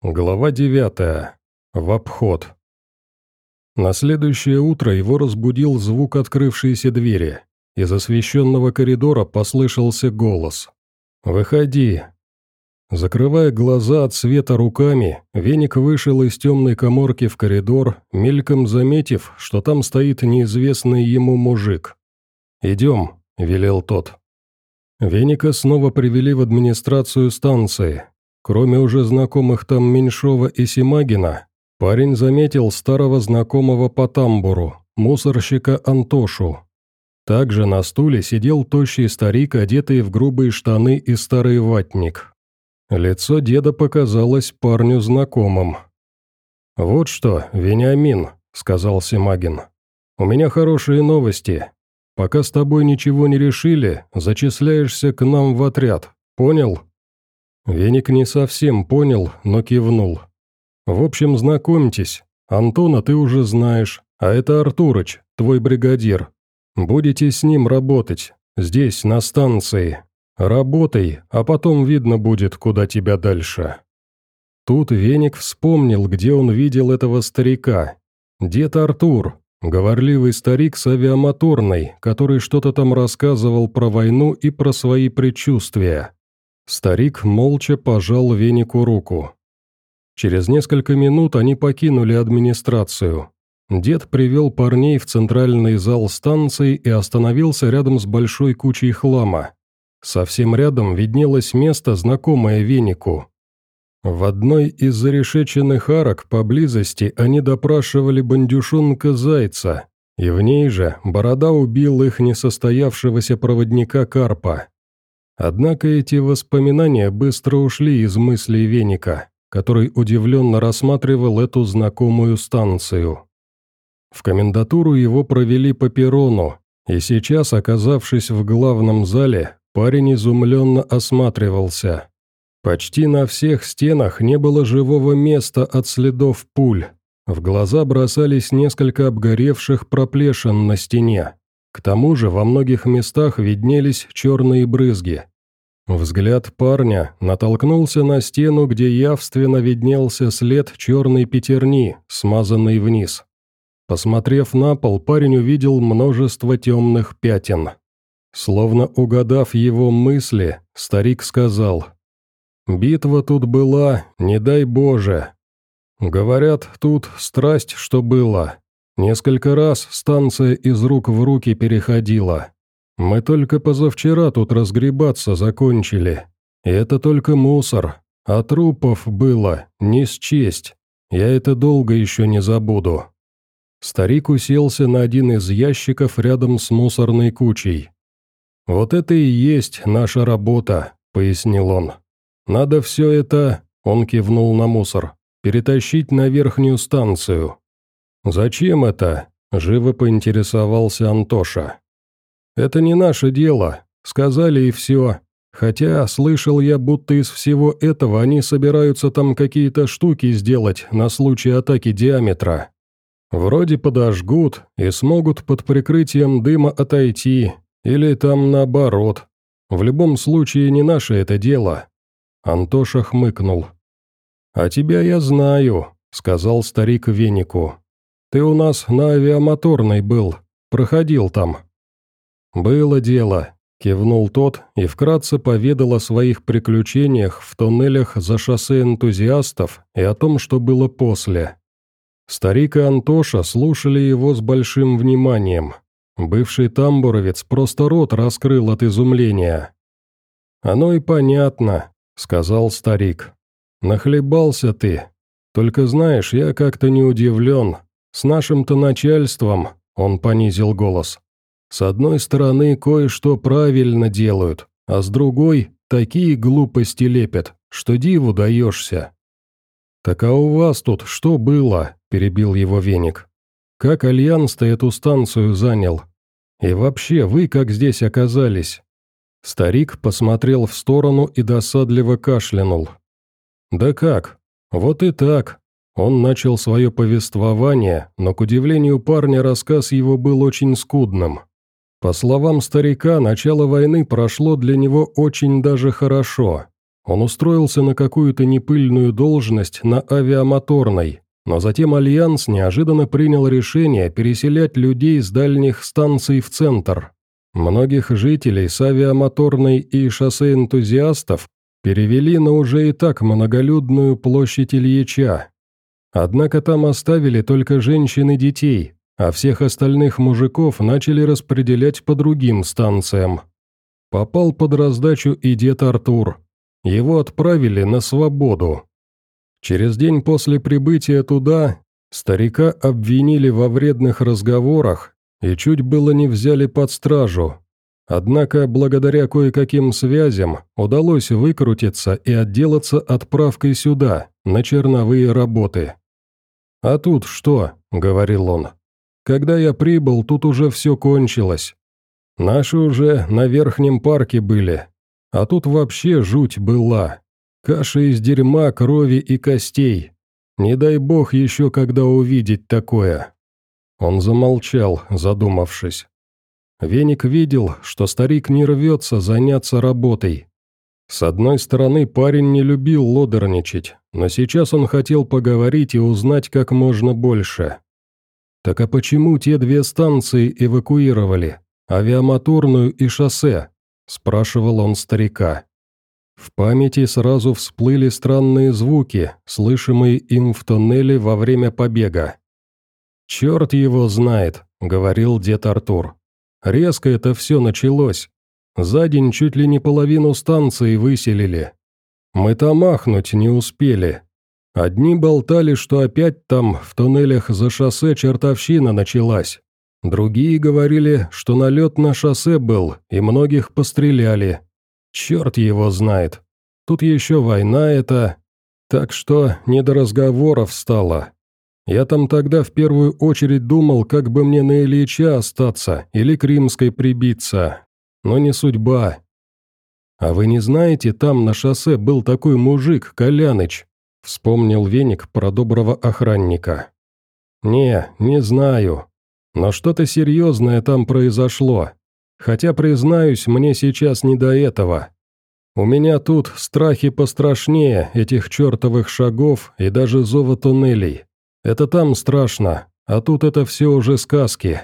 Глава 9. В обход. На следующее утро его разбудил звук открывшейся двери. Из освещенного коридора послышался голос. «Выходи». Закрывая глаза от света руками, Веник вышел из темной каморки в коридор, мельком заметив, что там стоит неизвестный ему мужик. «Идем», — велел тот. Веника снова привели в администрацию станции. Кроме уже знакомых там Меньшова и Семагина, парень заметил старого знакомого по тамбуру, мусорщика Антошу. Также на стуле сидел тощий старик, одетый в грубые штаны и старый ватник. Лицо деда показалось парню знакомым. «Вот что, Вениамин», — сказал Семагин, — «у меня хорошие новости. Пока с тобой ничего не решили, зачисляешься к нам в отряд, понял?» Веник не совсем понял, но кивнул. «В общем, знакомьтесь, Антона ты уже знаешь, а это Артурыч, твой бригадир. Будете с ним работать, здесь, на станции. Работай, а потом видно будет, куда тебя дальше». Тут Веник вспомнил, где он видел этого старика. Дед Артур, говорливый старик с авиамоторной, который что-то там рассказывал про войну и про свои предчувствия. Старик молча пожал Венику руку. Через несколько минут они покинули администрацию. Дед привел парней в центральный зал станции и остановился рядом с большой кучей хлама. Совсем рядом виднелось место, знакомое Венику. В одной из зарешеченных арок поблизости они допрашивали бандюшонка Зайца, и в ней же Борода убил их несостоявшегося проводника Карпа. Однако эти воспоминания быстро ушли из мыслей Веника, который удивленно рассматривал эту знакомую станцию. В комендатуру его провели по перрону, и сейчас, оказавшись в главном зале, парень изумленно осматривался. Почти на всех стенах не было живого места от следов пуль. В глаза бросались несколько обгоревших проплешин на стене. К тому же во многих местах виднелись черные брызги. Взгляд парня натолкнулся на стену, где явственно виднелся след черной пятерни, смазанной вниз. Посмотрев на пол, парень увидел множество темных пятен. Словно угадав его мысли, старик сказал: «Битва тут была, не дай Боже. Говорят, тут страсть, что было. Несколько раз станция из рук в руки переходила. Мы только позавчера тут разгребаться закончили. И это только мусор, а трупов было не счесть. Я это долго еще не забуду». Старик уселся на один из ящиков рядом с мусорной кучей. «Вот это и есть наша работа», — пояснил он. «Надо все это», — он кивнул на мусор, — «перетащить на верхнюю станцию». «Зачем это?» – живо поинтересовался Антоша. «Это не наше дело, сказали и все. Хотя, слышал я, будто из всего этого они собираются там какие-то штуки сделать на случай атаки Диаметра. Вроде подожгут и смогут под прикрытием дыма отойти, или там наоборот. В любом случае не наше это дело». Антоша хмыкнул. «А тебя я знаю», – сказал старик Венику. «Ты у нас на авиамоторной был, проходил там». «Было дело», – кивнул тот и вкратце поведал о своих приключениях в туннелях за шоссе энтузиастов и о том, что было после. Старик и Антоша слушали его с большим вниманием. Бывший тамбуровец просто рот раскрыл от изумления. «Оно и понятно», – сказал старик. «Нахлебался ты. Только знаешь, я как-то не удивлен. С нашим-то начальством», – он понизил голос, – «с одной стороны кое-что правильно делают, а с другой такие глупости лепят, что диву даешься». «Так а у вас тут что было?» – перебил его Веник. «Как Альянс-то эту станцию занял? И вообще, вы как здесь оказались?» Старик посмотрел в сторону и досадливо кашлянул. «Да как? Вот и так». Он начал свое повествование, но, к удивлению парня, рассказ его был очень скудным. По словам старика, начало войны прошло для него очень даже хорошо. Он устроился на какую-то непыльную должность на авиамоторной, но затем Альянс неожиданно принял решение переселять людей с дальних станций в центр. Многих жителей с авиамоторной и шоссе-энтузиастов перевели на уже и так многолюдную площадь Ильича. Однако там оставили только женщин и детей, а всех остальных мужиков начали распределять по другим станциям. Попал под раздачу и дед Артур. Его отправили на свободу. Через день после прибытия туда старика обвинили во вредных разговорах и чуть было не взяли под стражу. Однако, благодаря кое-каким связям, удалось выкрутиться и отделаться отправкой сюда, на черновые работы. «А тут что?» — говорил он. «Когда я прибыл, тут уже все кончилось. Наши уже на Верхнем парке были, а тут вообще жуть была. Каша из дерьма, крови и костей. Не дай бог еще когда увидеть такое». Он замолчал, задумавшись. Веник видел, что старик не рвется заняться работой. С одной стороны, парень не любил лодерничать, но сейчас он хотел поговорить и узнать как можно больше. «Так а почему те две станции эвакуировали, авиамоторную и шоссе?» – спрашивал он старика. В памяти сразу всплыли странные звуки, слышимые им в туннеле во время побега. «Черт его знает», — говорил дед Артур. «Резко это все началось. За день чуть ли не половину станции выселили. Мы там ахнуть не успели. Одни болтали, что опять там, в туннелях за шоссе, чертовщина началась. Другие говорили, что налет на шоссе был, и многих постреляли. Черт его знает. Тут еще война эта. Так что не до разговоров стало. Я там тогда в первую очередь думал, как бы мне на Ильича остаться или к Римской прибиться. Но не судьба. А вы не знаете, там на шоссе был такой мужик, Коляныч?» Вспомнил Веник про доброго охранника. Не знаю. Но что-то серьезное там произошло. Хотя, признаюсь, мне сейчас не до этого. У меня тут страхи пострашнее этих чертовых шагов и даже зова туннелей. Это там страшно, а тут это все уже сказки».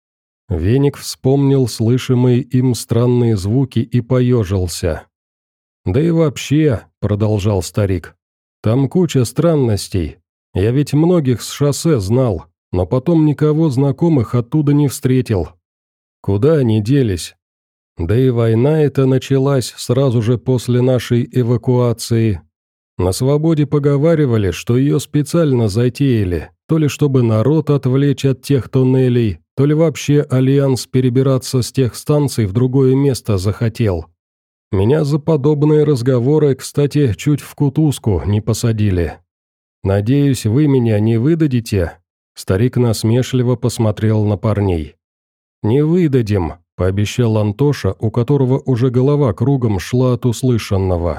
Веник вспомнил слышимые им странные звуки и поежился. «Да и вообще», — продолжал старик, — «там куча странностей. Я ведь многих с шоссе знал, но потом никого знакомых оттуда не встретил. Куда они делись? Да и война эта началась сразу же после нашей эвакуации. На свободе поговаривали, что ее специально затеяли, то ли чтобы народ отвлечь от тех туннелей, то ли вообще Альянс перебираться с тех станций в другое место захотел. Меня за подобные разговоры, кстати, чуть в кутузку не посадили. Надеюсь, вы меня не выдадите?» Старик насмешливо посмотрел на парней. «Не выдадим», — пообещал Антоша, у которого уже голова кругом шла от услышанного.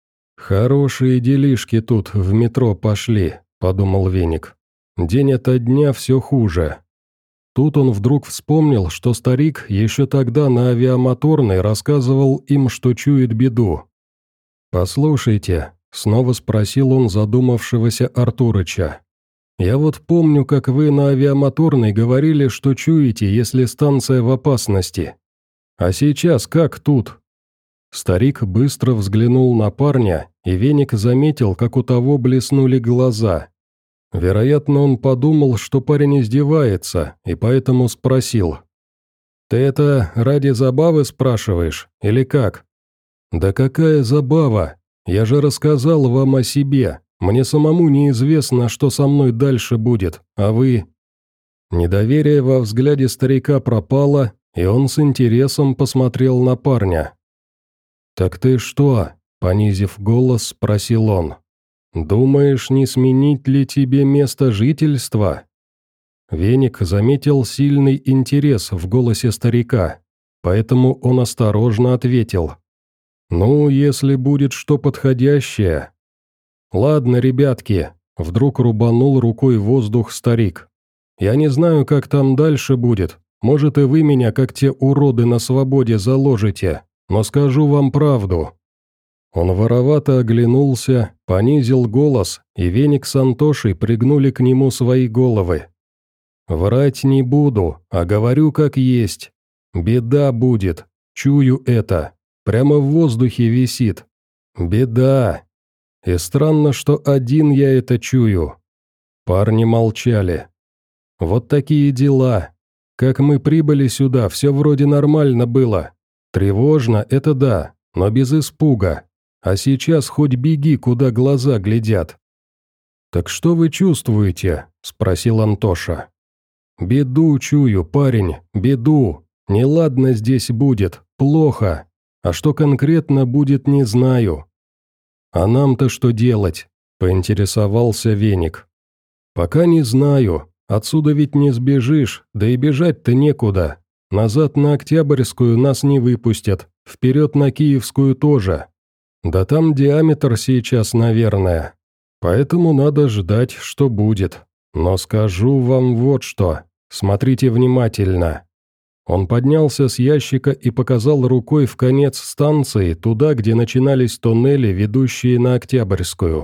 «Хорошие делишки тут в метро пошли», — подумал Веник. «День ото дня все хуже». Тут он вдруг вспомнил, что старик еще тогда на авиамоторной рассказывал им, что чует беду. «Послушайте», — снова спросил он задумавшегося Артурыча. «Я вот помню, как вы на авиамоторной говорили, что чуете, если станция в опасности. А сейчас как тут?» Старик быстро взглянул на парня, и Веник заметил, как у того блеснули глаза. Вероятно, он подумал, что парень издевается, и поэтому спросил. «Ты это ради забавы спрашиваешь, или как?» «Да какая забава? Я же рассказал вам о себе. Мне самому неизвестно, что со мной дальше будет, а вы...» Недоверие во взгляде старика пропало, и он с интересом посмотрел на парня. «Так ты что?» – понизив голос, спросил он. «Думаешь, не сменить ли тебе место жительства?» Веник заметил сильный интерес в голосе старика, поэтому он осторожно ответил. «Ну, если будет что подходящее». «Ладно, ребятки», – вдруг рубанул рукой воздух старик. «Я не знаю, как там дальше будет. Может, и вы меня, как те уроды на свободе, заложите. Но скажу вам правду. Он воровато оглянулся, понизил голос, и Веник с Антошей пригнули к нему свои головы. «Врать не буду, а говорю как есть. Беда будет, чую это. Прямо в воздухе висит. Беда. И странно, что один я это чую». Парни молчали. «Вот такие дела. Как мы прибыли сюда, все вроде нормально было. Тревожно, это да, но без испуга. А сейчас хоть беги, куда глаза глядят». «Так что вы чувствуете?» – спросил Антоша. «Беду чую, парень, беду. Неладно здесь будет, плохо. А что конкретно будет, не знаю». «А нам-то что делать?» – поинтересовался Веник. «Пока не знаю. Отсюда ведь не сбежишь, да и бежать-то некуда. Назад на Октябрьскую нас не выпустят, вперед на Киевскую тоже. Да там диаметр сейчас, наверное. Поэтому надо ждать, что будет. Но скажу вам вот что. Смотрите внимательно». Он поднялся с ящика и показал рукой в конец станции, туда, где начинались туннели, ведущие на Октябрьскую.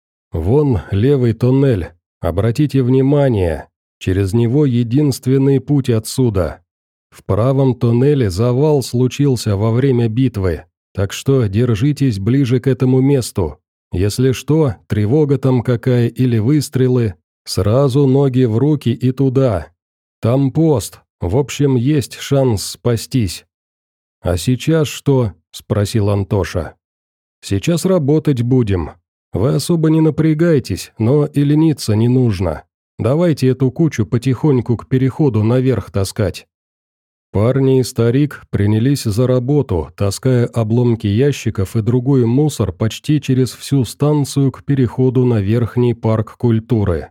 «Вон левый туннель. Обратите внимание, через него единственный путь отсюда. В правом туннеле завал случился во время битвы, так что держитесь ближе к этому месту. Если что, тревога там какая или выстрелы, сразу ноги в руки и туда. Там пост, в общем, есть шанс спастись». «А сейчас что?» – спросил Антоша. «Сейчас работать будем. Вы особо не напрягайтесь, но и лениться не нужно. Давайте эту кучу потихоньку к переходу наверх таскать». Парни и старик принялись за работу, таская обломки ящиков и другой мусор почти через всю станцию к переходу на верхний парк культуры.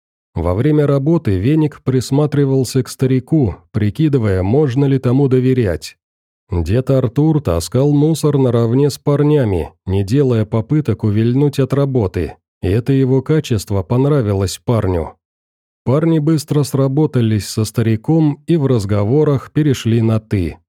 Во время работы Веник присматривался к старику, прикидывая, можно ли тому доверять. Дед Артур таскал мусор наравне с парнями, не делая попыток увильнуть от работы, и это его качество понравилось парню. Парни быстро сработались со стариком и в разговорах перешли на «ты».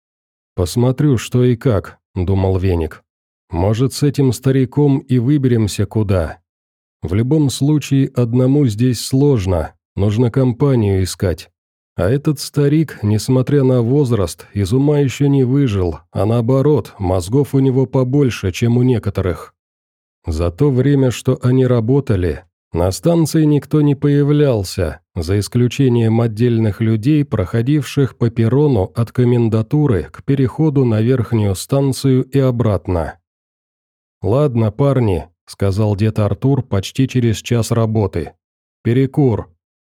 «Посмотрю, что и как», — думал Веник. «Может, с этим стариком и выберемся куда. В любом случае, одному здесь сложно, нужно компанию искать. А этот старик, несмотря на возраст, из ума еще не выжил, а наоборот, мозгов у него побольше, чем у некоторых». За то время, что они работали, на станции никто не появлялся, за исключением отдельных людей, проходивших по перрону от комендатуры к переходу на верхнюю станцию и обратно. «Ладно, парни», — сказал дед Артур почти через час работы. «Перекур».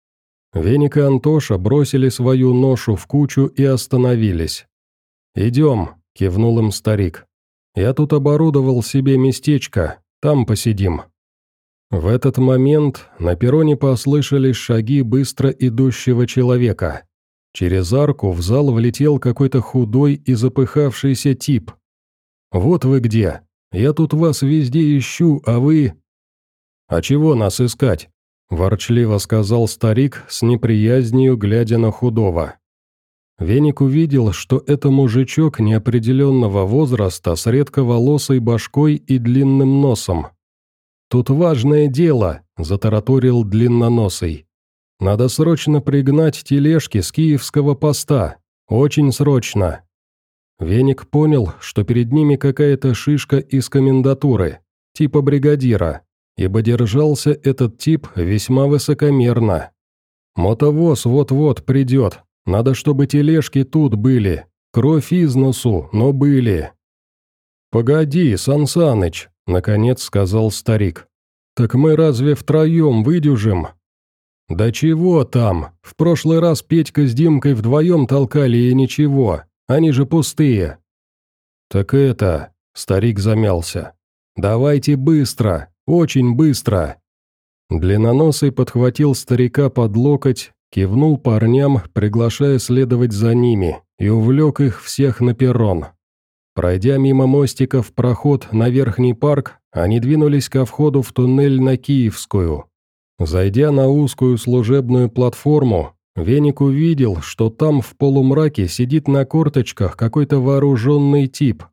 Веник и Антоша бросили свою ношу в кучу и остановились. «Идем», — кивнул им старик. «Я тут оборудовал себе местечко, там посидим». В этот момент на перроне послышались шаги быстро идущего человека. Через арку в зал влетел какой-то худой и запыхавшийся тип. «Вот вы где! Я тут вас везде ищу, а вы...» «А чего нас искать?» – ворчливо сказал старик с неприязнью, глядя на худого. Веник увидел, что это мужичок неопределенного возраста с редковолосой башкой и длинным носом. «Тут важное дело», – затараторил длинноносый. «Надо срочно пригнать тележки с киевского поста. Очень срочно». Веник понял, что перед ними какая-то шишка из комендатуры, типа бригадира, ибо держался этот тип весьма высокомерно. «Мотовоз вот-вот придет, надо, чтобы тележки тут были. Кровь из носу, но были». «Погоди, Сан Саныч», — наконец сказал старик. «Так мы разве втроем выдюжим?» «Да чего там? В прошлый раз Петька с Димкой вдвоем толкали и ничего, они же пустые». «Так это...» — старик замялся. «Давайте быстро, очень быстро». Длинноносый подхватил старика под локоть, кивнул парням, приглашая следовать за ними, и увлек их всех на перрон. Пройдя мимо мостика в проход на верхний парк, они двинулись ко входу в туннель на Киевскую. Зайдя на узкую служебную платформу, Веник увидел, что там в полумраке сидит на корточках какой-то вооруженный тип.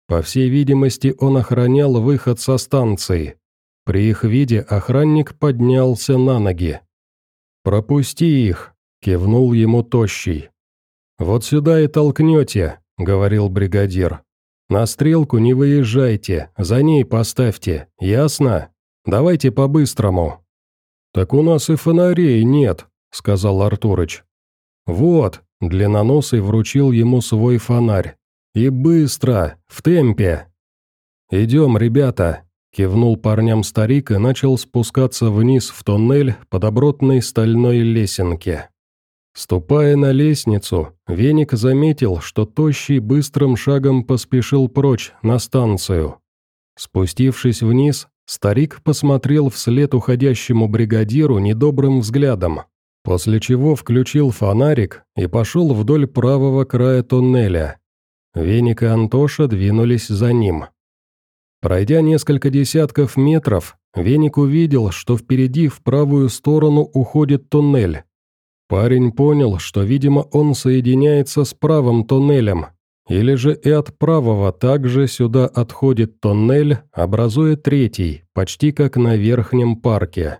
По всей видимости, он охранял выход со станции. При их виде охранник поднялся на ноги. «Пропусти их», — кивнул ему Тощий. «Вот сюда и толкнете», — говорил бригадир. «На стрелку не выезжайте, за ней поставьте, ясно? Давайте по-быстрому». «Так у нас и фонарей нет», — сказал Артурыч. «Вот», — длинноносый вручил ему свой фонарь. «И быстро, в темпе». «Идем, ребята», — кивнул парням старик и начал спускаться вниз в тоннель по добротной стальной лесенке. Ступая на лестницу, Веник заметил, что Тощий быстрым шагом поспешил прочь на станцию. Спустившись вниз, старик посмотрел вслед уходящему бригадиру недобрым взглядом, после чего включил фонарик и пошел вдоль правого края тоннеля. Веник и Антоша двинулись за ним. Пройдя несколько десятков метров, Веник увидел, что впереди в правую сторону уходит туннель. Парень понял, что, видимо, он соединяется с правым туннелем, или же и от правого также сюда отходит туннель, образуя третий, почти как на верхнем парке.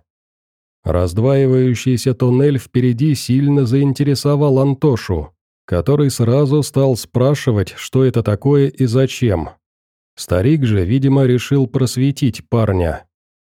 Раздваивающийся туннель впереди сильно заинтересовал Антошу, который сразу стал спрашивать, что это такое и зачем. Старик же, видимо, решил просветить парня.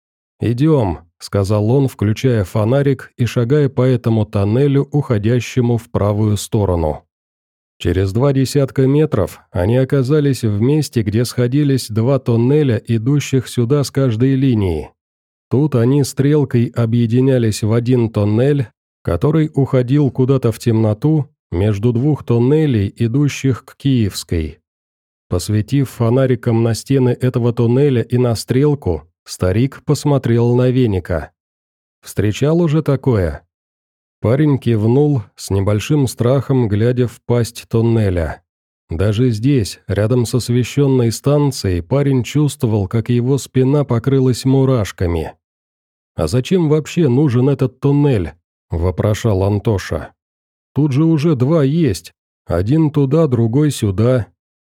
«Идем», — сказал он, включая фонарик и шагая по этому тоннелю, уходящему в правую сторону. Через 20 метров они оказались в месте, где сходились два тоннеля, идущих сюда с каждой линии. Тут они стрелкой объединялись в один тоннель, который уходил куда-то в темноту, между двух тоннелей, идущих к Киевской. Посветив фонариком на стены этого туннеля и на стрелку, старик посмотрел на Веника. «Встречал уже такое?» Парень кивнул, с небольшим страхом глядя в пасть туннеля. Даже здесь, рядом с освещенной станцией, парень чувствовал, как его спина покрылась мурашками. «А зачем вообще нужен этот туннель?» – вопрошал Антоша. «Тут же уже два есть, один туда, другой сюда».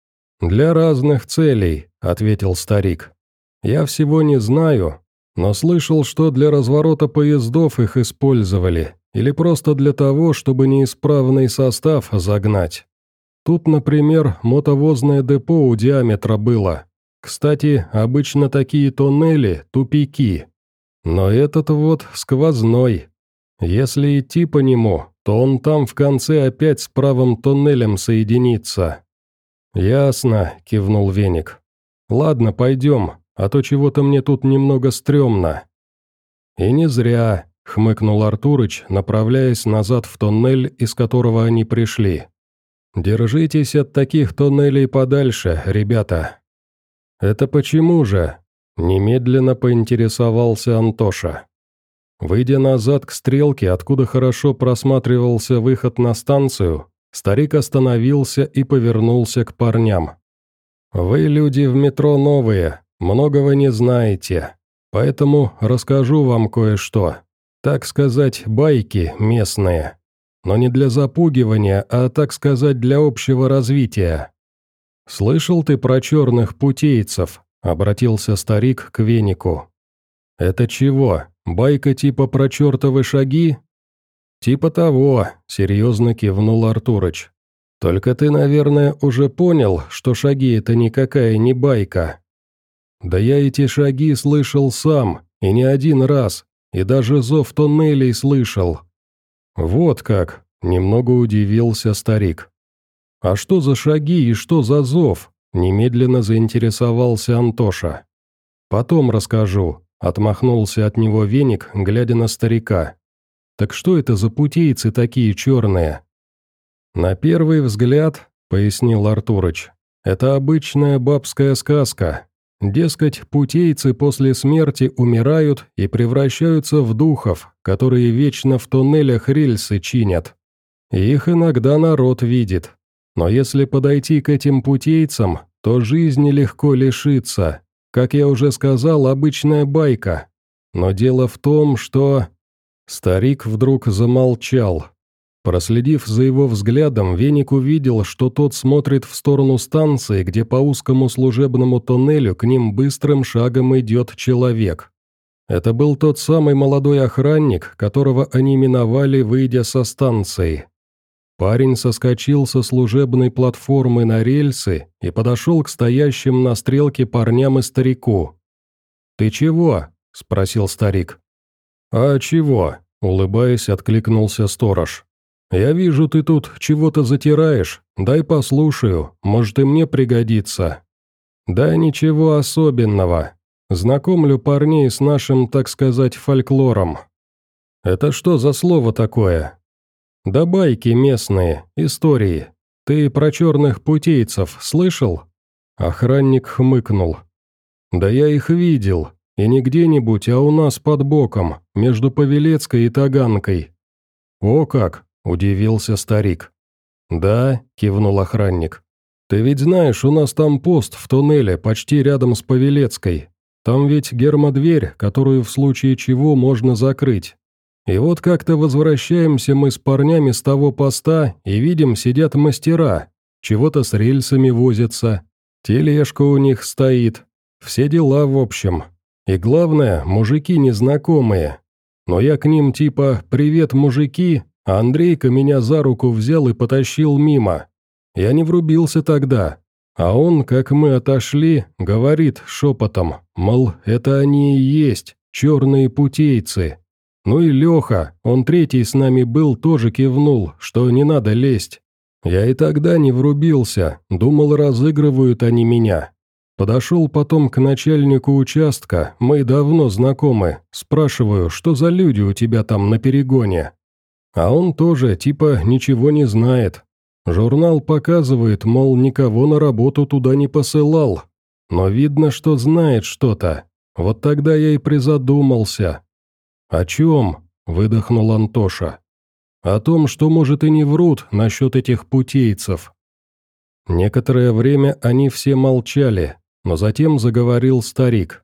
«Для разных целей», – ответил старик. «Я всего не знаю, но слышал, что для разворота поездов их использовали, или просто для того, чтобы неисправный состав загнать. Тут, например, мотовозное депо у диаметра было. Кстати, обычно такие туннели – тупики. Но этот вот сквозной. Если идти по нему, то он там в конце опять с правым туннелем соединится». «Ясно», – кивнул Веник. «Ладно, пойдем, а то чего-то мне тут немного стрёмно». «И не зря», – хмыкнул Артурыч, направляясь назад в туннель, из которого они пришли. «Держитесь от таких туннелей подальше, ребята». «Это почему же?» – немедленно поинтересовался Антоша. Выйдя назад к стрелке, откуда хорошо просматривался выход на станцию, старик остановился и повернулся к парням. «Вы, люди в метро новые, многого не знаете, поэтому расскажу вам кое-что. Так сказать, байки местные. Но не для запугивания, а, так сказать, для общего развития. Слышал ты про черных путейцев?» – обратился старик к Венику. «Это чего, байка типа про чертовы шаги?» «Типа того», — серьезно кивнул Артурыч. «Только ты, наверное, уже понял, что шаги — это никакая не байка». «Да я эти шаги слышал сам, и не один раз, и даже зов тоннелей слышал». «Вот как», — немного удивился старик. «А что за шаги и что за зов?» — немедленно заинтересовался Антоша. «Потом расскажу», — отмахнулся от него Веник, глядя на старика. «Так что это за путейцы такие черные?» «На первый взгляд, — пояснил Артурыч, — это обычная бабская сказка. Дескать, путейцы после смерти умирают и превращаются в духов, которые вечно в туннелях рельсы чинят. И их иногда народ видит. Но если подойти к этим путейцам, то жизни легко лишиться. Как я уже сказал, обычная байка. Но дело в том, что...» Старик вдруг замолчал. Проследив за его взглядом, Веник увидел, что тот смотрит в сторону станции, где по узкому служебному тоннелю к ним быстрым шагом идет человек. Это был тот самый молодой охранник, которого они миновали, выйдя со станции. Парень соскочил со служебной платформы на рельсы и подошел к стоящим на стрелке парням и старику. «Ты чего?» – спросил старик. «А чего?» – улыбаясь, откликнулся сторож. «Я вижу, ты тут чего-то затираешь. Дай послушаю, может и мне пригодится». «Да ничего особенного. Знакомлю парней с нашим, так сказать, фольклором». «Это что за слово такое?» «Да байки местные, истории. Ты про черных путейцев слышал?» Охранник хмыкнул. «Да я их видел, и не где-нибудь, а у нас под боком, между Павелецкой и Таганкой». «О как!» – удивился старик. «Да», – кивнул охранник. «Ты ведь знаешь, у нас там пост в туннеле, почти рядом с Павелецкой. Там ведь гермодверь, которую в случае чего можно закрыть. И вот как-то возвращаемся мы с парнями с того поста и видим, сидят мастера, чего-то с рельсами возятся, тележка у них стоит, все дела в общем. И главное, мужики незнакомые. Но я к ним типа «Привет, мужики», а Андрейка меня за руку взял и потащил мимо. Я не врубился тогда. А он, как мы отошли, говорит шепотом, мол, это они и есть, черные путейцы. Ну и Леха, он третий с нами был, тоже кивнул, что не надо лезть. Я и тогда не врубился, думал, разыгрывают они меня. Подошел потом к начальнику участка, мы давно знакомы, спрашиваю, что за люди у тебя там на перегоне. А он тоже, типа, ничего не знает. Журнал показывает, мол, никого на работу туда не посылал. Но видно, что знает что-то. Вот тогда я и призадумался. «О чем?» – выдохнул Антоша. «О том, что, может, и не врут насчет этих путейцев». Некоторое время они все молчали, но затем заговорил старик.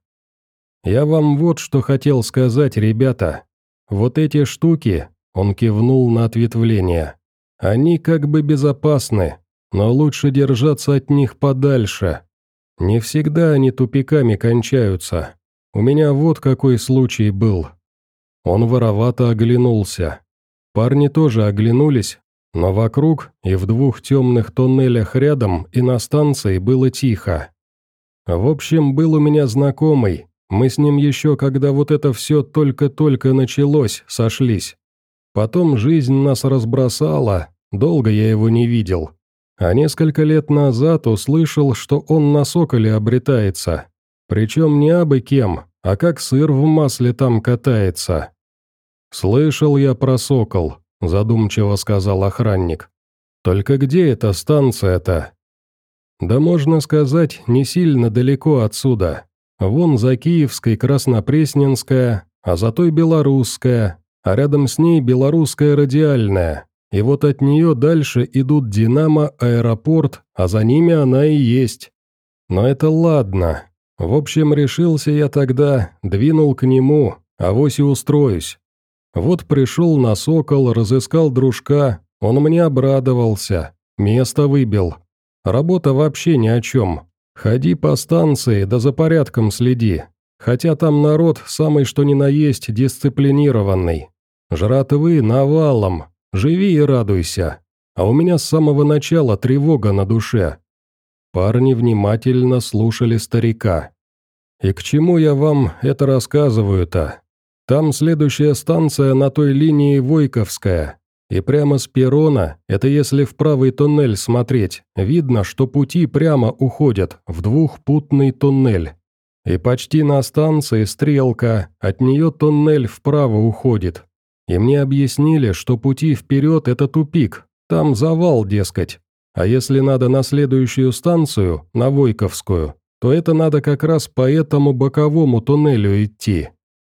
«Я вам вот что хотел сказать, ребята. Вот эти штуки, – он кивнул на ответвление, – они как бы безопасны, но лучше держаться от них подальше. Не всегда они тупиками кончаются. У меня вот какой случай был». Он воровато оглянулся. Парни тоже оглянулись, но вокруг и в двух темных тоннелях рядом и на станции было тихо. В общем, был у меня знакомый, мы с ним еще, когда вот это все только-только началось, сошлись. Потом жизнь нас разбросала, долго я его не видел. А несколько лет назад услышал, что он на Соколе обретается. Причем не абы кем, а как сыр в масле там катается. «Слышал я про Сокол», – задумчиво сказал охранник. «Только где эта станция-то?» «Да можно сказать, не сильно далеко отсюда. Вон за Киевской Краснопресненская, а за той Белорусская, а рядом с ней Белорусская радиальная. И вот от нее дальше идут Динамо, аэропорт, а за ними она и есть. Но это ладно. В общем, решился я тогда, двинул к нему, авось и устроюсь. Вот пришел на Сокол, разыскал дружка, он мне обрадовался, место выбил. Работа вообще ни о чем. Ходи по станции, да за порядком следи. Хотя там народ самый что ни на есть дисциплинированный. Жратвы навалом, живи и радуйся. А у меня с самого начала тревога на душе». Парни внимательно слушали старика. «И к чему я вам это рассказываю-то? Там следующая станция на той линии Войковская, и прямо с перрона, это если в правый туннель смотреть, видно, что пути прямо уходят в двухпутный туннель. И почти на станции стрелка, от нее туннель вправо уходит. И мне объяснили, что пути вперед – это тупик, там завал, дескать. А если надо на следующую станцию, на Войковскую, то это надо как раз по этому боковому туннелю идти.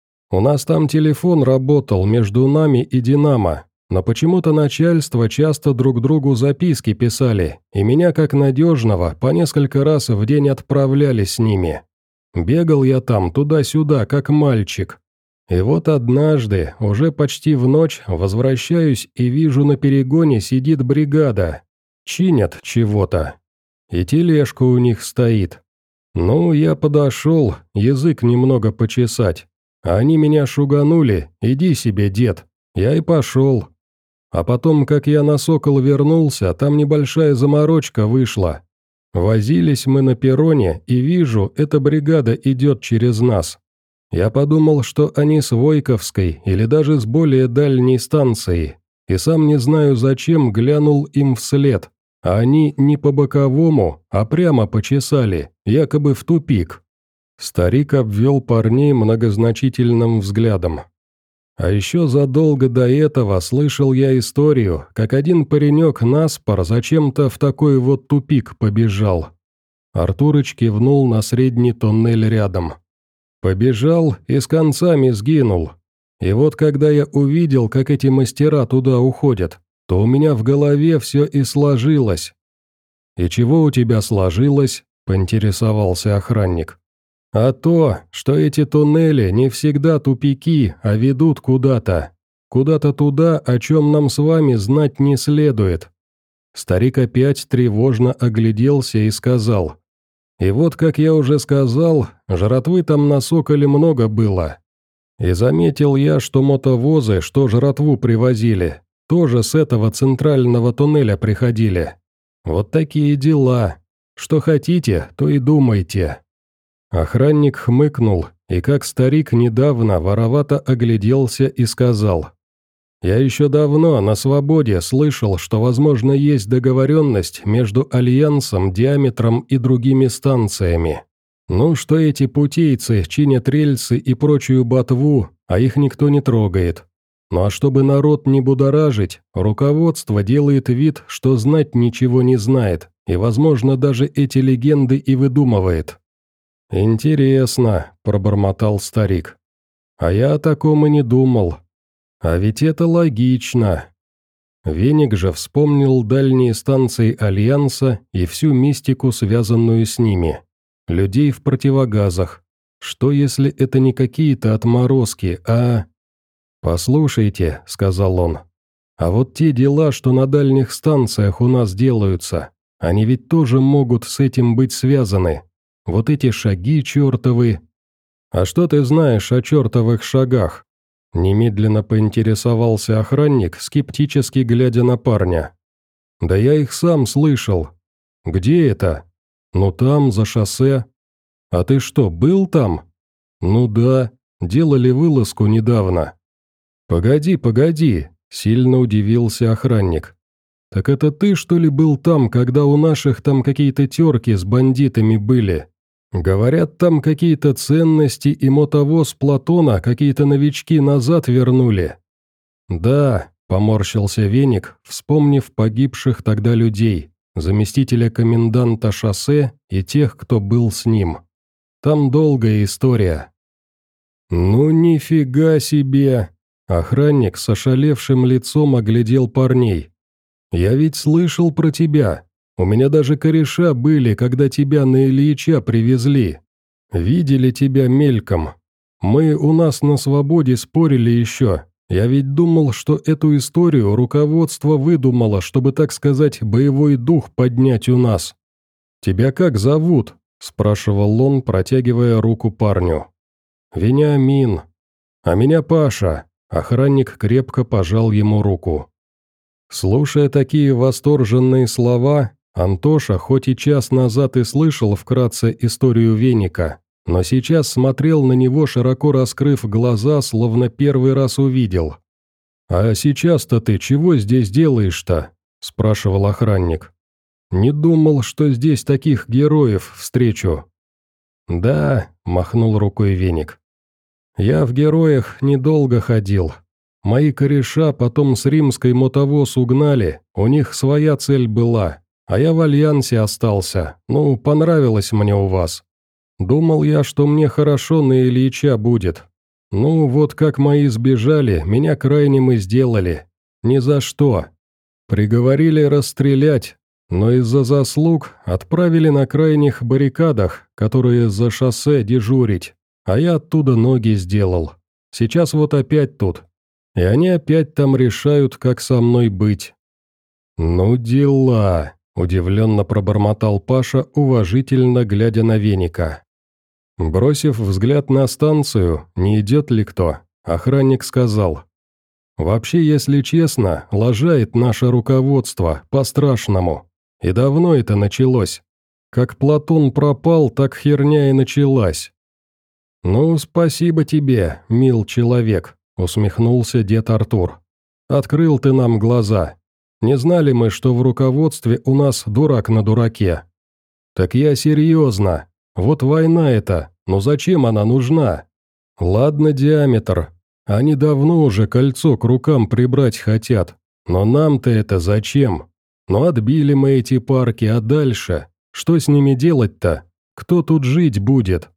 У нас там телефон работал между нами и «Динамо», но почему-то начальство часто друг другу записки писали, и меня как надежного по несколько раз в день отправляли с ними. Бегал я там туда-сюда, как мальчик. И вот однажды, уже почти в ночь, возвращаюсь и вижу, на перегоне сидит бригада. Чинят чего-то. И тележка у них стоит. Ну, я подошел, язык немного почесать. А они меня шуганули: «Иди себе, дед». Я и пошел. А потом, как я на Сокол вернулся, там небольшая заморочка вышла. Возились мы на перроне, и вижу, эта бригада идет через нас. Я подумал, что они с Войковской или даже с более дальней станции, и сам не знаю зачем глянул им вслед, а они не по боковому, а прямо почесали, якобы в тупик. Старик обвел парней многозначительным взглядом. А еще задолго до этого слышал я историю, как один паренек наспор зачем-то в такой вот тупик побежал. Артурыч кивнул на средний тоннель рядом. Побежал и с концами сгинул. И вот когда я увидел, как эти мастера туда уходят, то у меня в голове все и сложилось. «И чего у тебя сложилось?» – поинтересовался охранник. «А то, что эти туннели не всегда тупики, а ведут куда-то. Куда-то туда, о чем нам с вами знать не следует». Старик опять тревожно огляделся и сказал: «И вот, как я уже сказал, жратвы там на Соколе много было. И заметил я, что мотовозы, что жратву привозили, тоже с этого центрального туннеля приходили. Вот такие дела. Что хотите, то и думайте». Охранник хмыкнул, и как старик недавно воровато огляделся и сказал: «Я еще давно на свободе слышал, что, возможно, есть договоренность между Альянсом, Диаметром и другими станциями. Ну, что эти путейцы чинят рельсы и прочую ботву, а их никто не трогает. Ну а чтобы народ не будоражить, руководство делает вид, что знать ничего не знает, и, возможно, даже эти легенды и выдумывает». «Интересно», – пробормотал старик. «А я о таком и не думал. А ведь это логично». Веник же вспомнил дальние станции Альянса и всю мистику, связанную с ними. Людей в противогазах. Что если это не какие-то отморозки, а... «Послушайте», — сказал он, — «а вот те дела, что на дальних станциях у нас делаются, они ведь тоже могут с этим быть связаны. Вот эти шаги чертовы». «А что ты знаешь о чертовых шагах?» Немедленно поинтересовался охранник, скептически глядя на парня. «Да я их сам слышал». «Где это?» «Ну там, за шоссе». «А ты что, был там?» «Ну да, делали вылазку недавно». «Погоди», — сильно удивился охранник. «Так это ты, что ли, был там, когда у наших там какие-то терки с бандитами были? Говорят, там какие-то ценности и мотовоз Платона какие-то новички назад вернули». «Да», — поморщился Веник, вспомнив погибших тогда людей, заместителя коменданта шоссе и тех, кто был с ним. «Там долгая история». «Ну нифига себе!» Охранник с ошалевшим лицом оглядел парней. «Я ведь слышал про тебя. У меня даже кореша были, когда тебя на Ильича привезли. Видели тебя мельком. Мы у нас на свободе спорили еще. Я ведь думал, что эту историю руководство выдумало, чтобы, так сказать, боевой дух поднять у нас. Тебя как зовут?» – спрашивал он, протягивая руку парню. «Вениамин. А меня Паша». Охранник крепко пожал ему руку. Слушая такие восторженные слова, Антоша хоть и час назад и слышал вкратце историю Веника, но сейчас смотрел на него, широко раскрыв глаза, словно первый раз увидел. «А сейчас-то ты чего здесь делаешь-то?» – спрашивал охранник. «Не думал, что здесь таких героев встречу». «Да», – махнул рукой Веник. «Я в героях недолго ходил. Мои кореша потом с римской мотовоз угнали, у них своя цель была, а я в Альянсе остался, ну, понравилось мне у вас. Думал я, что мне хорошо на Ильича будет. Ну, вот как мои сбежали, меня крайним и сделали. Ни за что. Приговорили расстрелять, но из-за заслуг отправили на крайних баррикадах, которые за шоссе дежурить, а я оттуда ноги сделал. Сейчас вот опять тут. И они опять там решают, как со мной быть». «Ну дела», – удивленно пробормотал Паша, уважительно глядя на Веника. Бросив взгляд на станцию, не идет ли кто, охранник сказал: «Вообще, если честно, лажает наше руководство, по-страшному. И давно это началось. Как Платон пропал, так херня и началась». «Ну, спасибо тебе, мил человек», — усмехнулся дед Артур. «Открыл ты нам глаза. Не знали мы, что в руководстве у нас дурак на дураке». «Так я серьезно. Вот война эта, но зачем она нужна? Ладно, диаметр. Они давно уже кольцо к рукам прибрать хотят. Но нам-то это зачем? Ну отбили мы эти парки, а дальше? Что с ними делать-то? Кто тут жить будет?»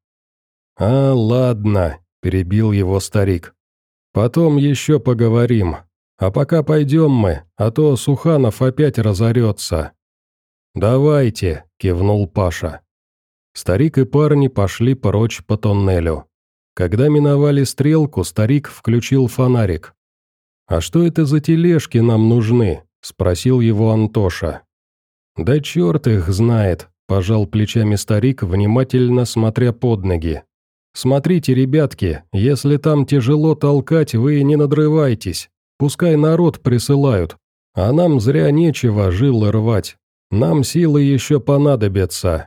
«А, ладно», – перебил его старик. «Потом еще поговорим. А пока пойдем мы, а то Суханов опять разорется». «Давайте», – кивнул Паша. Старик и парни пошли прочь по тоннелю. Когда миновали стрелку, старик включил фонарик. «А что это за тележки нам нужны?» – спросил его Антоша. «Да черт их знает», – пожал плечами старик, внимательно смотря под ноги. «Смотрите, ребятки, если там тяжело толкать, вы не надрывайтесь. Пускай народ присылают. А нам зря нечего жилы рвать. Нам силы еще понадобятся».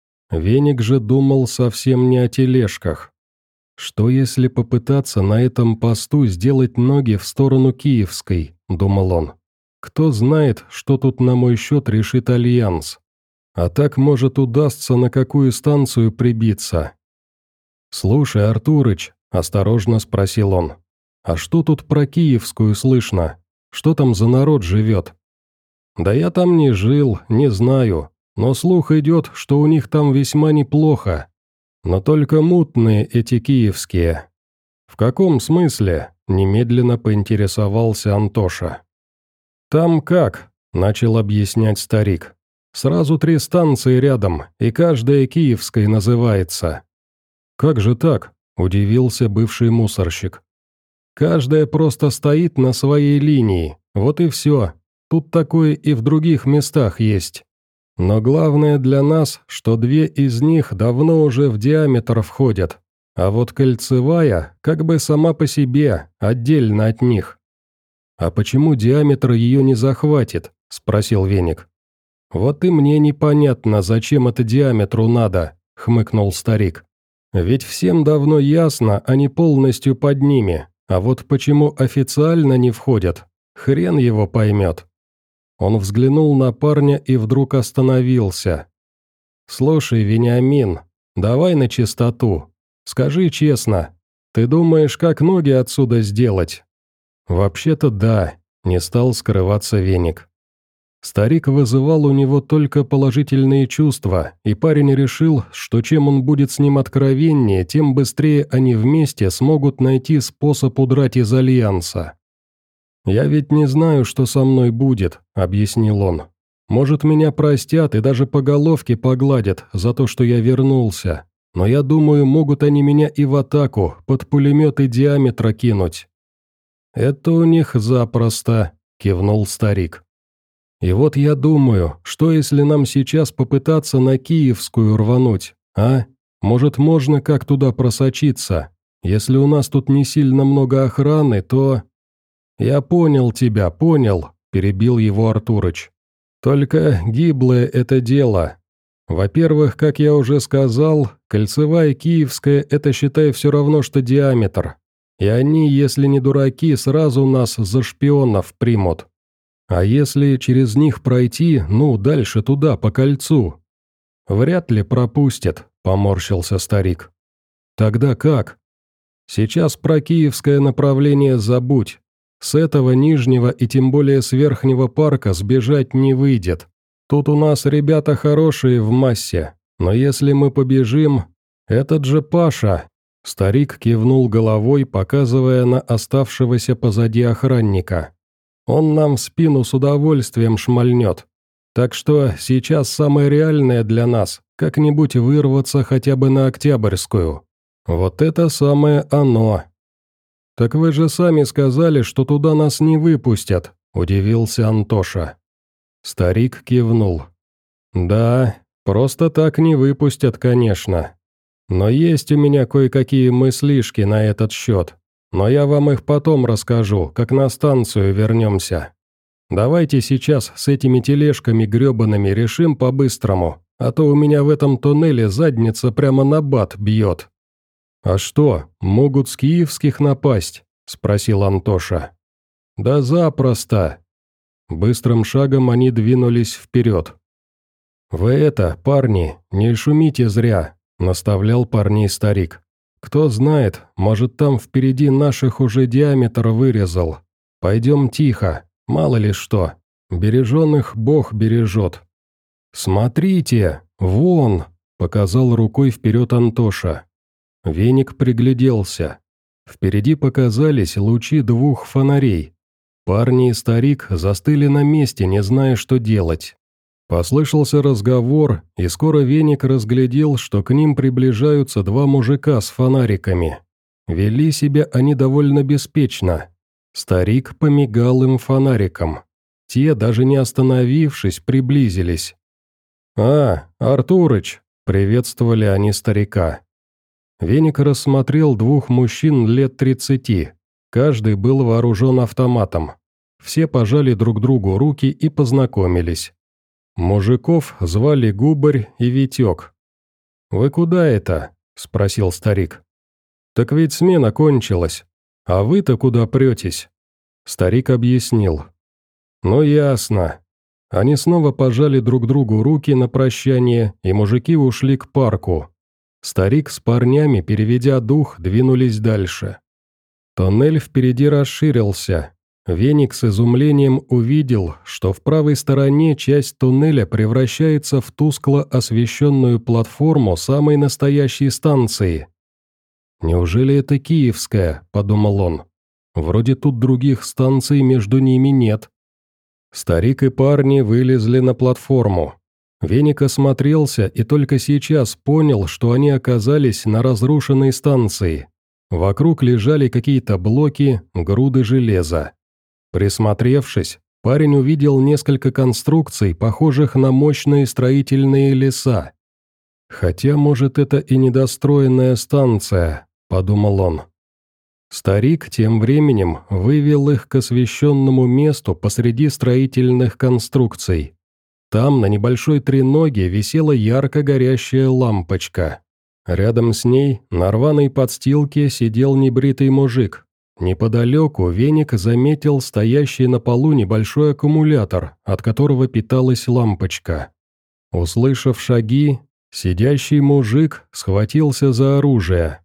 Веник же думал совсем не о тележках. «Что если попытаться на этом посту сделать ноги в сторону Киевской?» – думал он. «Кто знает, что тут на мой счет решит Альянс. А так, может, удастся на какую станцию прибиться». «Слушай, Артурыч», – осторожно спросил он, – «а что тут про Киевскую слышно? Что там за народ живет?» «Да я там не жил, не знаю, но слух идет, что у них там весьма неплохо. Но только мутные эти киевские». «В каком смысле?» – немедленно поинтересовался Антоша. «Там как?» – начал объяснять старик. «Сразу 3 станции рядом, и каждая Киевской называется». «Как же так?» – удивился бывший мусорщик. «Каждая просто стоит на своей линии, вот и все. Тут такое и в других местах есть. Но главное для нас, что 2 из них давно уже в диаметр входят, а вот кольцевая как бы сама по себе, отдельно от них». «А почему диаметр ее не захватит?» – спросил Веник. «Вот и мне непонятно, зачем это диаметру надо», – хмыкнул старик. «Ведь всем давно ясно, они полностью под ними, а вот почему официально не входят, хрен его поймет». Он взглянул на парня и вдруг остановился. «Слушай, Вениамин, давай на чистоту. Скажи честно, ты думаешь, как ноги отсюда сделать?» «Вообще-то да», – не стал скрываться Веник. Старик вызывал у него только положительные чувства, и парень решил, что чем он будет с ним откровеннее, тем быстрее они вместе смогут найти способ удрать из Альянса. «Я ведь не знаю, что со мной будет», — объяснил он. «Может, меня простят и даже по головке погладят за то, что я вернулся, но я думаю, могут они меня и в атаку, под пулеметы диаметра кинуть». «Это у них запросто», — кивнул старик. «И вот я думаю, что если нам сейчас попытаться на Киевскую рвануть, а? Может, можно как туда просочиться? Если у нас тут не сильно много охраны, то...» «Я понял тебя, понял», – перебил его Артурыч. «Только гиблое это дело. Во-первых, как я уже сказал, кольцевая Киевская – это, считай, все равно, что диаметр. И они, если не дураки, сразу нас за шпионов примут. А если через них пройти, ну, дальше туда, по кольцу?» «Вряд ли пропустят», – поморщился старик. «Тогда как?» «Сейчас про киевское направление забудь. С этого нижнего и тем более с верхнего парка сбежать не выйдет. Тут у нас ребята хорошие в массе, но если мы побежим... Этот же Паша...» Старик кивнул головой, показывая на оставшегося позади охранника. «Он нам в спину с удовольствием шмальнет. Так что сейчас самое реальное для нас – как-нибудь вырваться хотя бы на Октябрьскую. Вот это самое оно». «Так вы же сами сказали, что туда нас не выпустят», – удивился Антоша. Старик кивнул. «Да, просто так не выпустят, конечно. Но есть у меня кое-какие мыслишки на этот счет, но я вам их потом расскажу, как на станцию вернемся. Давайте сейчас с этими тележками гребаными решим по-быстрому, а то у меня в этом туннеле задница прямо на бат бьет». «А что, могут с киевских напасть?» – спросил Антоша. «Да запросто». Быстрым шагом они двинулись вперед. «Вы это, парни, не шумите зря», – наставлял парней старик. «Кто знает, может, там впереди наших уже диаметр вырезал. Пойдем тихо, мало ли что. Береженных Бог бережет». «Смотрите, вон!» – показал рукой вперед Антоша. Веник пригляделся. Впереди показались лучи двух фонарей. Парни и старик застыли на месте, не зная, что делать. Послышался разговор, и скоро Веник разглядел, что к ним приближаются два мужика с фонариками. Вели себя они довольно беспечно. Старик помигал им фонариком. Те, даже не остановившись, приблизились. «А, Артурыч!» – приветствовали они старика. Веник рассмотрел двух мужчин лет 30. Каждый был вооружен автоматом. Все пожали друг другу руки и познакомились. Мужиков звали Губарь и Витек. «Вы куда это?» – спросил старик. «Так ведь смена кончилась. А вы-то куда претесь?» Старик объяснил. «Ну ясно». Они снова пожали друг другу руки на прощание, и мужики ушли к парку. Старик с парнями, переведя дух, двинулись дальше. Тоннель впереди расширился. Веник с изумлением увидел, что в правой стороне часть туннеля превращается в тускло освещенную платформу самой настоящей станции. «Неужели это Киевская?» – подумал он. «Вроде тут других станций между ними нет». Старик и парни вылезли на платформу. Веник осмотрелся и только сейчас понял, что они оказались на разрушенной станции. Вокруг лежали какие-то блоки, груды железа. Присмотревшись, парень увидел несколько конструкций, похожих на мощные строительные леса. «Хотя, может, это и недостроенная станция», – подумал он. Старик тем временем вывел их к освещенному месту посреди строительных конструкций. Там на небольшой треноге висела ярко горящая лампочка. Рядом с ней на рваной подстилке сидел небритый мужик. Неподалеку Веник заметил стоящий на полу небольшой аккумулятор, от которого питалась лампочка. Услышав шаги, сидящий мужик схватился за оружие.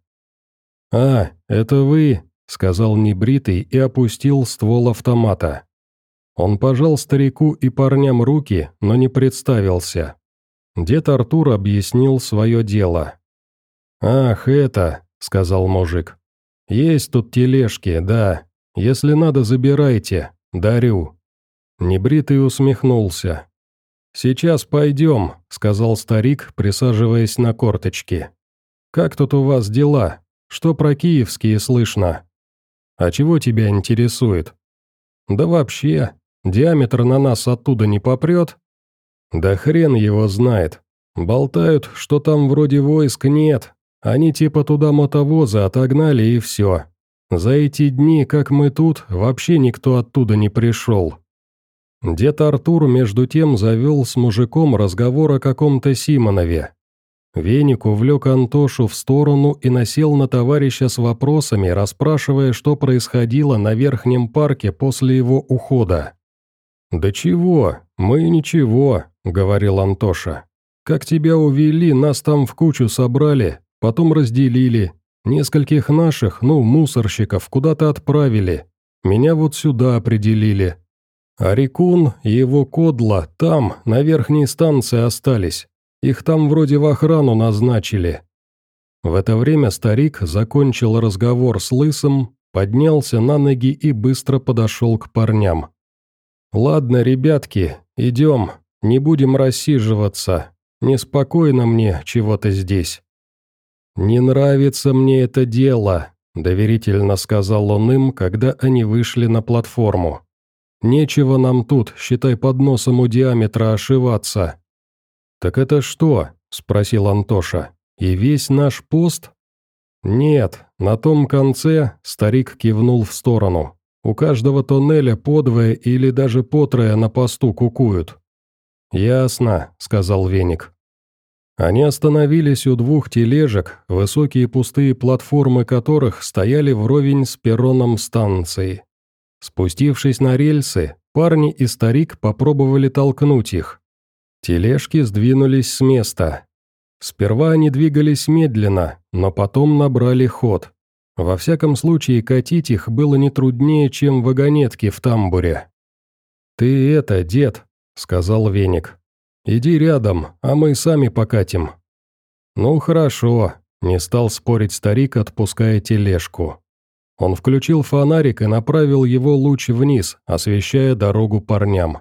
«А, это вы», — сказал небритый и опустил ствол автомата. Он пожал старику и парням руки, но не представился. Дед Артур объяснил свое дело. «Ах, это», — сказал мужик. «Есть тут тележки, да. Если надо, забирайте. Дарю». Небритый усмехнулся. «Сейчас пойдем», — сказал старик, присаживаясь на корточки. «Как тут у вас дела? Что про киевские слышно? А чего тебя интересует?» «Да вообще, диаметр на нас оттуда не попрет?» «Да хрен его знает. Болтают, что там вроде войск нет. Они типа туда мотовозы отогнали и все. За эти дни, как мы тут, вообще никто оттуда не пришел». Дед Артур между тем завел с мужиком разговор о каком-то Симонове. Веник увлек Антошу в сторону и насел на товарища с вопросами, расспрашивая, что происходило на верхнем парке после его ухода. «Да чего, мы ничего», — говорил Антоша. «Как тебя увели, нас там в кучу собрали, потом разделили. Нескольких наших, мусорщиков, куда-то отправили. Меня вот сюда определили. А Рекун и его кодла там, на верхней станции остались. Их там вроде в охрану назначили». В это время старик закончил разговор с Лысым, поднялся на ноги и быстро подошел к парням. «Ладно, ребятки, идем, не будем рассиживаться. Неспокойно мне чего-то здесь». «Не нравится мне это дело», — доверительно сказал он им, когда они вышли на платформу. «Нечего нам тут, считай, под носом у диаметра ошиваться». «Так это что?» — спросил Антоша. «И весь наш пост?» «Нет, на том конце», — старик кивнул в сторону. «У каждого тоннеля по двое или даже по трое на посту кукуют». «Ясно», — сказал Веник. Они остановились у двух тележек, высокие пустые платформы которых стояли вровень с перроном станции. Спустившись на рельсы, парни и старик попробовали толкнуть их. Тележки сдвинулись с места. Сперва они двигались медленно, но потом набрали ход. Во всяком случае, катить их было не труднее, чем вагонетки в тамбуре. «Ты это, дед», — сказал Веник. «Иди рядом, а мы сами покатим». «Ну хорошо», — не стал спорить старик, отпуская тележку. Он включил фонарик и направил его луч вниз, освещая дорогу парням.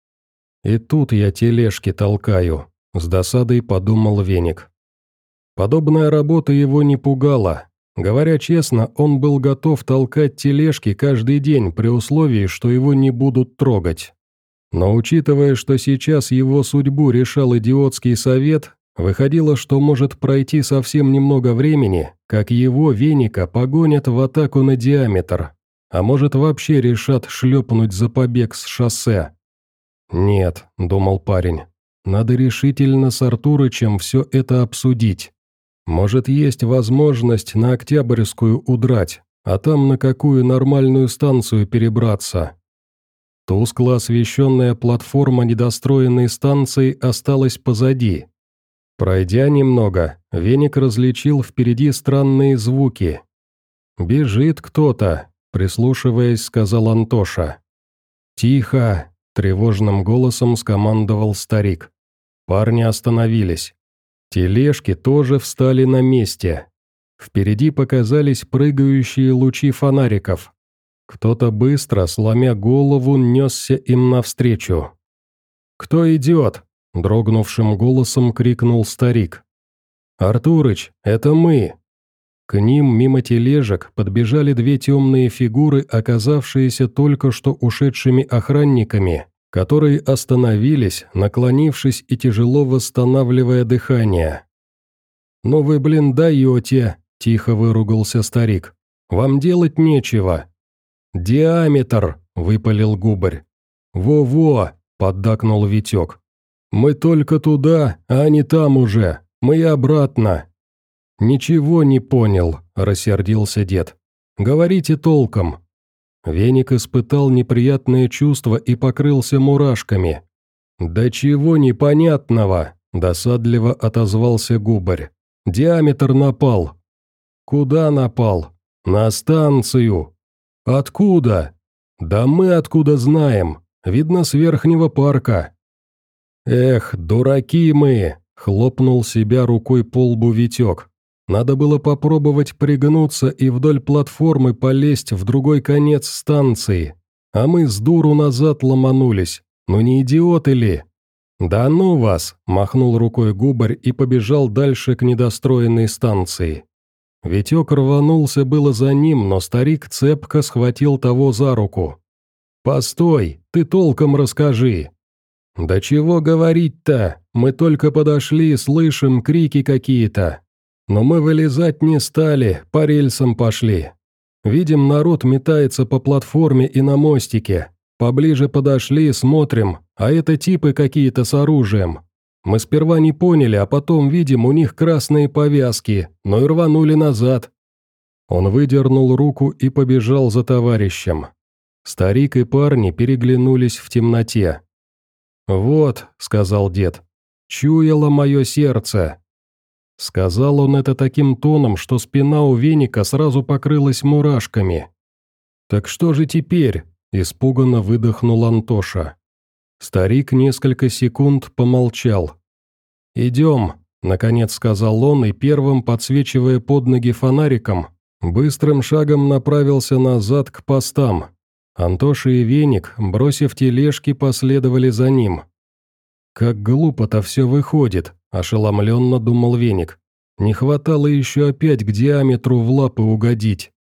«И тут я тележки толкаю», — с досадой подумал Веник. Подобная работа его не пугала. Говоря честно, он был готов толкать тележки каждый день при условии, что его не будут трогать. Но учитывая, что сейчас его судьбу решал идиотский совет, выходило, что может пройти совсем немного времени, как его, Веника, погонят в атаку на диаметр, а может вообще решат шлепнуть за побег с шоссе. «Нет», — думал парень, — «надо решительно с Артурычем все это обсудить. Может, есть возможность на Октябрьскую удрать, а там на какую нормальную станцию перебраться». Тускло освещенная платформа недостроенной станции осталась позади. Пройдя немного, Веник различил впереди странные звуки. «Бежит кто-то», — прислушиваясь, сказал Антоша. «Тихо», — тревожным голосом скомандовал старик. Парни остановились. Тележки тоже встали на месте. Впереди показались прыгающие лучи фонариков. Кто-то быстро, сломя голову, несся им навстречу. «Кто идет?» – дрогнувшим голосом крикнул старик. «Артурыч, это мы!» К ним мимо тележек подбежали две темные фигуры, оказавшиеся только что ушедшими охранниками, которые остановились, наклонившись и тяжело восстанавливая дыхание. «Ну вы, блин, даете!» – тихо выругался старик. «Вам делать нечего!» «Диаметр!» – выпалил Губарь. «Во-во!» – поддакнул Витек. «Мы только туда, а они там уже. Мы и обратно». «Ничего не понял», – рассердился дед. «Говорите толком». Веник испытал неприятное чувство и покрылся мурашками. «Да чего непонятного?» – досадливо отозвался Губарь. «Диаметр напал». «Куда напал?» «На станцию». «Откуда?» «Да мы откуда знаем. Видно, с верхнего парка». «Эх, дураки мы!» – хлопнул себя рукой по лбу Витек. «Надо было попробовать пригнуться и вдоль платформы полезть в другой конец станции. А мы с дуру назад ломанулись. Ну не идиоты ли?» «Да ну вас!» – махнул рукой Губарь и побежал дальше к недостроенной станции. Витек рванулся было за ним, но старик цепко схватил того за руку. «Постой, ты толком расскажи». «Да чего говорить-то? Мы только подошли, слышим крики какие-то. Но мы вылезать не стали, по рельсам пошли. Видим, народ метается по платформе и на мостике. Поближе подошли, смотрим, а это типы какие-то с оружием. Мы сперва не поняли, а потом видим у них красные повязки, но и рванули назад». Он выдернул руку и побежал за товарищем. Старик и парни переглянулись в темноте. «Вот», — сказал дед, — «чуяло мое сердце». Сказал он это таким тоном, что спина у Веника сразу покрылась мурашками. «Так что же теперь?» – испуганно выдохнул Антоша. Старик несколько секунд помолчал. «Идем», – наконец сказал он и первым, подсвечивая под ноги фонариком, быстрым шагом направился назад к постам. Антоша и Веник, бросив тележки, последовали за ним. «Как глупо-то все выходит», – ошеломленно думал Веник. «Не хватало еще опять к диаметру в лапы угодить.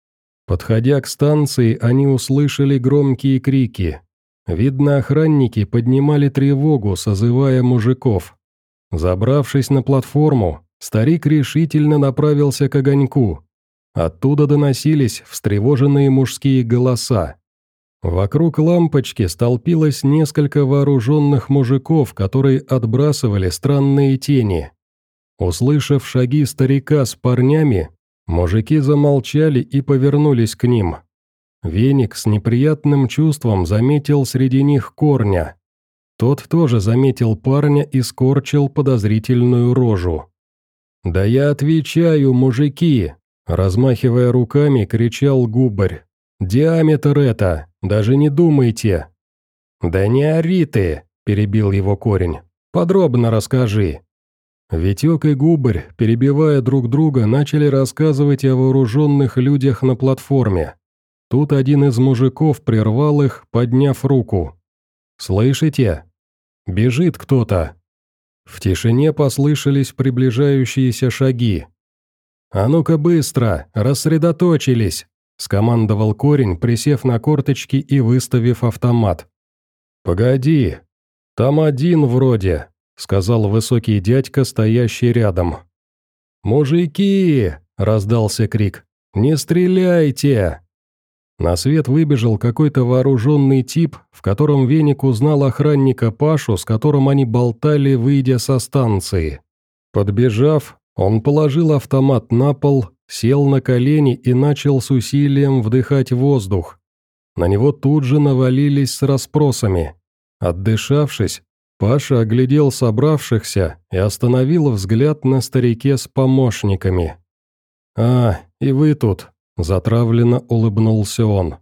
Подходя к станции, они услышали громкие крики. Видно, охранники поднимали тревогу, созывая мужиков. Забравшись на платформу, старик решительно направился к огоньку. Оттуда доносились встревоженные мужские голоса. Вокруг лампочки столпилось несколько вооруженных мужиков, которые отбрасывали странные тени. Услышав шаги старика с парнями, мужики замолчали и повернулись к ним. Веник с неприятным чувством заметил среди них Корня. Тот тоже заметил парня и скорчил подозрительную рожу. «Да я отвечаю, мужики!» – размахивая руками, кричал Губарь. «Диаметр это! Даже не думайте!» «Да не ори ты!» – перебил его Корень. «Подробно расскажи!» Витек и Губарь, перебивая друг друга, начали рассказывать о вооруженных людях на платформе. Тут один из мужиков прервал их, подняв руку. «Слышите? Бежит кто-то!» В тишине послышались приближающиеся шаги. «А ну-ка быстро, рассредоточились!» – скомандовал Корень, присев на корточки и выставив автомат. «Погоди, там один вроде», – сказал высокий дядька, стоящий рядом. «Мужики!» – раздался крик. «Не стреляйте!» На свет выбежал какой-то вооруженный тип, в котором Веник узнал охранника Пашу, с которым они болтали, выйдя со станции. Подбежав, он положил автомат на пол, сел на колени и начал с усилием вдыхать воздух. На него тут же навалились с расспросами. Отдышавшись, Паша оглядел собравшихся и остановил взгляд на старике с помощниками. «А, и вы тут», – затравленно улыбнулся он.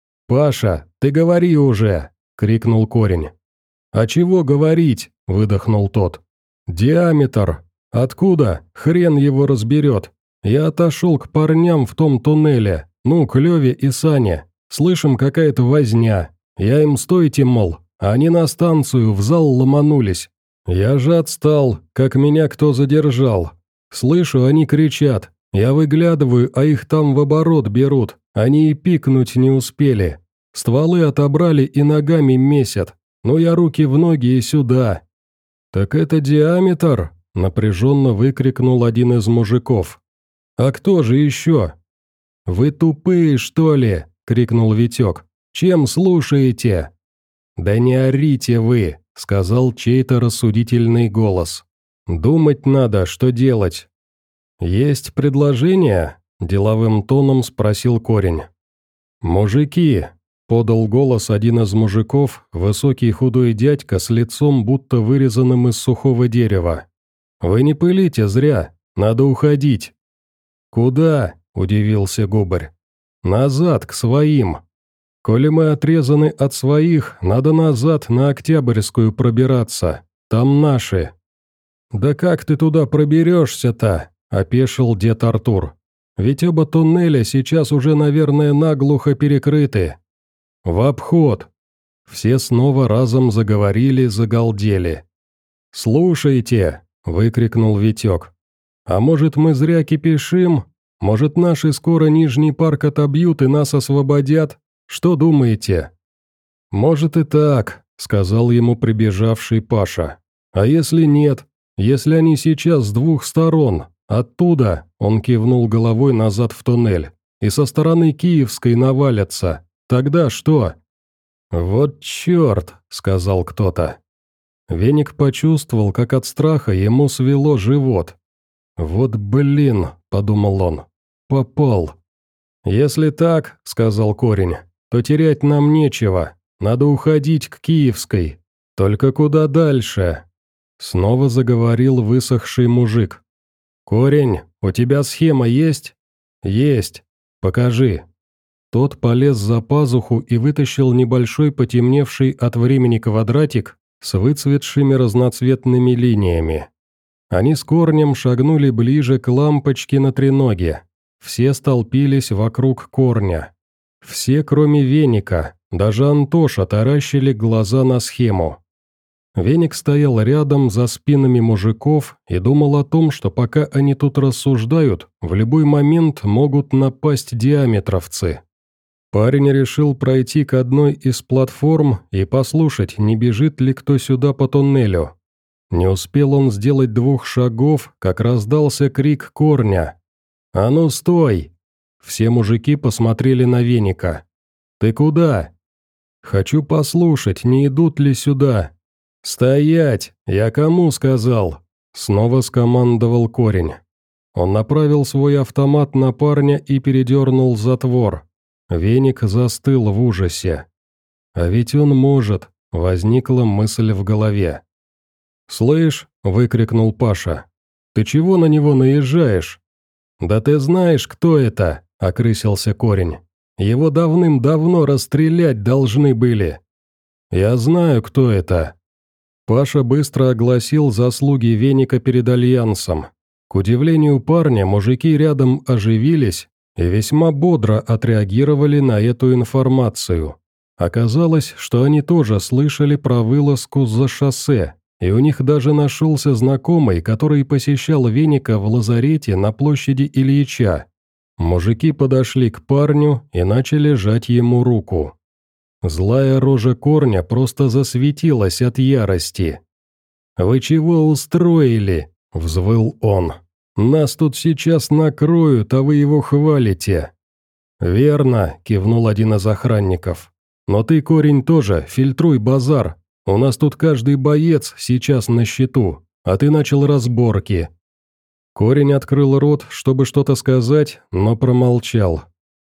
«Паша, ты говори уже!» – крикнул Корень. «А чего говорить?» – выдохнул тот. «Диаметр! Откуда? Хрен его разберет. Я отошел к парням в том туннеле, к Леве и Сане. Слышим, какая-то возня. Я им стойте, мол, а они на станцию в зал ломанулись. Я же отстал, как меня кто задержал. Слышу, они кричат. Я выглядываю, а их там в оборот берут. Они и пикнуть не успели. Стволы отобрали и ногами месят. Я руки в ноги и сюда». «Так это диаметр?» – напряженно выкрикнул один из мужиков. «А кто же еще?» «Вы тупые, что ли?» – крикнул Витек. «Чем слушаете?» «Да не орите вы», – сказал чей-то рассудительный голос. «Думать надо, что делать». «Есть предложение?» – деловым тоном спросил Корень. «Мужики», – подал голос один из мужиков, высокий худой дядька с лицом, будто вырезанным из сухого дерева. «Вы не пылите зря, надо уходить». «Куда?» – удивился Губарь. «Назад, к своим. Коли мы отрезаны от своих, надо назад на Октябрьскую пробираться, там наши». «Да как ты туда проберешься-то?» – опешил дед Артур. «Ведь оба туннеля сейчас уже, наверное, наглухо перекрыты». «В обход!» Все снова разом заговорили, загалдели. «Слушайте!» – выкрикнул Витек. «А может, мы зря кипишим? Может, наши скоро Нижний парк отобьют и нас освободят? Что думаете?» «Может и так», – сказал ему прибежавший Паша. «А если нет? Если они сейчас с двух сторон, оттуда, – он кивнул головой назад в туннель, – и со стороны Киевской навалятся, тогда что?» «Вот черт», – сказал кто-то. Веник почувствовал, как от страха ему свело живот. «Вот блин», – подумал он, – «попал». «Если так», – сказал Корень, – «то терять нам нечего, надо уходить к Киевской. Только куда дальше?» Снова заговорил высохший мужик. «Корень, у тебя схема есть?» «Есть. Покажи». Тот полез за пазуху и вытащил небольшой потемневший от времени квадратик с выцветшими разноцветными линиями. Они с Корнем шагнули ближе к лампочке на треноге. Все столпились вокруг Корня. Все, кроме Веника, даже Антоша таращили глаза на схему. Веник стоял рядом за спинами мужиков и думал о том, что пока они тут рассуждают, в любой момент могут напасть диаметровцы. Парень решил пройти к одной из платформ и послушать, не бежит ли кто сюда по туннелю. Не успел он сделать 2 шагов, как раздался крик Корня. «А ну стой!» Все мужики посмотрели на Веника. «Ты куда?» «Хочу послушать, не идут ли сюда». «Стоять! Я кому сказал?» Снова скомандовал Корень. Он направил свой автомат на парня и передернул затвор. Веник застыл в ужасе. «А ведь он может», — возникла мысль в голове. «Слышь», — выкрикнул Паша, — «ты чего на него наезжаешь?» «Да ты знаешь, кто это», — окрысился Корень. «Его давным-давно расстрелять должны были». «Я знаю, кто это». Паша быстро огласил заслуги Веника перед Альянсом. К удивлению парня, мужики рядом оживились и весьма бодро отреагировали на эту информацию. Оказалось, что они тоже слышали про вылазку за шоссе, и у них даже нашелся знакомый, который посещал Веника в лазарете на площади Ильича. Мужики подошли к парню и начали жать ему руку. Злая рожа Корня просто засветилась от ярости. «Вы чего устроили?» – взвыл он. «Нас тут сейчас накроют, а вы его хвалите». «Верно», – кивнул один из охранников. «Но ты, Корень, тоже фильтруй базар. У нас тут каждый боец сейчас на счету, а ты начал разборки». Корень открыл рот, чтобы что-то сказать, но промолчал.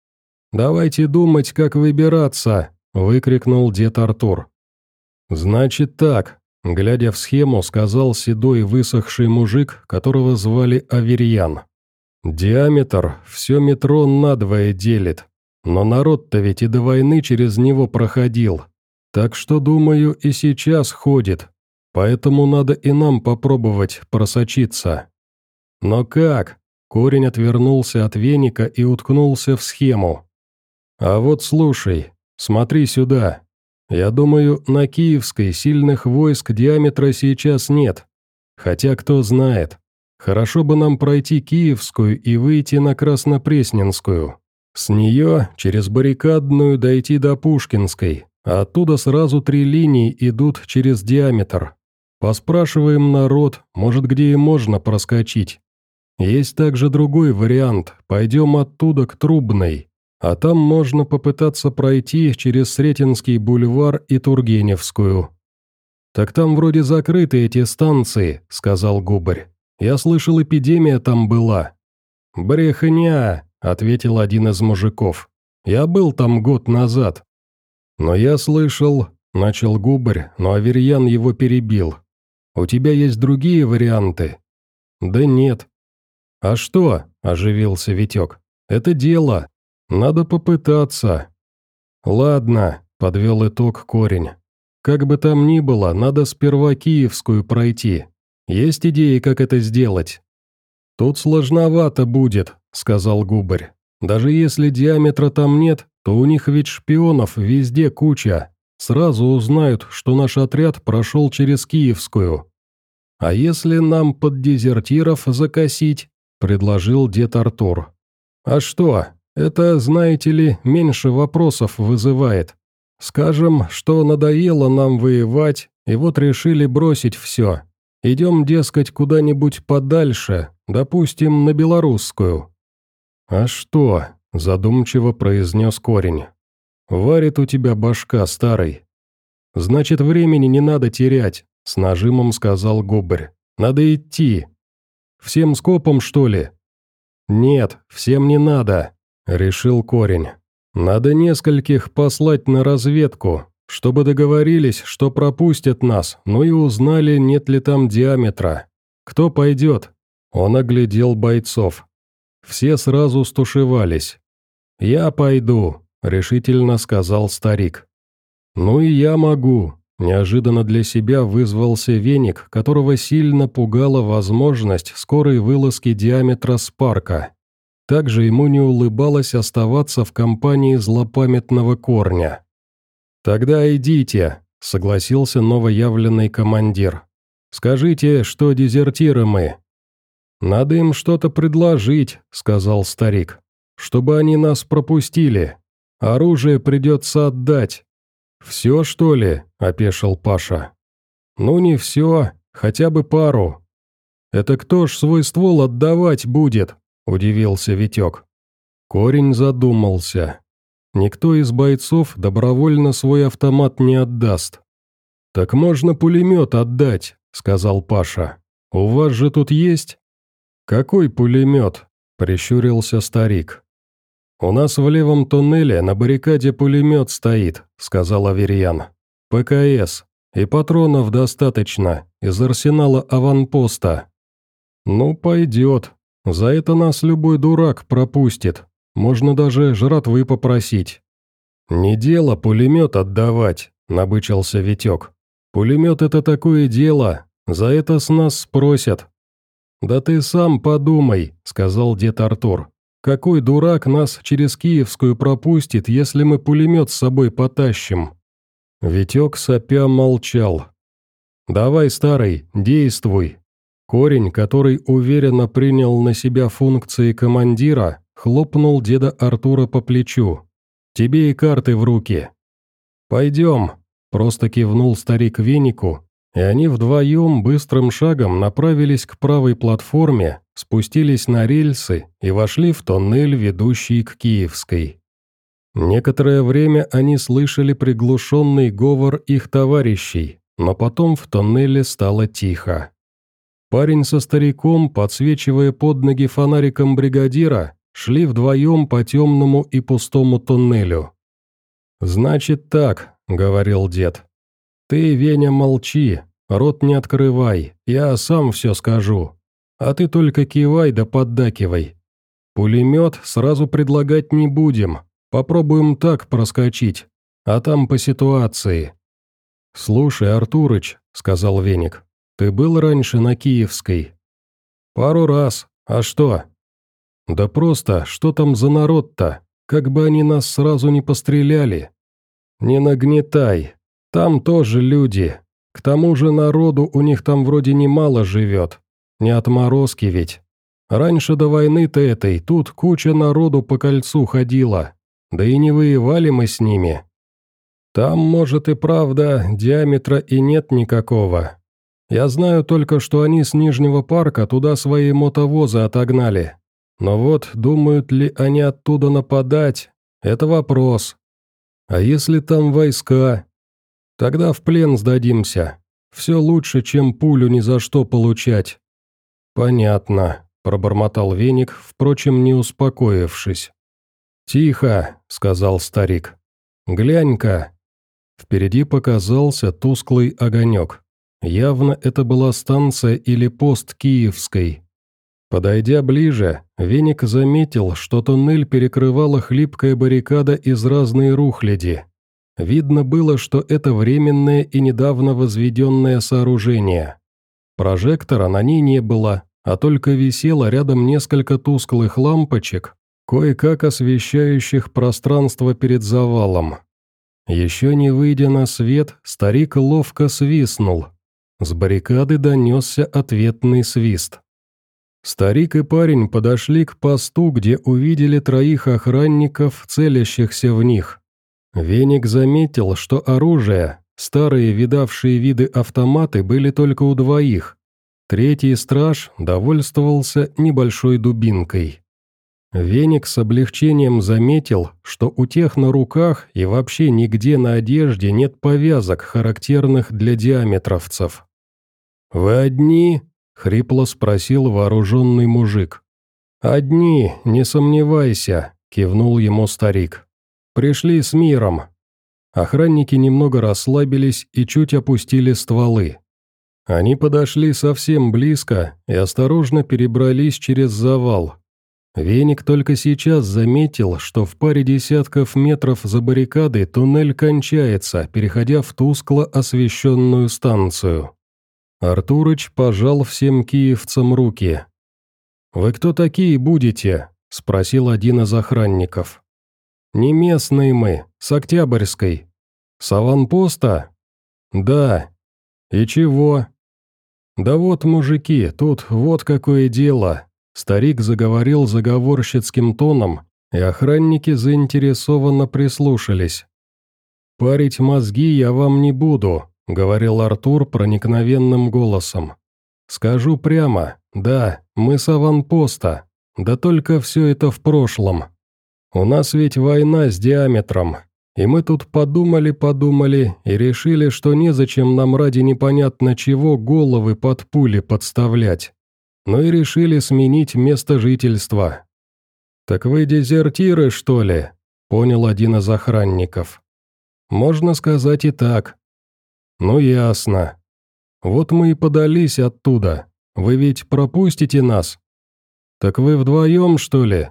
«Давайте думать, как выбираться», – выкрикнул дед Артур. «Значит так», – глядя в схему, сказал седой высохший мужик, которого звали Аверьян. «Диаметр все метро надвое делит, но народ-то ведь и до войны через него проходил, так что, думаю, и сейчас ходит, поэтому надо и нам попробовать просочиться». «Но как?» – Корень отвернулся от Веника и уткнулся в схему. «А вот слушай, смотри сюда. Я думаю, на Киевской сильных войск Диаметра сейчас нет. Хотя кто знает. Хорошо бы нам пройти Киевскую и выйти на Краснопресненскую. С нее через Баррикадную дойти до Пушкинской, а оттуда сразу 3 линии идут через Диаметр. Поспрашиваем народ, может, где и можно проскочить. Есть также другой вариант, пойдем оттуда к Трубной, а там можно попытаться пройти через Сретенский бульвар и Тургеневскую». «Так там вроде закрыты эти станции», — сказал Губарь. «Я слышал, эпидемия там была». «Брехня», — ответил один из мужиков. «Я был там год назад». «Но я слышал», — начал Губарь, но Аверьян его перебил. «У тебя есть другие варианты?» «Да нет». «А что?» – оживился Витек. «Это дело. Надо попытаться». «Ладно», – подвел итог Корень. «Как бы там ни было, надо сперва Киевскую пройти. Есть идеи, как это сделать?» «Тут сложновато будет», – сказал Губарь. «Даже если Диаметра там нет, то у них ведь шпионов везде куча. Сразу узнают, что наш отряд прошел через Киевскую. А если нам под дезертиров закосить?» – предложил дед Артур. «А что, это, знаете ли, меньше вопросов вызывает. Скажем, что надоело нам воевать, и вот решили бросить все. Идем, дескать, куда-нибудь подальше, допустим, на Белорусскую». «А что?» – задумчиво произнес Корень. «Варит у тебя башка, старый». «Значит, времени не надо терять», – с нажимом сказал Губарь. «Надо идти». «Всем скопом, что ли?» «Нет, всем не надо», — решил Корень. «Надо нескольких послать на разведку, чтобы договорились, что пропустят нас, ну и узнали, нет ли там Диаметра. Кто пойдет?» Он оглядел бойцов. Все сразу стушевались. «Я пойду», — решительно сказал старик. «Ну и я могу», — неожиданно для себя вызвался Веник, которого сильно пугала возможность скорой вылазки Диаметра с парка. Также ему не улыбалось оставаться в компании злопамятного Корня. «Тогда идите», — согласился новоявленный командир. «Скажите, что дезертиры мы». «Надо им что-то предложить», — сказал старик, — «чтобы они нас пропустили. Оружие придется отдать». «Все, что ли?» — опешил Паша. «Ну, не все, хотя бы пару». «Это кто ж свой ствол отдавать будет?» — удивился Витек. Корень задумался. Никто из бойцов добровольно свой автомат не отдаст. «Так можно пулемет отдать», — сказал Паша. «У вас же тут есть?» «Какой пулемет?» — прищурился старик. «У нас в левом туннеле на баррикаде пулемет стоит», — сказал Аверьян. «ПКС. И патронов достаточно, из арсенала аванпоста». «Ну, пойдет. За это нас любой дурак пропустит. Можно даже жратвы попросить». «Не дело пулемет отдавать», — набычился Витек. «Пулемет — это такое дело, за это с нас спросят». «Да ты сам подумай», — сказал дед Артур. «Какой дурак нас через Киевскую пропустит, если мы пулемет с собой потащим?» Витек сопя молчал. «Давай, старый, действуй». Корень, который уверенно принял на себя функции командира, хлопнул деда Артура по плечу. «Тебе и карты в руки». «Пойдем», — просто кивнул старик Венику, и они вдвоем быстрым шагом направились к правой платформе, спустились на рельсы и вошли в тоннель, ведущий к Киевской. Некоторое время они слышали приглушенный говор их товарищей, но потом в тоннеле стало тихо. Парень со стариком, подсвечивая под ноги фонариком бригадира, шли вдвоем по темному и пустому туннелю. «Значит так», — говорил дед. «Ты, Веня, молчи, рот не открывай, я сам все скажу. А ты только кивай да поддакивай. Пулемет сразу предлагать не будем, попробуем так проскочить, а там по ситуации». «Слушай, Артурыч», — сказал Веник, — «ты был раньше на Киевской?» «Пару раз. А что?» «Да просто, что там за народ-то? Как бы они нас сразу не постреляли». «Не нагнетай. Там тоже люди. К тому же народу у них там вроде немало живет. Не отморозки ведь. Раньше до войны-то этой тут куча народу по кольцу ходила. Да и не воевали мы с ними. Там, может, и правда, диаметра и нет никакого. Я знаю только, что они с Нижнего парка туда свои мотовозы отогнали. Но вот, думают ли они оттуда нападать, это вопрос. А если там войска? Тогда в плен сдадимся. Все лучше, чем пулю ни за что получать». «Понятно», — пробормотал Веник, впрочем, не успокоившись. «Тихо», — сказал старик. «Глянь-ка». Впереди показался тусклый огонек. Явно это была станция или пост Киевской. Подойдя ближе, Веник заметил, что туннель перекрывала хлипкая баррикада из разной рухляди. Видно было, что это временное и недавно возведенное сооружение. Прожектора на ней не было, а только висело рядом несколько тусклых лампочек, кое-как освещающих пространство перед завалом. Еще не выйдя на свет, старик ловко свистнул. С баррикады донесся ответный свист. Старик и парень подошли к посту, где увидели троих охранников, целящихся в них. Веник заметил, что оружие, старые видавшие виды автоматы были только у двоих. Третий страж довольствовался небольшой дубинкой. Веник с облегчением заметил, что у тех на руках и вообще нигде на одежде нет повязок, характерных для диаметровцев. «Вы одни?» — хрипло спросил вооруженный мужик. «Одни, не сомневайся», — кивнул ему старик. «Пришли с миром». Охранники немного расслабились и чуть опустили стволы. Они подошли совсем близко и осторожно перебрались через завал. Веник только сейчас заметил, что в паре десятков метров за баррикадой туннель кончается, переходя в тускло освещенную станцию. Артурыч пожал всем киевцам руки. «Вы кто такие будете?» – спросил один из охранников. «Не местные мы, с Октябрьской. С аванпоста?» «Да. И чего?» «Да вот, мужики, тут вот какое дело». Старик заговорил заговорщицким тоном, и охранники заинтересованно прислушались. «Парить мозги я вам не буду», — говорил Артур проникновенным голосом. «Скажу прямо, да, мы с аванпоста, да только все это в прошлом. У нас ведь война с диаметром, и мы тут подумали и решили, что незачем нам ради непонятно чего головы под пули подставлять. Ну и решили сменить место жительства». «Так вы дезертиры, что ли?» — понял один из охранников. «Можно сказать и так». «Ну ясно. Вот мы и подались оттуда. Вы ведь пропустите нас?» «Так вы вдвоем, что ли?»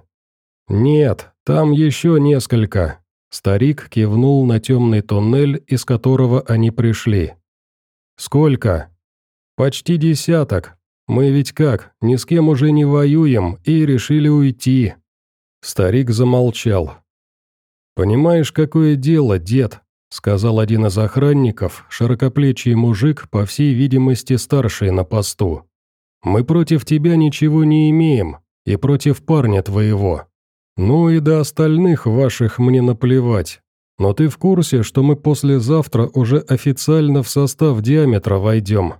«Нет, там еще несколько». Старик кивнул на темный туннель, из которого они пришли. «Сколько?» «Почти десяток. Мы ведь как, ни с кем уже не воюем и решили уйти». Старик замолчал. «Понимаешь, какое дело, дед?» — сказал один из охранников, широкоплечий мужик, по всей видимости, старший на посту. «Мы против тебя ничего не имеем, и против парня твоего. Ну и до остальных ваших мне наплевать. Но ты в курсе, что мы послезавтра уже официально в состав диаметра войдем?»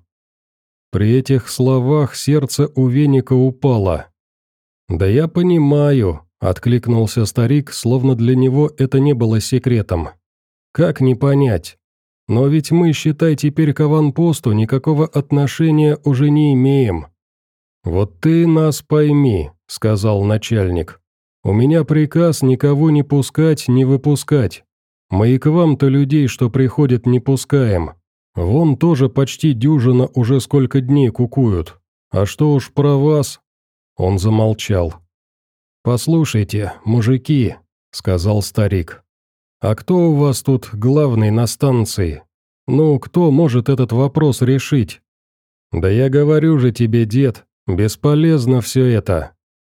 При этих словах сердце у веника упало. «Да я понимаю», — откликнулся старик, словно для него это не было секретом. «Как не понять? Но ведь мы, считай, теперь к аванпосту никакого отношения уже не имеем». «Вот ты нас пойми», — сказал начальник. «У меня приказ никого не пускать, не выпускать. Мы и к вам-то людей, что приходят, не пускаем. Вон тоже почти дюжина уже сколько дней кукуют. А что уж про вас?» Он замолчал. «Послушайте, мужики», — сказал старик. «А кто у вас тут главный на станции? Ну, кто может этот вопрос решить?» «Да я говорю же тебе, дед, бесполезно все это».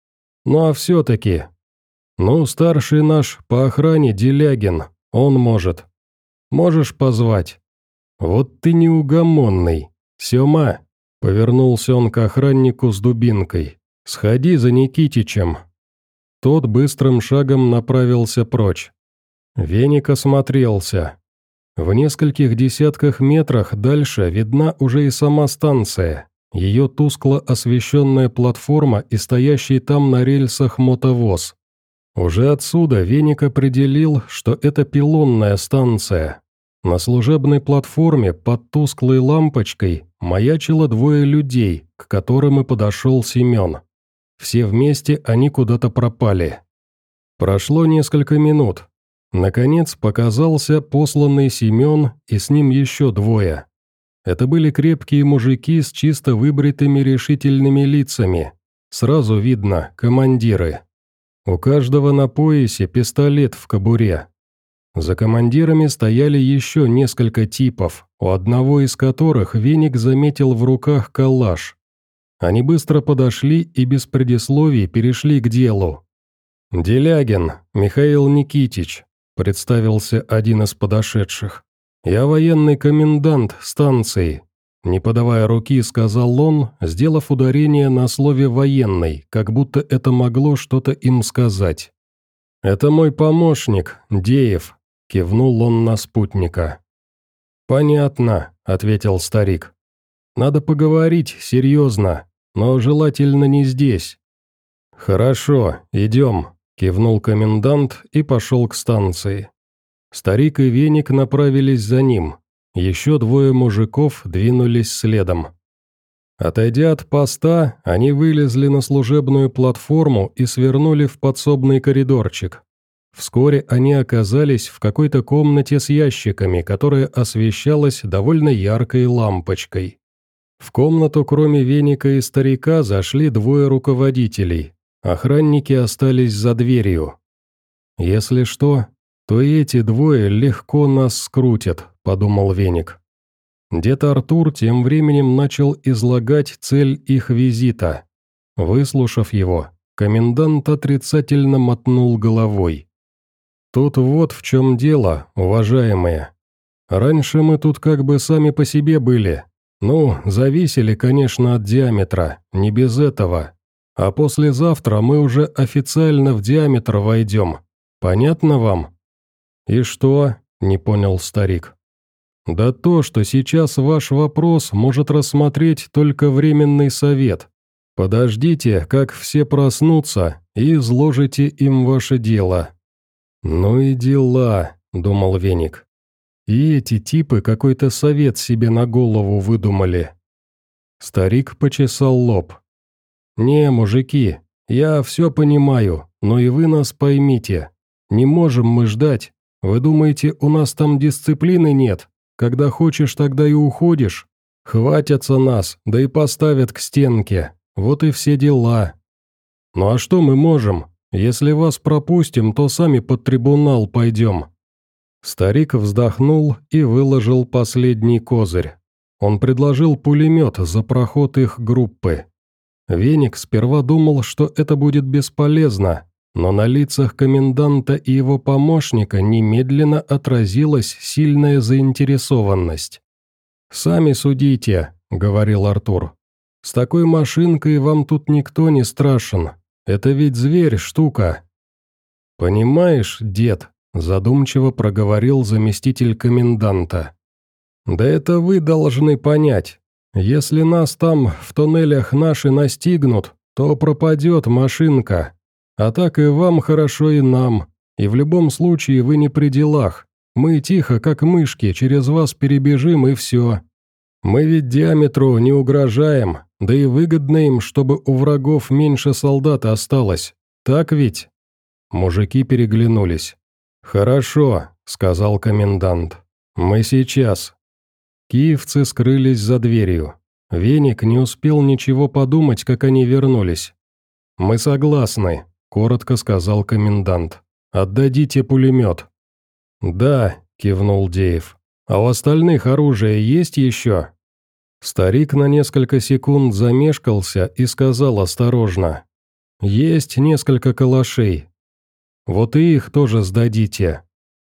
«Ну а все-таки...» «Ну, старший наш по охране Делягин, он может. Можешь позвать?» «Вот ты неугомонный. Сема», — повернулся он к охраннику с дубинкой, — «сходи за Никитичем». Тот быстрым шагом направился прочь. Веник осмотрелся. В нескольких десятках метрах дальше видна уже и сама станция, ее тускло освещенная платформа и стоящий там на рельсах мотовоз. Уже отсюда Веник определил, что это пилонная станция. На служебной платформе под тусклой лампочкой маячило двое людей, к которым и подошел Семен. Все вместе они куда-то пропали. Прошло несколько минут. Наконец показался посланный Семен и с ним еще двое. Это были крепкие мужики с чисто выбритыми решительными лицами. Сразу видно, командиры. У каждого на поясе пистолет в кобуре. За командирами стояли еще несколько типов, у одного из которых Веник заметил в руках калаш. Они быстро подошли и без предисловий перешли к делу. «Делягин, Михаил Никитич», — представился один из подошедших. «Я военный комендант станции», — не подавая руки, сказал он, сделав ударение на слове «военный», как будто это могло что-то им сказать. «Это мой помощник, Деев», — кивнул он на спутника. «Понятно», — ответил старик. «Надо поговорить серьезно, но желательно не здесь». «Хорошо, идем», — кивнул комендант и пошел к станции. Старик и Веник направились за ним. Еще двое мужиков двинулись следом. Отойдя от поста, они вылезли на служебную платформу и свернули в подсобный коридорчик. Вскоре они оказались в какой-то комнате с ящиками, которая освещалась довольно яркой лампочкой. В комнату, кроме Веника и старика, зашли двое руководителей. Охранники остались за дверью. «Если что, то и эти двое легко нас скрутят», — подумал Веник. Дед Артур тем временем начал излагать цель их визита. Выслушав его, комендант отрицательно мотнул головой. «Тут вот в чем дело, уважаемые. Раньше мы тут как бы сами по себе были. Ну, зависели, конечно, от диаметра, не без этого. А послезавтра мы уже официально в диаметр войдем. Понятно вам?» «И что?» – не понял старик. «Да то, что сейчас ваш вопрос может рассмотреть только Временный совет. Подождите, как все проснутся, и изложите им ваше дело». «Ну и дела», – думал Веник. «И эти типы какой-то совет себе на голову выдумали». Старик почесал лоб. «Не, мужики, я все понимаю, но и вы нас поймите. Не можем мы ждать. Вы думаете, у нас там дисциплины нет? Когда хочешь, тогда и уходишь. Хватятся нас, да и поставят к стенке. Вот и все дела. Ну а что мы можем? Если вас пропустим, то сами под трибунал пойдем». Старик вздохнул и выложил последний козырь. Он предложил пулемет за проход их группы. Веник сперва думал, что это будет бесполезно, но на лицах коменданта и его помощника немедленно отразилась сильная заинтересованность. «Сами судите», — говорил Артур. «С такой машинкой вам тут никто не страшен. Это ведь зверь штука». «Понимаешь, дед», — задумчиво проговорил заместитель коменданта. «Да это вы должны понять. Если нас там в тоннелях наши настигнут, то пропадет машинка. А так и вам хорошо, и нам. И в любом случае вы не при делах. Мы тихо, как мышки, через вас перебежим и все. Мы ведь диаметру не угрожаем, да и выгодно им, чтобы у врагов меньше солдат осталось. Так ведь?» Мужики переглянулись. «Хорошо», — сказал комендант. «Мы сейчас». Киевцы скрылись за дверью. Веник не успел ничего подумать, как они вернулись. «Мы согласны», — коротко сказал комендант. «Отдадите пулемет». «Да», — кивнул Деев. «А у остальных оружие есть еще?» Старик на несколько секунд замешкался и сказал осторожно. «Есть несколько калашей. Вот и их тоже сдадите».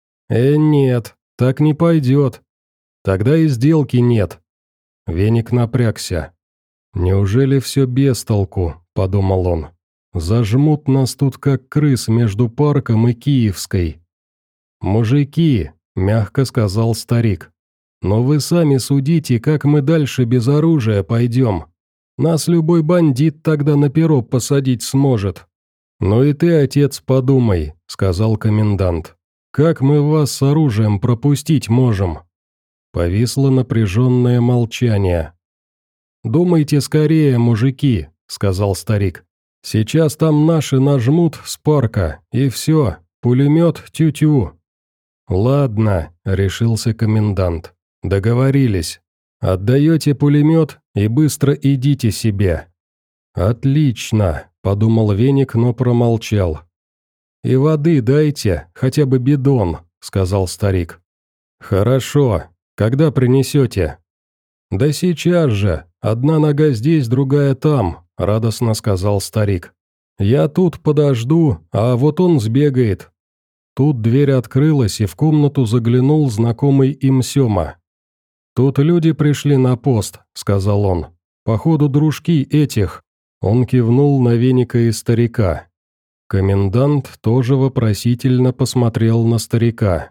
Нет, так не пойдет. Тогда и сделки нет». Веник напрягся. «Неужели все без толку?» – подумал он. «Зажмут нас тут как крыс между парком и Киевской». «Мужики», – мягко сказал старик, – «но вы сами судите, как мы дальше без оружия пойдем. Нас любой бандит тогда на перо посадить сможет». «Ну и ты, отец, подумай», – сказал комендант. «Как мы вас с оружием пропустить можем?» Повисло напряженное молчание. «Думайте скорее, мужики», — сказал старик. «Сейчас там наши нажмут с парка, и все, пулемет тю-тю». «Ладно», — решился комендант. «Договорились. Отдаете пулемет и быстро идите себе». «Отлично», — подумал Веник, но промолчал. «И воды дайте, хотя бы бидон», — сказал старик. «Хорошо. Когда принесете?» «Да сейчас же. Одна нога здесь, другая там», — радостно сказал старик. «Я тут подожду, а вот он сбегает». Тут дверь открылась, и в комнату заглянул знакомый им Сема. «Тут люди пришли на пост», — сказал он. «Походу, дружки этих». Он кивнул на Веника и старика. Комендант тоже вопросительно посмотрел на старика.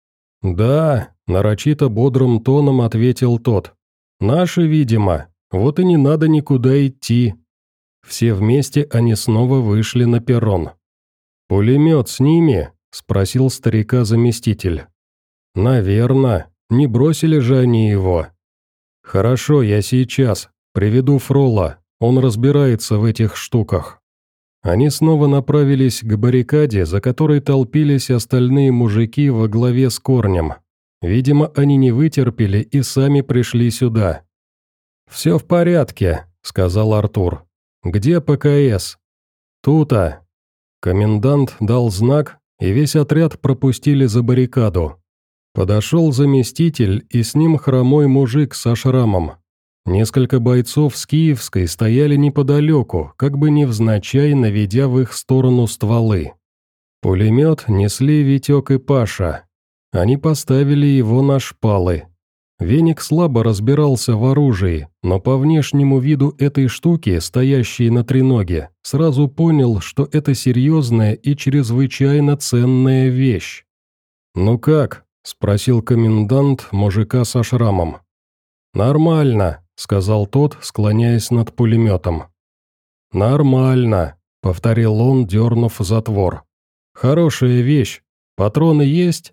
«Да», — нарочито бодрым тоном ответил тот. «Наши, видимо, вот и не надо никуда идти». Все вместе они снова вышли на перрон. «Пулемет с ними?» — спросил старика заместитель. «Наверно. Не бросили же они его». «Хорошо, я сейчас. Приведу Фрола. Он разбирается в этих штуках». Они снова направились к баррикаде, за которой толпились остальные мужики во главе с Корнем. Видимо, они не вытерпели и сами пришли сюда. «Все в порядке», — сказал Артур. «Где ПКС?» «Тута». Комендант дал знак, и весь отряд пропустили за баррикаду. Подошел заместитель, и с ним хромой мужик со шрамом. Несколько бойцов с Киевской стояли неподалеку, как бы невзначай наведя в их сторону стволы. Пулемет несли Витек и Паша. Они поставили его на шпалы. Веник слабо разбирался в оружии, но по внешнему виду этой штуки, стоящей на треноге, сразу понял, что это серьезная и чрезвычайно ценная вещь. «Ну как?» – спросил комендант мужика со шрамом. «Нормально», – сказал тот, склоняясь над пулеметом. «Нормально», – повторил он, дернув затвор. «Хорошая вещь. Патроны есть?»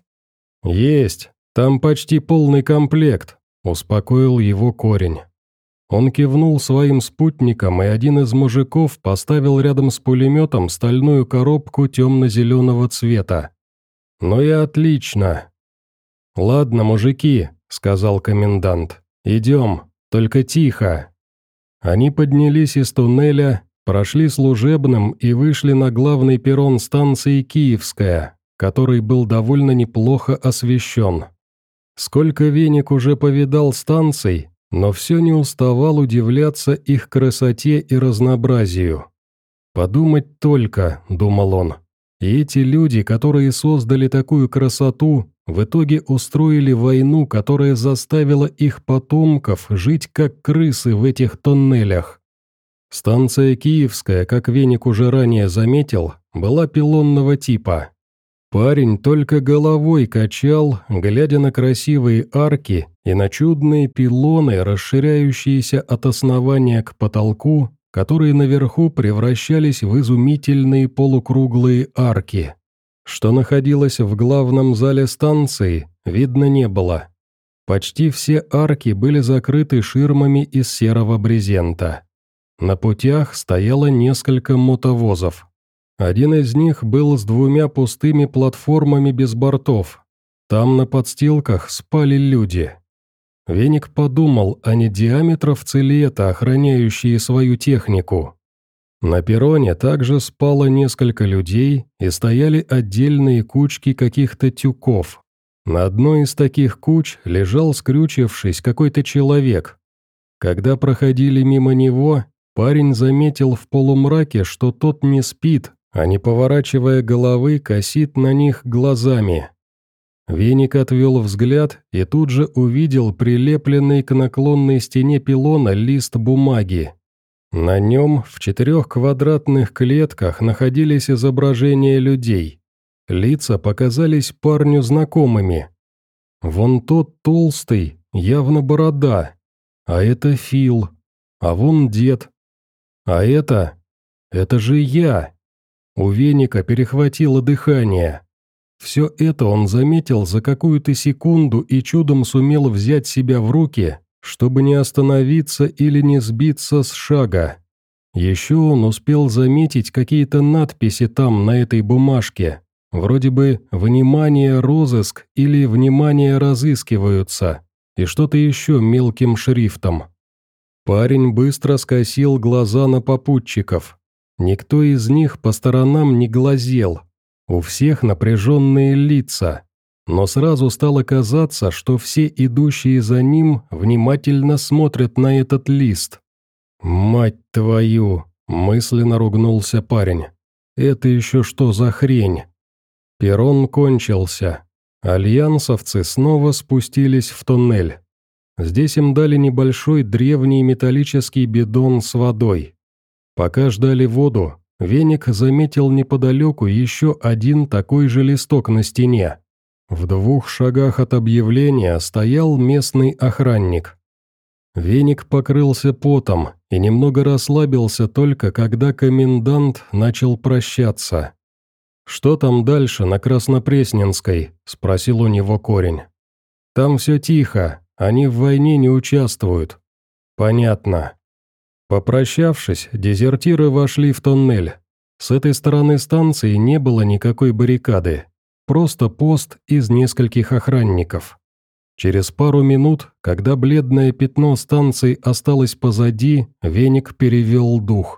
«Есть. Там почти полный комплект», – успокоил его корень. Он кивнул своим спутникам, и один из мужиков поставил рядом с пулеметом стальную коробку темно-зеленого цвета. «Ну и отлично». «Ладно, мужики», – сказал комендант, – «идем, только тихо». Они поднялись из туннеля, прошли служебным и вышли на главный перрон станции Киевская, который был довольно неплохо освещен. Сколько Веник уже повидал станций, но все не уставал удивляться их красоте и разнообразию. «Подумать только», — думал он, — «и эти люди, которые создали такую красоту, в итоге устроили войну, которая заставила их потомков жить как крысы в этих тоннелях». Станция Киевская, как Веник уже ранее заметил, была пилонного типа. Парень только головой качал, глядя на красивые арки и на чудные пилоны, расширяющиеся от основания к потолку, которые наверху превращались в изумительные полукруглые арки. Что находилось в главном зале станции, видно не было. Почти все арки были закрыты ширмами из серого брезента. На путях стояло несколько мотовозов. Один из них был с 2 пустыми платформами без бортов. Там на подстилках спали люди. Веник подумал, а не диаметровцы ли это, охраняющие свою технику. На перроне также спало несколько людей и стояли отдельные кучки каких-то тюков. На одной из таких куч лежал, скрючившись, какой-то человек. Когда проходили мимо него, парень заметил в полумраке, что тот не спит, а не поворачивая головы, косит на них глазами. Веник отвел взгляд и тут же увидел прилепленный к наклонной стене пилона лист бумаги. На нем в 4 квадратных клетках находились изображения людей. Лица показались парню знакомыми. Вон тот толстый, явно борода, а это Фил, а вон дед. А это же я. У Веника перехватило дыхание. Все это он заметил за какую-то секунду и чудом сумел взять себя в руки, чтобы не остановиться или не сбиться с шага. Еще он успел заметить какие-то надписи там, на этой бумажке, вроде бы «Внимание, розыск» или «Внимание, разыскиваются», и что-то еще мелким шрифтом. Парень быстро скосил глаза на попутчиков. Никто из них по сторонам не глазел. У всех напряженные лица. Но сразу стало казаться, что все идущие за ним внимательно смотрят на этот лист. «Мать твою!» – мысленно ругнулся парень. «Это еще что за хрень?» Перрон кончился. Альянсовцы снова спустились в туннель. Здесь им дали небольшой древний металлический бидон с водой. Пока ждали воду, Веник заметил неподалеку еще один такой же листок на стене. В 2 шагах от объявления стоял местный охранник. Веник покрылся потом и немного расслабился только, когда комендант начал прощаться. «Что там дальше на Краснопресненской?» – спросил у него корень. «Там все тихо, они в войне не участвуют». «Понятно». Попрощавшись, дезертиры вошли в туннель. С этой стороны станции не было никакой баррикады, просто пост из нескольких охранников. Через пару минут, когда бледное пятно станции осталось позади, Веник перевел дух.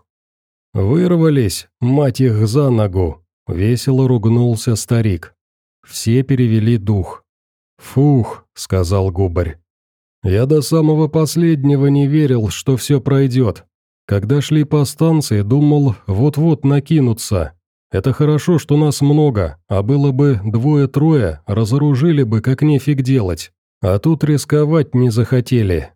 «Вырвались, мать их за ногу!» – весело ругнулся старик. Все перевели дух. «Фух», – сказал Губарь. «Я до самого последнего не верил, что все пройдет. Когда шли по станции, думал, вот-вот накинутся. Это хорошо, что нас много, а было бы двое-трое, разоружили бы, как нефиг делать. А тут рисковать не захотели».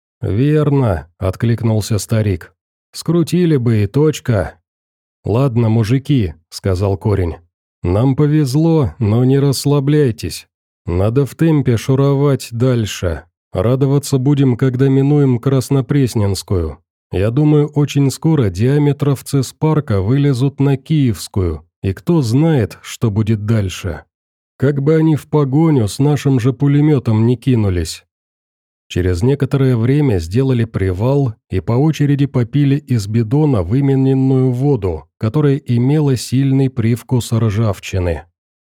«Верно», — откликнулся старик. «Скрутили бы и точка». «Ладно, мужики», — сказал Корень. «Нам повезло, но не расслабляйтесь. Надо в темпе шуровать дальше. Радоваться будем, когда минуем Краснопресненскую. Я думаю, очень скоро диаметровцы с парка вылезут на Киевскую, и кто знает, что будет дальше. Как бы они в погоню с нашим же пулеметом не кинулись». Через некоторое время сделали привал и по очереди попили из бидона вымененную воду, которая имела сильный привкус ржавчины.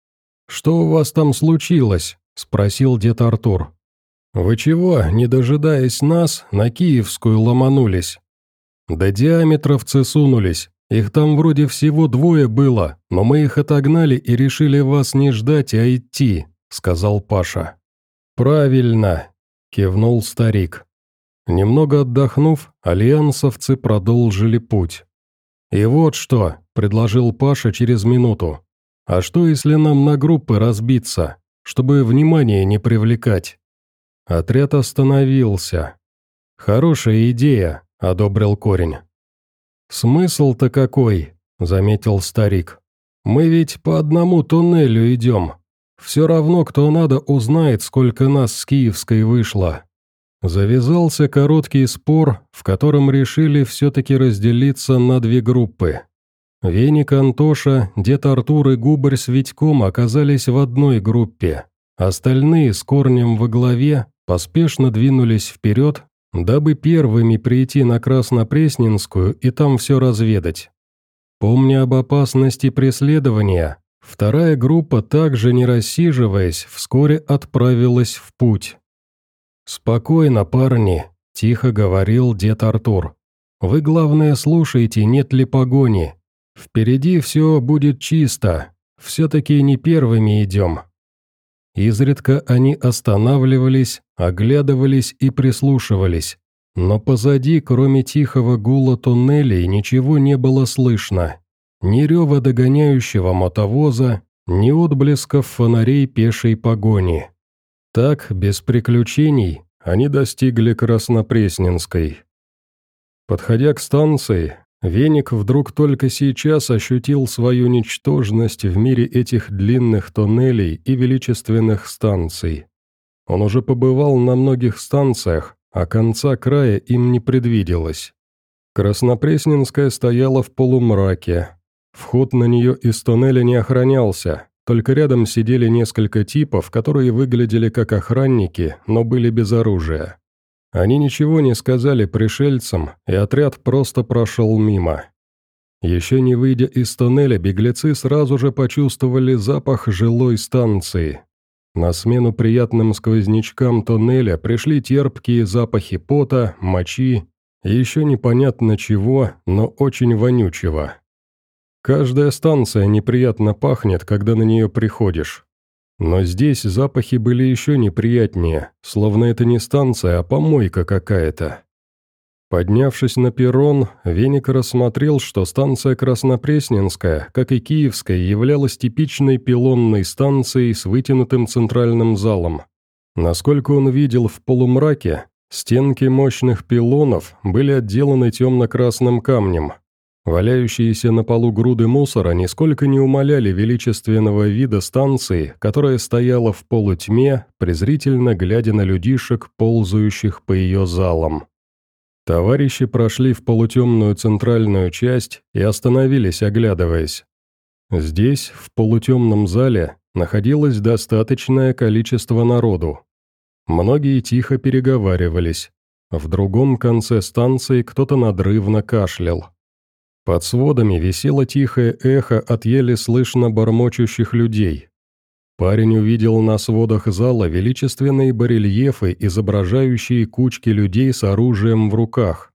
«Что у вас там случилось?» – спросил дед Артур. «Вы чего, не дожидаясь нас, на Киевскую ломанулись?» «Да диаметровцы сунулись, их там вроде всего двое было, но мы их отогнали и решили вас не ждать, а идти», – сказал Паша. «Правильно», – кивнул старик. Немного отдохнув, альянсовцы продолжили путь. «И вот что», – предложил Паша через минуту. «А что, если нам на группы разбиться, чтобы внимание не привлекать?» Отряд остановился. «Хорошая идея», – одобрил Корень. «Смысл-то какой?» – заметил старик. «Мы ведь по одному туннелю идем. Все равно, кто надо, узнает, сколько нас с Киевской вышло». Завязался короткий спор, в котором решили все-таки разделиться на две группы. Веник, Антоша, дед Артур и Губарь с Витьком оказались в одной группе. Остальные с Корнем во главе поспешно двинулись вперед, дабы первыми прийти на Краснопресненскую и там все разведать. Помня об опасности преследования, вторая группа, также не рассиживаясь, вскоре отправилась в путь. «Спокойно, парни», – тихо говорил дед Артур. «Вы, главное, слушайте, нет ли погони. Впереди все будет чисто, все-таки не первыми идем». Изредка они останавливались, оглядывались и прислушивались, но позади, кроме тихого гула туннелей, ничего не было слышно. Ни рева догоняющего мотовоза, ни отблесков фонарей пешей погони. Так, без приключений, они достигли Краснопресненской. Подходя к станции, Веник вдруг только сейчас ощутил свою ничтожность в мире этих длинных туннелей и величественных станций. Он уже побывал на многих станциях, а конца края им не предвиделось. Краснопресненская стояла в полумраке. Вход на нее из туннеля не охранялся, только рядом сидели несколько типов, которые выглядели как охранники, но были без оружия. Они ничего не сказали пришельцам, и отряд просто прошел мимо. Еще не выйдя из туннеля, беглецы сразу же почувствовали запах жилой станции. На смену приятным сквознячкам туннеля пришли терпкие запахи пота, мочи и еще непонятно чего, но очень вонючего. Каждая станция неприятно пахнет, когда на нее приходишь. Но здесь запахи были еще неприятнее, словно это не станция, а помойка какая-то. Поднявшись на перрон, Веник рассмотрел, что станция Краснопресненская, как и Киевская, являлась типичной пилонной станцией с вытянутым центральным залом. Насколько он видел в полумраке, стенки мощных пилонов были отделаны темно-красным камнем. Валяющиеся на полу груды мусора нисколько не умаляли величественного вида станции, которая стояла в полутьме, презрительно глядя на людишек, ползающих по ее залам. Товарищи прошли в полутемную центральную часть и остановились, оглядываясь. Здесь, в полутемном зале, находилось достаточное количество народу. Многие тихо переговаривались. В другом конце станции кто-то надрывно кашлял. Под сводами висело тихое эхо от еле слышно бормочущих людей. Парень увидел на сводах зала величественные барельефы, изображающие кучки людей с оружием в руках.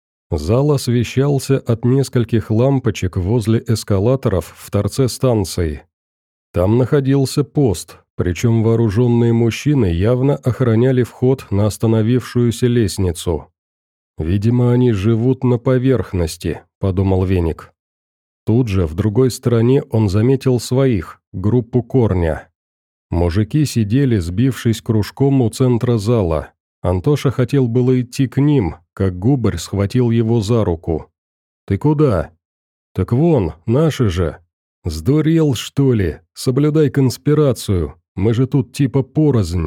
Зал освещался от нескольких лампочек возле эскалаторов в торце станции. Там находился пост, причем вооруженные мужчины явно охраняли вход на остановившуюся лестницу. «Видимо, они живут на поверхности», — подумал Веник. Тут же, в другой стороне, он заметил своих, группу Корня. Мужики сидели, сбившись кружком у центра зала. Антоша хотел было идти к ним, как Губарь схватил его за руку. «Ты куда?» «Так вон, наши же». «Сдурел, что ли? Соблюдай конспирацию. Мы же тут типа порознь».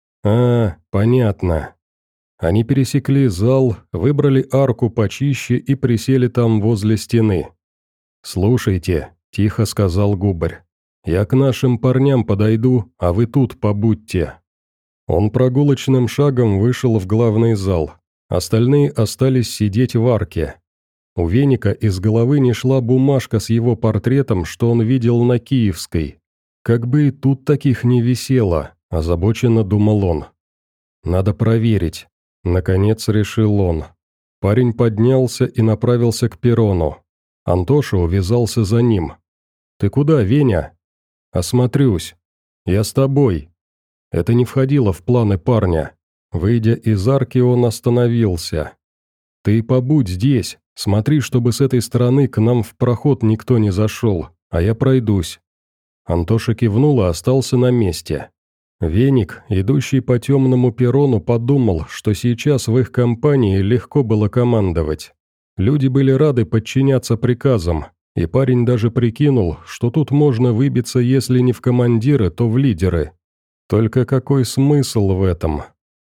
«А, понятно». Они пересекли зал, выбрали арку почище и присели там возле стены. «Слушайте», – тихо сказал Губарь, – «я к нашим парням подойду, а вы тут побудьте». Он прогулочным шагом вышел в главный зал. Остальные остались сидеть в арке. У Веника из головы не шла бумажка с его портретом, что он видел на Киевской. Как бы и тут таких не висело, озабоченно думал он. «Надо проверить», – наконец решил он. Парень поднялся и направился к перрону. Антоша увязался за ним. «Ты куда, Веня?» «Осмотрюсь. Я с тобой». Это не входило в планы парня. Выйдя из арки, он остановился. «Ты побудь здесь, смотри, чтобы с этой стороны к нам в проход никто не зашел, а я пройдусь». Антоша кивнул и остался на месте. Веник, идущий по темному перрону, подумал, что сейчас в их компании легко было командовать. Люди были рады подчиняться приказам, и парень даже прикинул, что тут можно выбиться, если не в командиры, то в лидеры. Только какой смысл в этом?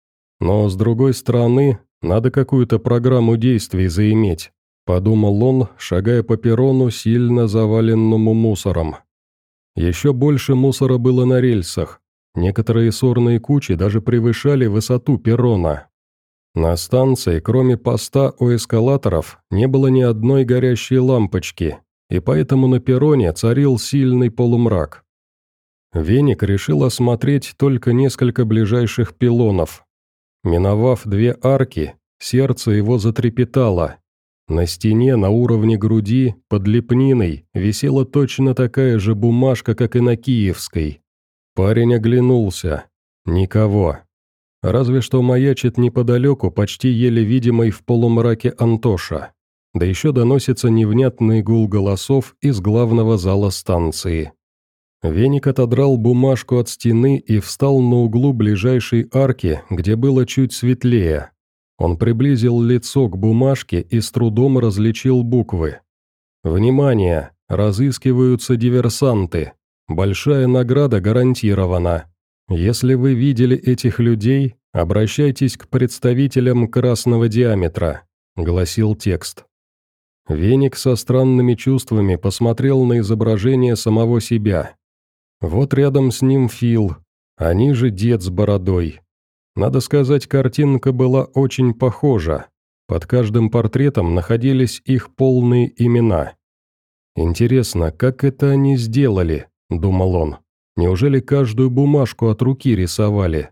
Но, с другой стороны, надо какую-то программу действий заиметь, подумал он, шагая по перрону, сильно заваленному мусором. Еще больше мусора было на рельсах. Некоторые сорные кучи даже превышали высоту перрона. На станции, кроме поста у эскалаторов, не было ни одной горящей лампочки, и поэтому на перроне царил сильный полумрак. Веник решил осмотреть только несколько ближайших пилонов. Миновав две арки, сердце его затрепетало. На стене на уровне груди, под лепниной, висела точно такая же бумажка, как и на Киевской. Парень оглянулся. Никого. Разве что маячит неподалеку, почти еле видимый в полумраке Антоша. Да еще доносится невнятный гул голосов из главного зала станции. Веник отодрал бумажку от стены и встал на углу ближайшей арки, где было чуть светлее. Он приблизил лицо к бумажке и с трудом различил буквы. «Внимание! Разыскиваются диверсанты. Большая награда гарантирована. Если вы видели этих людей, обращайтесь к представителям красного диаметра», – гласил текст. Веник со странными чувствами посмотрел на изображение самого себя. Вот рядом с ним Фил, а ниже дед с бородой. Надо сказать, картинка была очень похожа. Под каждым портретом находились их полные имена. «Интересно, как это они сделали?» – думал он. «Неужели каждую бумажку от руки рисовали?»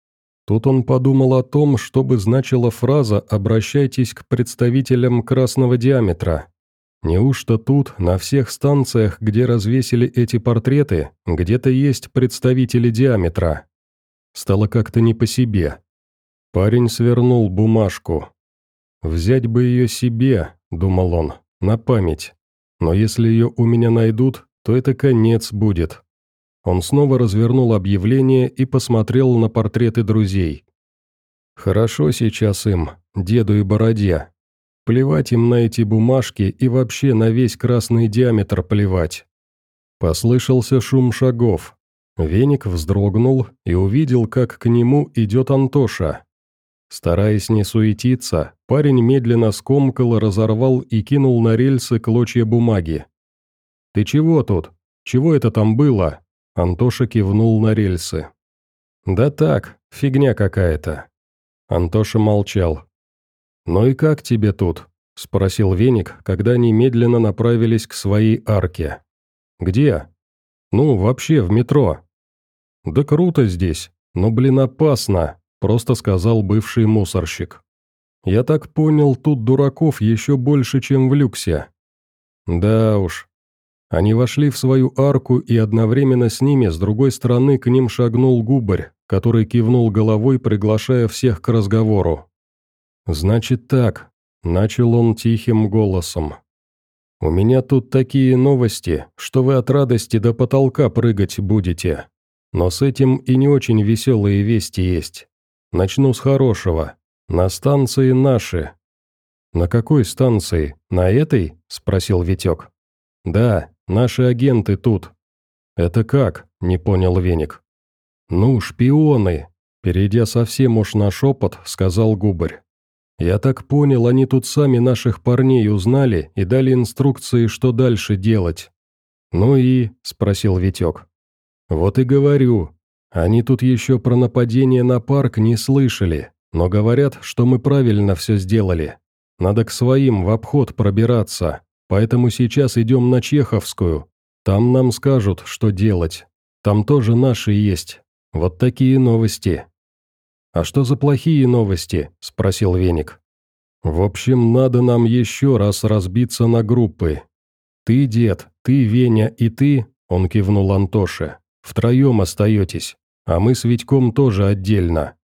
Тут он подумал о том, что бы значила фраза «обращайтесь к представителям красного диаметра». Неужто тут, на всех станциях, где развесили эти портреты, где-то есть представители диаметра? Стало как-то не по себе. Парень свернул бумажку. «Взять бы ее себе», — думал он, — «на память. Но если ее у меня найдут, то это конец будет». Он снова развернул объявление и посмотрел на портреты друзей. Хорошо сейчас им, деду и бороде. Плевать им на эти бумажки и вообще на весь красный диаметр плевать. Послышался шум шагов. Веник вздрогнул и увидел, как к нему идет Антоша. Стараясь не суетиться, парень медленно скомкал, разорвал и кинул на рельсы клочья бумаги. «Ты чего тут? Чего это там было?» Антоша кивнул на рельсы. «Да так, фигня какая-то». Антоша молчал. «Ну и как тебе тут?» – спросил Веник, когда они медленно направились к своей арке. «Где?» «Ну, вообще, в метро». «Да круто здесь, но, блин, опасно», – просто сказал бывший мусорщик. «Я так понял, тут дураков еще больше, чем в люксе». «Да уж». Они вошли в свою арку, и одновременно с ними, с другой стороны, к ним шагнул Губарь, который кивнул головой, приглашая всех к разговору. «Значит так», – начал он тихим голосом. У меня тут такие новости, что вы от радости до потолка прыгать будете. Но с этим и не очень веселые вести есть. Начну с хорошего. На станции наши». «На какой станции? На этой?» – спросил Витек. «Да, наши агенты тут». «Это как?» – не понял Веник. «Ну, шпионы», – перейдя совсем уж на шепот, сказал Губарь. «Я так понял, они тут сами наших парней узнали и дали инструкции, что дальше делать». «Ну и?» – спросил Витек. «Вот и говорю. Они тут еще про нападение на парк не слышали, но говорят, что мы правильно все сделали. Надо к своим в обход пробираться, поэтому сейчас идем на Чеховскую. Там нам скажут, что делать. Там тоже наши есть. Вот такие новости». «А что за плохие новости?» – спросил Веник. «В общем, надо нам еще раз разбиться на группы. Ты, дед, ты, Веня и ты, – он кивнул Антоше, – втроем остаетесь, а мы с Витьком тоже отдельно».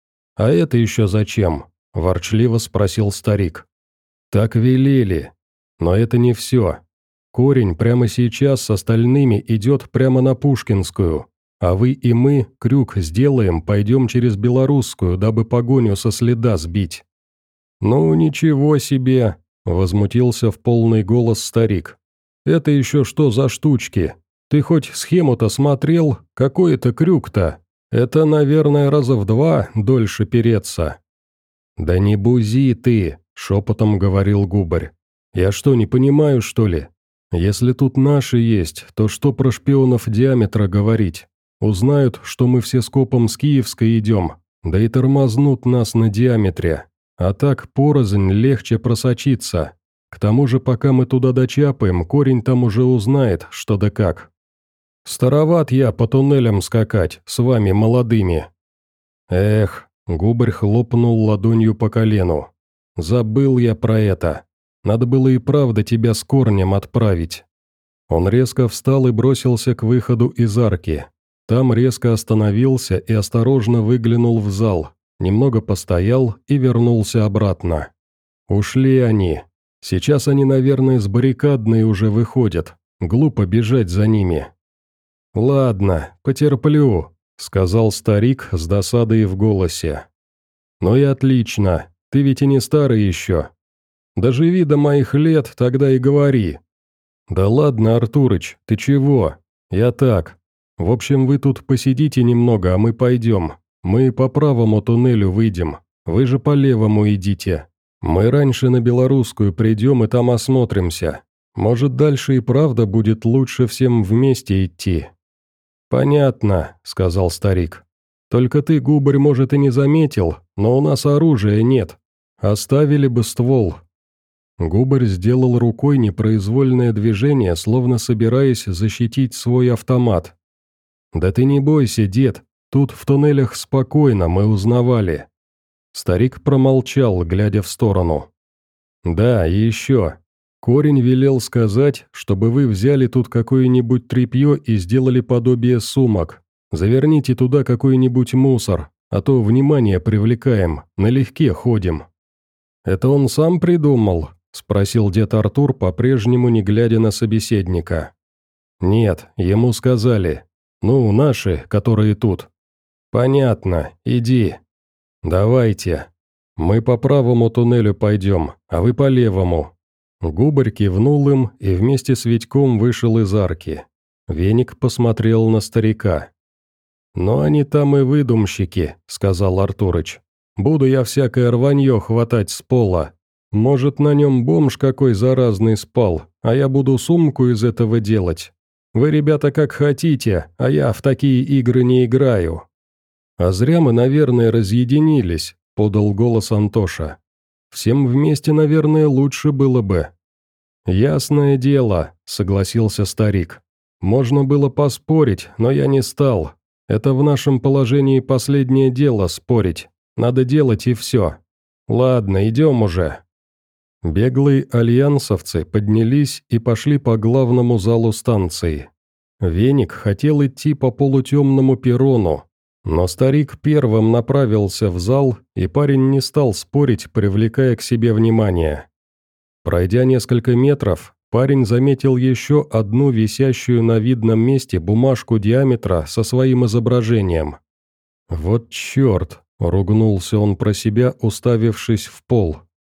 «А это еще зачем?» – ворчливо спросил старик. «Так велели. Но это не все. Корень прямо сейчас с остальными идет прямо на Пушкинскую, а вы и мы крюк сделаем, пойдем через Белорусскую, дабы погоню со следа сбить». «Ну, ничего себе!» – возмутился в полный голос старик. «Это еще что за штучки? Ты хоть схему-то смотрел? Какой это крюк-то? Это, наверное, раза в 2 дольше переться». «Да не бузи ты!» – шепотом говорил Губарь. «Я что, не понимаю, что ли? Если тут наши есть, то что про шпионов диаметра говорить? Узнают, что мы все скопом с Киевской идем, да и тормознут нас на диаметре. А так порознь легче просочиться. К тому же, пока мы туда дочапаем, корень там уже узнает, что да как. Староват я по туннелям скакать, с вами молодыми». «Эх», — Губарь хлопнул ладонью по колену. «Забыл я про это. Надо было и правда тебя с корнем отправить». Он резко встал и бросился к выходу из арки. Там резко остановился и осторожно выглянул в зал, немного постоял и вернулся обратно. Ушли они. Сейчас они, наверное, с баррикадной уже выходят. Глупо бежать за ними. «Ладно, потерплю», — сказал старик с досадой в голосе. «Ну и отлично, ты ведь и не старый еще. Доживи до моих лет, тогда и говори». «Да ладно, Артурыч, ты чего? Я так. В общем, вы тут посидите немного, а мы пойдем. Мы по правому туннелю выйдем, вы же по левому идите. Мы раньше на Белорусскую придем и там осмотримся. Может, дальше и правда будет лучше всем вместе идти». «Понятно», — сказал старик. «Только ты, Губарь, может, и не заметил, но у нас оружия нет. Оставили бы ствол». Губарь сделал рукой непроизвольное движение, словно собираясь защитить свой автомат. «Да ты не бойся, дед, тут в туннелях спокойно, мы узнавали». Старик промолчал, глядя в сторону. «Да, и еще. Корень велел сказать, чтобы вы взяли тут какое-нибудь тряпье и сделали подобие сумок. Заверните туда какой-нибудь мусор, а то внимание привлекаем, налегке ходим». «Это он сам придумал?» – спросил дед Артур, по-прежнему не глядя на собеседника. «Нет, ему сказали. Ну, наши, которые тут». «Понятно, иди». «Давайте. Мы по правому туннелю пойдем, а вы по левому». Губарь кивнул им и вместе с Витьком вышел из арки. Веник посмотрел на старика. «Но они там и выдумщики», — сказал Артурыч. «Буду я всякое рванье хватать с пола. Может, на нем бомж какой заразный спал, а я буду сумку из этого делать. Вы, ребята, как хотите, а я в такие игры не играю». «А зря мы, наверное, разъединились», — подал голос Антоша. «Всем вместе, наверное, лучше было бы». «Ясное дело», — согласился старик. «Можно было поспорить, но я не стал. Это в нашем положении последнее дело спорить. Надо делать и все. Ладно, идем уже». Беглые альянсовцы поднялись и пошли по главному залу станции. Веник хотел идти по полутемному перрону, но старик первым направился в зал, и парень не стал спорить, привлекая к себе внимание. Пройдя несколько метров, Парень заметил еще одну висящую на видном месте бумажку диаметра со своим изображением. «Вот черт!» – ругнулся он про себя, уставившись в пол.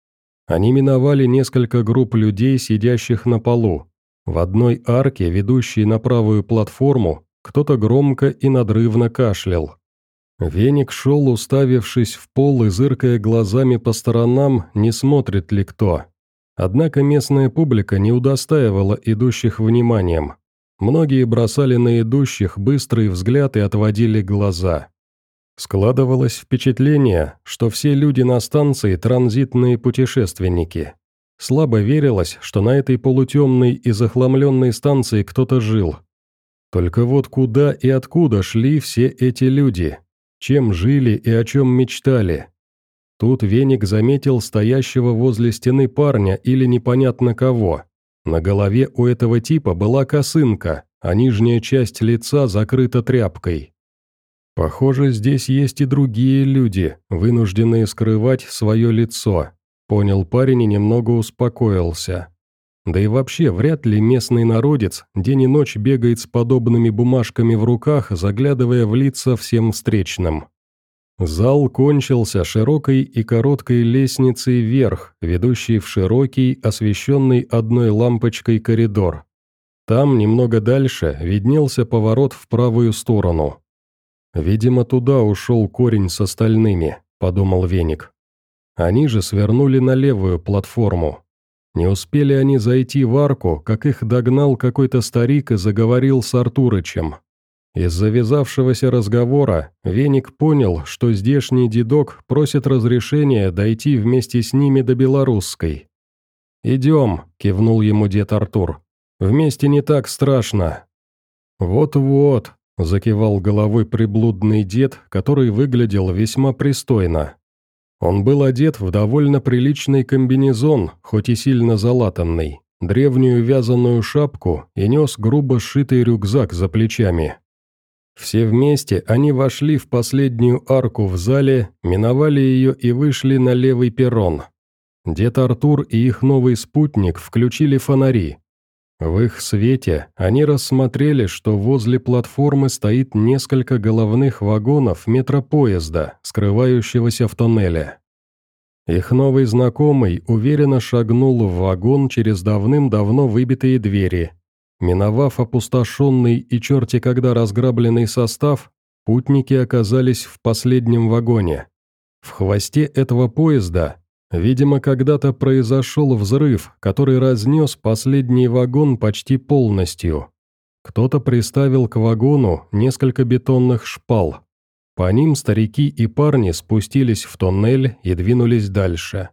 Они миновали несколько групп людей, сидящих на полу. В одной арке, ведущей на правую платформу, кто-то громко и надрывно кашлял. Веник шел, уставившись в пол и зыркая глазами по сторонам, не смотрит ли кто. Однако местная публика не удостаивала идущих вниманием. Многие бросали на идущих быстрый взгляд и отводили глаза. Складывалось впечатление, что все люди на станции – транзитные путешественники. Слабо верилось, что на этой полутемной и захламленной станции кто-то жил. Только вот куда и откуда шли все эти люди? Чем жили и о чем мечтали? Тут Веник заметил стоящего возле стены парня или непонятно кого. На голове у этого типа была косынка, а нижняя часть лица закрыта тряпкой. Похоже, здесь есть и другие люди, вынужденные скрывать свое лицо. Понял парень и немного успокоился. Да и вообще, вряд ли местный народец день и ночь бегает с подобными бумажками в руках, заглядывая в лица всем встречным. Зал кончился широкой и короткой лестницей вверх, ведущей в широкий, освещенный одной лампочкой коридор. Там, немного дальше, виднелся поворот в правую сторону. «Видимо, туда ушел корень с остальными», — подумал Веник. Они же свернули на левую платформу. Не успели они зайти в арку, как их догнал какой-то старик и заговорил с Артурычем. Из завязавшегося разговора Веник понял, что здешний дедок просит разрешения дойти вместе с ними до Белорусской. «Идем», — кивнул ему дед Артур. «Вместе не так страшно». «Вот-вот», — закивал головой приблудный дед, который выглядел весьма пристойно. Он был одет в довольно приличный комбинезон, хоть и сильно залатанный, древнюю вязаную шапку и нес грубо сшитый рюкзак за плечами. Все вместе они вошли в последнюю арку в зале, миновали ее и вышли на левый перрон. Дед Артур и их новый спутник включили фонари. В их свете они рассмотрели, что возле платформы стоит несколько головных вагонов метропоезда, скрывающегося в тоннеле. Их новый знакомый уверенно шагнул в вагон через давным-давно выбитые двери. Миновав опустошенный и черти когда разграбленный состав, путники оказались в последнем вагоне. В хвосте этого поезда, видимо, когда-то произошел взрыв, который разнес последний вагон почти полностью. Кто-то приставил к вагону несколько бетонных шпал. По ним старики и парни спустились в тоннель и двинулись дальше.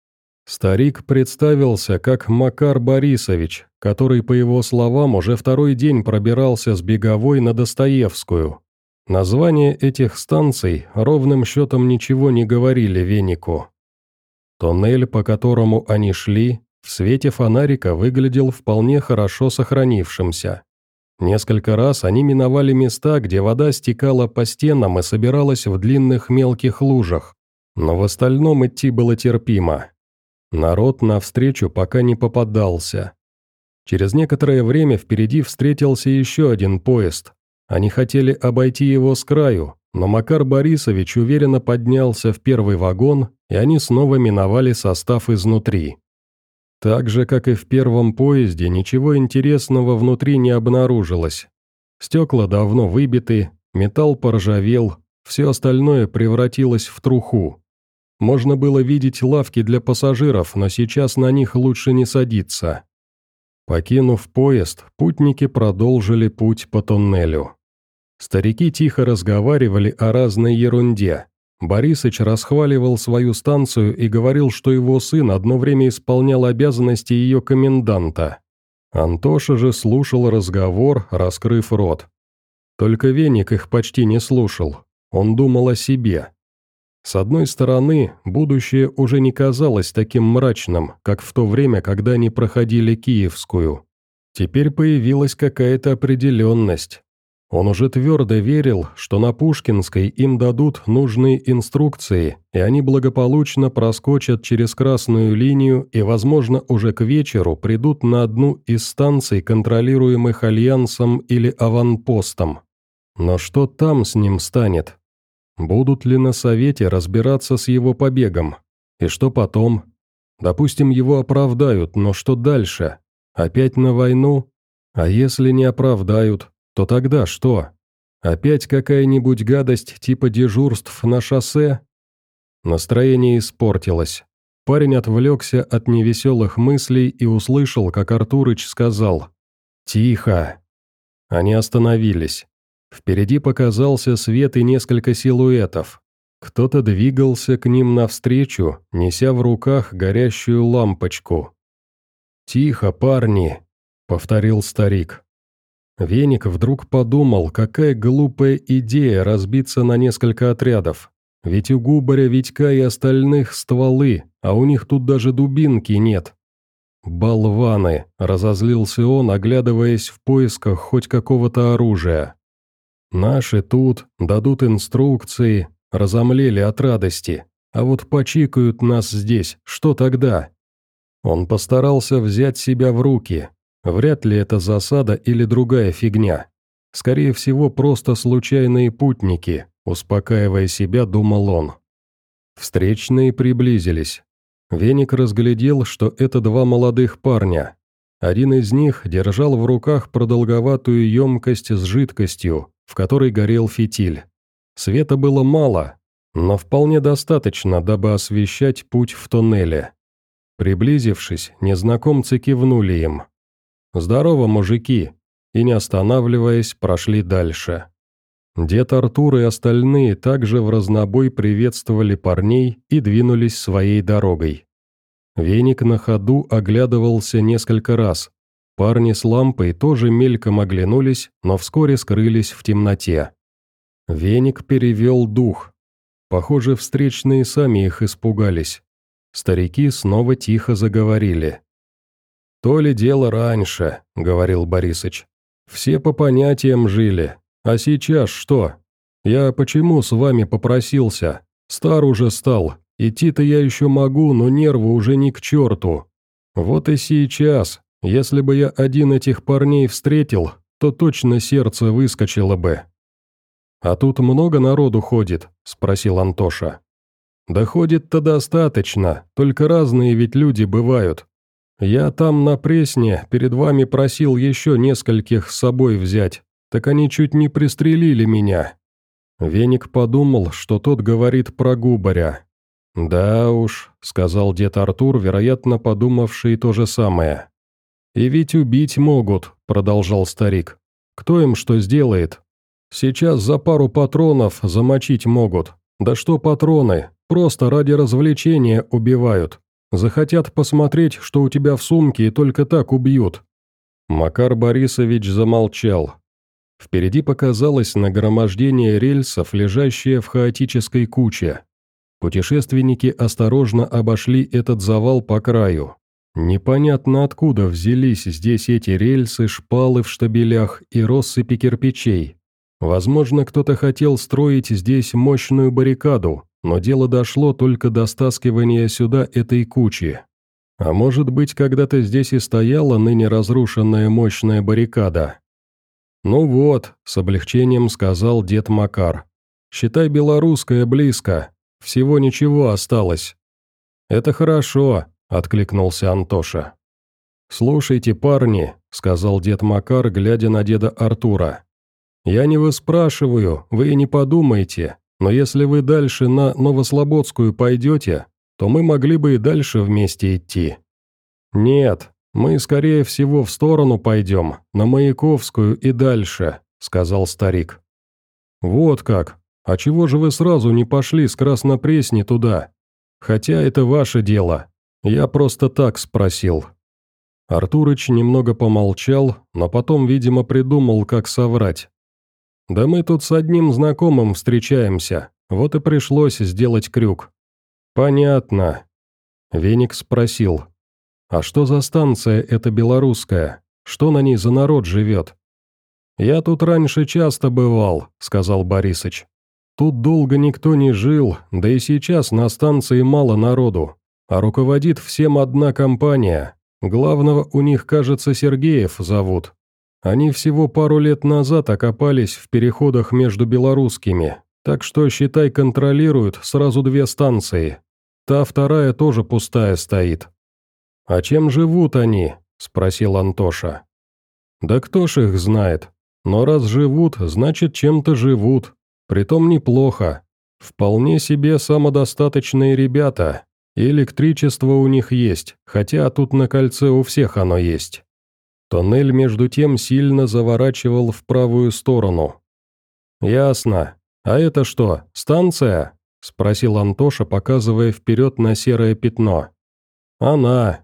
Старик представился как Макар Борисович, который, по его словам, уже второй день пробирался с Беговой на Достоевскую. Названия этих станций ровным счетом ничего не говорили Венику. Тоннель, по которому они шли, в свете фонарика выглядел вполне хорошо сохранившимся. Несколько раз они миновали места, где вода стекала по стенам и собиралась в длинных мелких лужах, но в остальном идти было терпимо. Народ навстречу пока не попадался. Через некоторое время впереди встретился еще один поезд. Они хотели обойти его с краю, но Макар Борисович уверенно поднялся в первый вагон, и они снова миновали состав изнутри. Так же, как и в первом поезде, ничего интересного внутри не обнаружилось. Стекла давно выбиты, металл поржавел, все остальное превратилось в труху. Можно было видеть лавки для пассажиров, но сейчас на них лучше не садиться. Покинув поезд, путники продолжили путь по тоннелю. Старики тихо разговаривали о разной ерунде. Борисыч расхваливал свою станцию и говорил, что его сын одно время исполнял обязанности ее коменданта. Антоша же слушал разговор, раскрыв рот. Только Веник их почти не слушал, он думал о себе. С одной стороны, будущее уже не казалось таким мрачным, как в то время, когда они проходили Киевскую. Теперь появилась какая-то определенность. Он уже твердо верил, что на Пушкинской им дадут нужные инструкции, и они благополучно проскочат через красную линию и, возможно, уже к вечеру придут на одну из станций, контролируемых Альянсом или аванпостом. Но что там с ним станет? Будут ли на совете разбираться с его побегом? И что потом? Допустим, его оправдают, но что дальше? Опять на войну? А если не оправдают, то тогда что? Опять какая-нибудь гадость типа дежурств на шоссе? Настроение испортилось. Парень отвлекся от невеселых мыслей и услышал, как Артурыч сказал: «Тихо!». Они остановились. Впереди показался свет и несколько силуэтов. Кто-то двигался к ним навстречу, неся в руках горящую лампочку. «Тихо, парни!» — повторил старик. Веник вдруг подумал, какая глупая идея разбиться на несколько отрядов. Ведь у Губаря, Витька и остальных стволы, а у них тут даже дубинки нет. «Болваны!» — разозлился он, оглядываясь в поисках хоть какого-то оружия. «Наши тут, дадут инструкции, разомлели от радости, а вот почикают нас здесь, что тогда?» Он постарался взять себя в руки. Вряд ли это засада или другая фигня. Скорее всего, просто случайные путники, успокаивая себя, думал он. Встречные приблизились. Веник разглядел, что это два молодых парня. Один из них держал в руках продолговатую емкость с жидкостью, в которой горел фитиль. Света было мало, но вполне достаточно, дабы освещать путь в туннеле. Приблизившись, незнакомцы кивнули им. «Здорово, мужики!» и, не останавливаясь, прошли дальше. Дед Артур и остальные также в разнобой приветствовали парней и двинулись своей дорогой. Веник на ходу оглядывался несколько раз. Парни с лампой тоже мельком оглянулись, но вскоре скрылись в темноте. Веник перевел дух. Похоже, встречные сами их испугались. Старики снова тихо заговорили. «То ли дело раньше», — говорил Борисыч. «Все по понятиям жили. А сейчас что? Я почему с вами попросился? Стар уже стал. Идти-то я еще могу, но нервы уже ни к черту. Вот и сейчас, если бы я один этих парней встретил, то точно сердце выскочило бы». «А тут много народу ходит?» — спросил Антоша. «Да ходит-то достаточно, только разные ведь люди бывают. Я там на Пресне перед вами просил еще нескольких с собой взять, так они чуть не пристрелили меня». Веник подумал, что тот говорит про Губаря. «Да уж», — сказал дед Артур, вероятно, подумавший то же самое. «И ведь убить могут», — продолжал старик. «Кто им что сделает? Сейчас за пару патронов замочить могут. Да что патроны, просто ради развлечения убивают. Захотят посмотреть, что у тебя в сумке, и только так убьют». Макар Борисович замолчал. Впереди показалось нагромождение рельсов, лежащее в хаотической куче. Путешественники осторожно обошли этот завал по краю. Непонятно откуда взялись здесь эти рельсы, шпалы в штабелях и россыпи кирпичей. Возможно, кто-то хотел строить здесь мощную баррикаду, но дело дошло только до стаскивания сюда этой кучи. А может быть, когда-то здесь и стояла ныне разрушенная мощная баррикада? «Ну вот», — с облегчением сказал дед Макар. «Считай, белорусская близко. Всего ничего осталось». «Это хорошо», — откликнулся Антоша. «Слушайте, парни», — сказал дед Макар, глядя на деда Артура. «Я не выспрашиваю, вы и не подумайте, но если вы дальше на Новослободскую пойдете, то мы могли бы и дальше вместе идти». «Нет, мы, скорее всего, в сторону пойдем, на Маяковскую и дальше», — сказал старик. «Вот как? А чего же вы сразу не пошли с Краснопресни туда? Хотя это ваше дело. Я просто так спросил». Артурыч немного помолчал, но потом, видимо, придумал, как соврать. «Да мы тут с одним знакомым встречаемся, вот и пришлось сделать крюк». «Понятно». Веник спросил. «А что за станция эта белорусская? Что на ней за народ живет?» «Я тут раньше часто бывал», — сказал Борисыч. «Тут долго никто не жил, да и сейчас на станции мало народу, а руководит всем одна компания. Главного у них, кажется, Сергеев зовут. Они всего пару лет назад окопались в переходах между белорусскими, так что, считай, контролируют сразу 2 станции. Та вторая тоже пустая стоит». «А чем живут они?» — спросил Антоша. «Да кто ж их знает? Но раз живут, значит, чем-то живут. Притом неплохо. Вполне себе самодостаточные ребята. И электричество у них есть, хотя тут на кольце у всех оно есть». Тоннель между тем сильно заворачивал в правую сторону. «Ясно. А это что, станция?» — спросил Антоша, показывая вперед на серое пятно. «Она».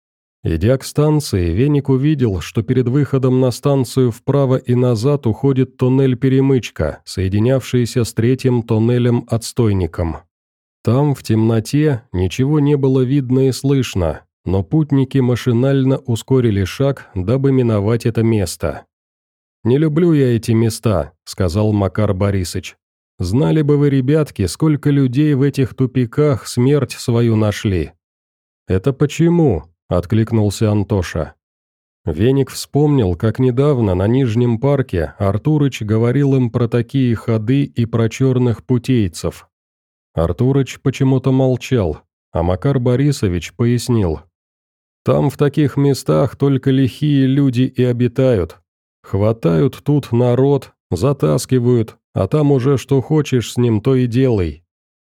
Идя к станции, Веник увидел, что перед выходом на станцию вправо и назад уходит тоннель-перемычка, соединявшийся с 3-м тоннелем-отстойником. Там, в темноте, ничего не было видно и слышно, но путники машинально ускорили шаг, дабы миновать это место. «Не люблю я эти места», — сказал Макар Борисыч. «Знали бы вы, ребятки, сколько людей в этих тупиках смерть свою нашли». «Это почему?» — откликнулся Антоша. Веник вспомнил, как недавно на Нижнем парке Артурыч говорил им про такие ходы и про черных путейцев. Артурыч почему-то молчал, а Макар Борисович пояснил. «Там в таких местах только лихие люди и обитают. Хватают тут народ, затаскивают, а там уже что хочешь с ним, то и делай».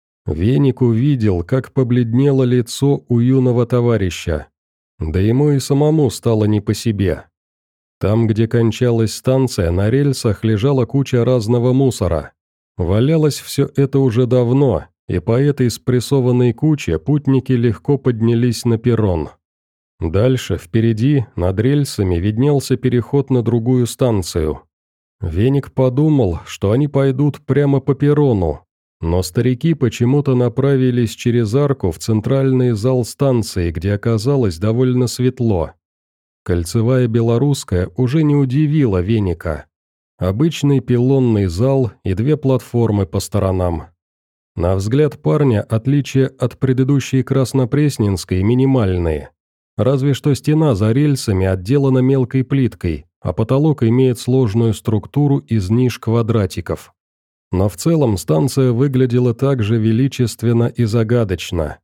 Веник увидел, как побледнело лицо у юного товарища. Да ему и самому стало не по себе. Там, где кончалась станция, на рельсах лежала куча разного мусора. Валялось все это уже давно, и по этой спрессованной куче путники легко поднялись на перрон. Дальше, впереди, над рельсами, виднелся переход на другую станцию. Веник подумал, что они пойдут прямо по перрону, но старики почему-то направились через арку в центральный зал станции, где оказалось довольно светло. Кольцевая белорусская уже не удивила Веника. Обычный пилонный зал и 2 платформы по сторонам. На взгляд парня отличия от предыдущей Краснопресненской минимальные. Разве что стена за рельсами отделана мелкой плиткой, а потолок имеет сложную структуру из ниш-квадратиков. Но в целом станция выглядела также величественно и загадочно.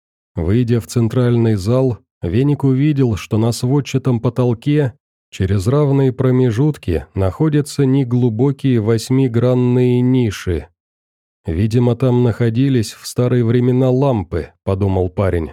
Выйдя в центральный зал, Веник увидел, что на сводчатом потолке через равные промежутки находятся неглубокие 8-гранные ниши. «Видимо, там находились в старые времена лампы», — подумал парень.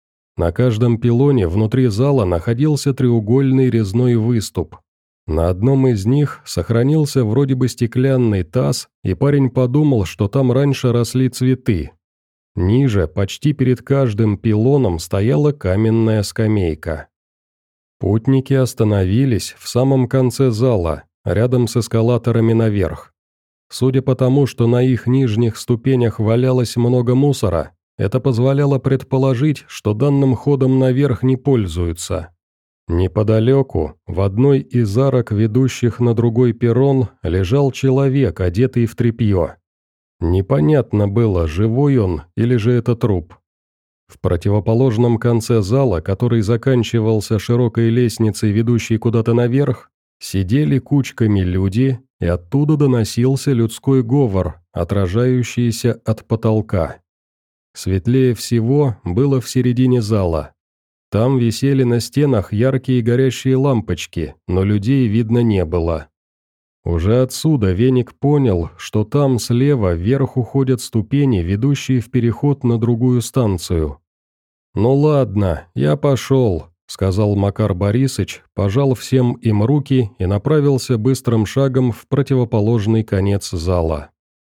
На каждом пилоне внутри зала находился треугольный резной выступ. На одном из них сохранился вроде бы стеклянный таз, и парень подумал, что там раньше росли цветы. Ниже, почти перед каждым пилоном, стояла каменная скамейка. Путники остановились в самом конце зала, рядом с эскалаторами наверх. Судя по тому, что на их нижних ступенях валялось много мусора, это позволяло предположить, что данным ходом наверх не пользуются. Неподалеку, в одной из арок, ведущих на другой перрон, лежал человек, одетый в тряпье. Непонятно было, живой он или же это труп. В противоположном конце зала, который заканчивался широкой лестницей, ведущей куда-то наверх, сидели кучками люди, и оттуда доносился людской говор, отражающийся от потолка. Светлее всего было в середине зала. Там висели на стенах яркие горящие лампочки, но людей видно не было. Уже отсюда Веник понял, что там слева вверх уходят ступени, ведущие в переход на другую станцию. «Ну ладно, я пошел», — сказал Макар Борисыч, пожал всем им руки и направился быстрым шагом в противоположный конец зала.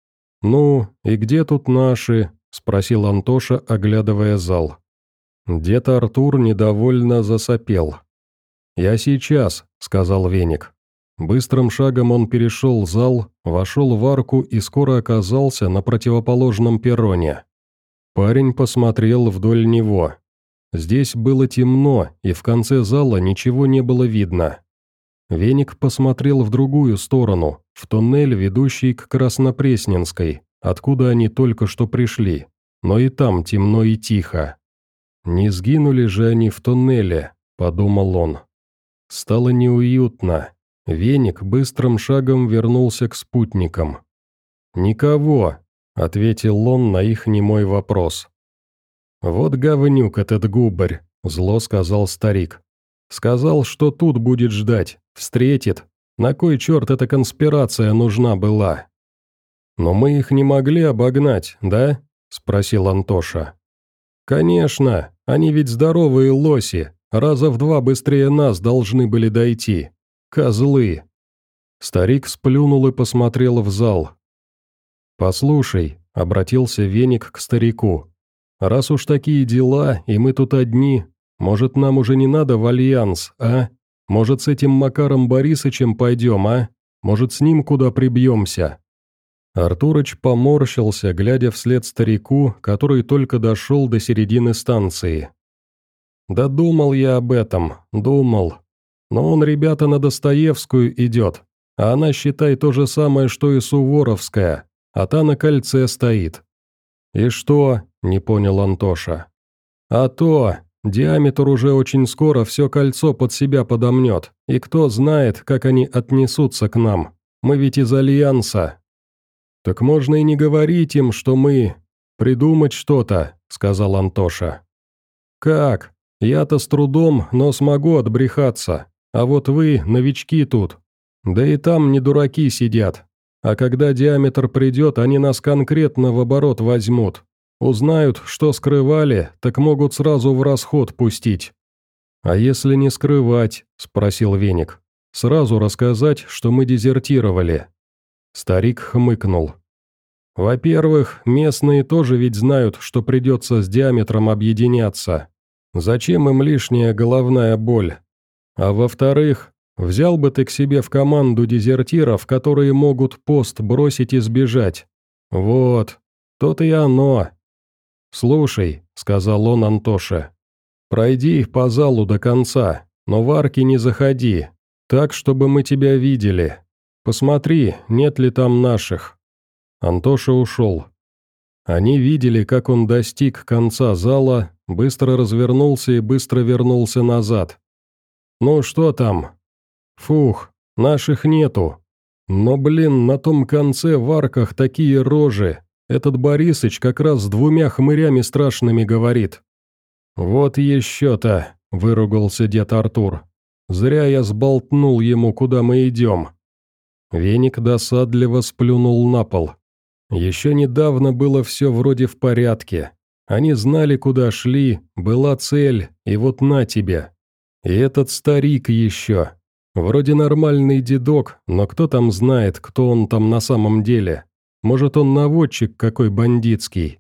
«Ну, и где тут наши?» — спросил Антоша, оглядывая зал. Дед Артур недовольно засопел. «Я сейчас», — сказал Веник. Быстрым шагом он перешел зал, вошел в арку и скоро оказался на противоположном перроне. Парень посмотрел вдоль него. Здесь было темно, и в конце зала ничего не было видно. Веник посмотрел в другую сторону, в туннель, ведущий к Краснопресненской, откуда они только что пришли, но и там темно и тихо. «Не сгинули же они в туннеле», — подумал он. Стало неуютно. Веник быстрым шагом вернулся к спутникам. «Никого», — ответил он на их немой вопрос. «Вот говнюк этот губарь», — зло сказал старик. «Сказал, что тут будет ждать, встретит. На кой черт эта конспирация нужна была?» «Но мы их не могли обогнать, да?» — спросил Антоша. «Конечно, они ведь здоровые лоси, раза в 2 быстрее нас должны были дойти. Козлы!» Старик сплюнул и посмотрел в зал. «Послушай», — обратился Веник к старику, — «раз уж такие дела, и мы тут одни, может, нам уже не надо в альянс, а? Может, с этим Макаром Борисычем пойдем, а? Может, с ним куда прибьемся?» Артурыч поморщился, глядя вслед старику, который только дошел до середины станции. «Да думал я об этом, думал. Но он, ребята, на Достоевскую идет, а она, считай, то же самое, что и Суворовская, а та на кольце стоит». «И что?» – не понял Антоша. «А то, диаметр уже очень скоро все кольцо под себя подомнет, и кто знает, как они отнесутся к нам. Мы ведь из Альянса». «Так можно и не говорить им, что мы... придумать что-то», — сказал Антоша. «Как? Я-то с трудом, но смогу отбрехаться. А вот вы, новички тут. Да и там не дураки сидят. А когда диаметр придет, они нас конкретно в оборот возьмут. Узнают, что скрывали, так могут сразу в расход пустить». «А если не скрывать?» — спросил Веник. «Сразу рассказать, что мы дезертировали». Старик хмыкнул. «Во-первых, местные тоже ведь знают, что придется с диаметром объединяться. Зачем им лишняя головная боль? А во-вторых, взял бы ты к себе в команду дезертиров, которые могут пост бросить и сбежать. Вот, то-то и оно». «Слушай», — сказал он Антоше, — «пройди по залу до конца, но в арки не заходи, так, чтобы мы тебя видели. Посмотри, нет ли там наших». Антоша ушел. Они видели, как он достиг конца зала, быстро развернулся и быстро вернулся назад. «Ну что там?» «Фух, наших нету. Но, блин, на том конце в арках такие рожи. Этот Борисыч как раз с 2 хмырями страшными говорит». «Вот еще-то», — выругался дед Артур. «Зря я сболтнул ему, куда мы идем». Веник досадливо сплюнул на пол. Еще недавно было все вроде в порядке. Они знали, куда шли, была цель, и вот на тебе. И этот старик еще. Вроде нормальный дедок, но кто там знает, кто он там на самом деле. Может, он наводчик какой бандитский.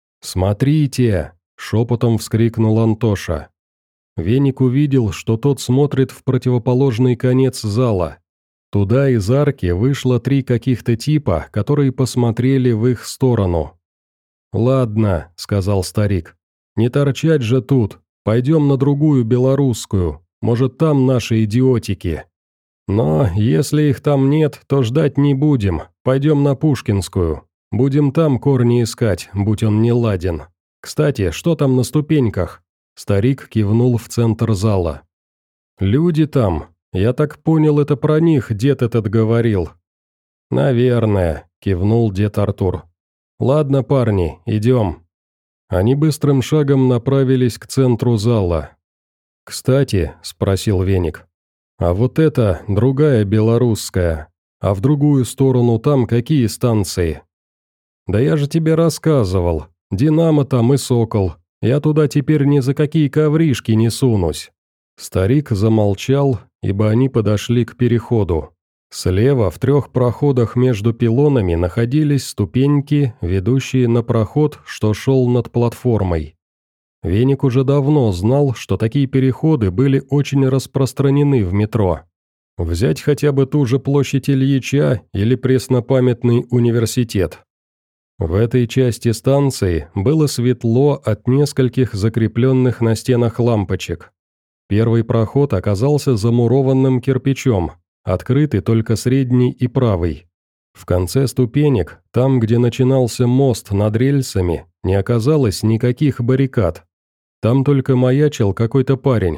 «Смотрите!» – шепотом вскрикнул Антоша. Веник увидел, что тот смотрит в противоположный конец зала. Туда из арки вышло 3 каких-то типа, которые посмотрели в их сторону. «Ладно», — сказал старик, — «не торчать же тут, пойдем на другую белорусскую, может, там наши идиотики. Но если их там нет, то ждать не будем, пойдем на Пушкинскую, будем там корни искать, будь он не ладен. Кстати, что там на ступеньках?» Старик кивнул в центр зала. «Люди там. Я так понял, это про них дед этот говорил». «Наверное», — кивнул дед Артур. «Ладно, парни, идем». Они быстрым шагом направились к центру зала. «Кстати», — спросил Веник, — «а вот это другая белорусская, а в другую сторону там какие станции?» «Да я же тебе рассказывал, Динамо там и Сокол, я туда теперь ни за какие ковришки не сунусь». Старик замолчал, ибо они подошли к переходу. Слева в 3 проходах между пилонами находились ступеньки, ведущие на проход, что шел над платформой. Веник уже давно знал, что такие переходы были очень распространены в метро. Взять хотя бы ту же площадь Ильича или преснопамятный университет. В этой части станции было светло от нескольких закрепленных на стенах лампочек. Первый проход оказался замурованным кирпичом, открыты только средний и правый. В конце ступенек, там, где начинался мост над рельсами, не оказалось никаких баррикад. Там только маячил какой-то парень.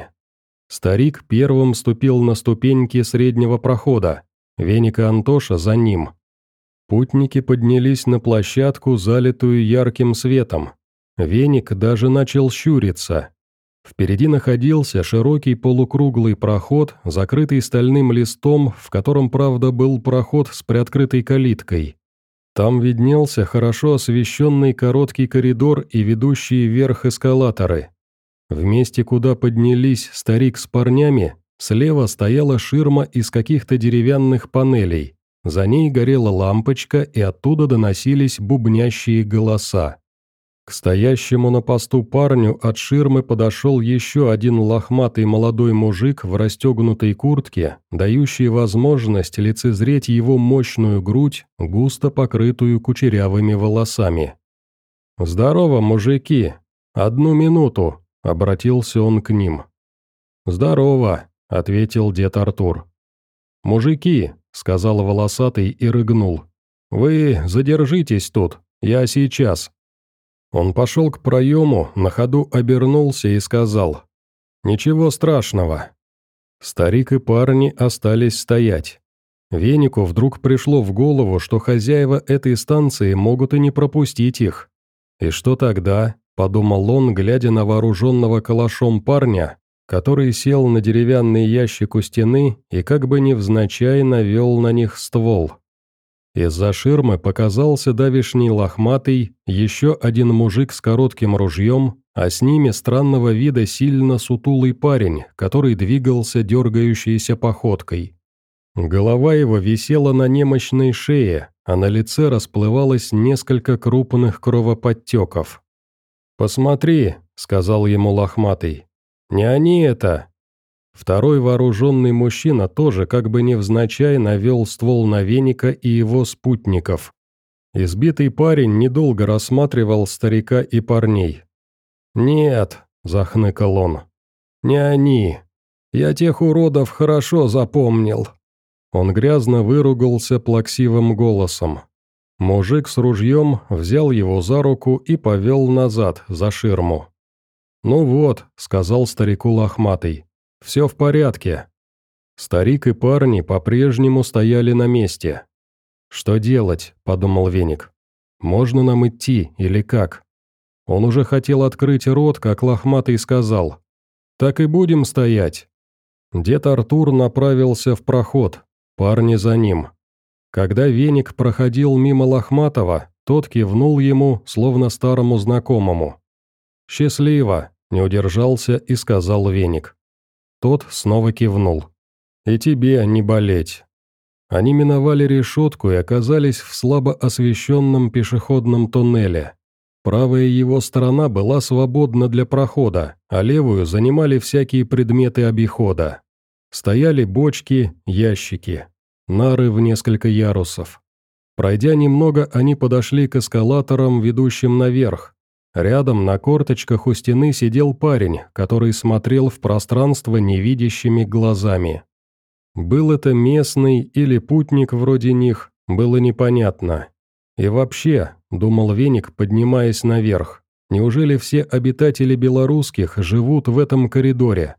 Старик первым ступил на ступеньки среднего прохода, Веник и Антоша за ним. Путники поднялись на площадку, залитую ярким светом. Веник даже начал щуриться. Впереди находился широкий полукруглый проход, закрытый стальным листом, в котором, правда, был проход с приоткрытой калиткой. Там виднелся хорошо освещенный короткий коридор и ведущие вверх эскалаторы. В месте, куда поднялись старик с парнями, слева стояла ширма из каких-то деревянных панелей. За ней горела лампочка, и оттуда доносились бубнящие голоса. К стоящему на посту парню от ширмы подошел еще один лохматый молодой мужик в расстегнутой куртке, дающий возможность лицезреть его мощную грудь, густо покрытую кучерявыми волосами. «Здорово, мужики! 1 минуту!» — обратился он к ним. «Здорово!» — ответил дед Артур. «Мужики!» — сказал волосатый и рыгнул. «Вы задержитесь тут, я сейчас». Он пошел к проему, на ходу обернулся и сказал: «Ничего страшного». Старик и парни остались стоять. Венику вдруг пришло в голову, что хозяева этой станции могут и не пропустить их. «И что тогда?» – подумал он, глядя на вооруженного калашом парня, который сел на деревянный ящик у стены и как бы невзначай навел на них ствол. Из-за ширмы показался давишний лохматый, еще один мужик с коротким ружьем, а с ними странного вида сильно сутулый парень, который двигался дергающейся походкой. Голова его висела на немощной шее, а на лице расплывалось несколько крупных кровоподтеков. «Посмотри», — сказал ему лохматый, — «не они это». Второй вооруженный мужчина тоже как бы невзначай навел ствол на Веника и его спутников. Избитый парень недолго рассматривал старика и парней. «Нет», — захныкал он, — «не они. Я тех уродов хорошо запомнил». Он грязно выругался плаксивым голосом. Мужик с ружьем взял его за руку и повел назад, за ширму. «Ну вот», — сказал старику лохматый, — «все в порядке». Старик и парни по-прежнему стояли на месте. «Что делать?» – подумал Веник. «Можно нам идти или как?» Он уже хотел открыть рот, как лохматый сказал: «Так и будем стоять». Дед Артур направился в проход, парни за ним. Когда Веник проходил мимо Лохматова, тот кивнул ему, словно старому знакомому. «Счастливо!» – не удержался и сказал Веник. Тот снова кивнул. «И тебе не болеть». Они миновали решетку и оказались в слабо освещенном пешеходном туннеле. Правая его сторона была свободна для прохода, а левую занимали всякие предметы обихода. Стояли бочки, ящики, нары в несколько ярусов. Пройдя немного, они подошли к эскалаторам, ведущим наверх. Рядом на корточках у стены сидел парень, который смотрел в пространство невидящими глазами. Был это местный или путник вроде них, было непонятно. И вообще, думал Веник, поднимаясь наверх, неужели все обитатели белорусских живут в этом коридоре?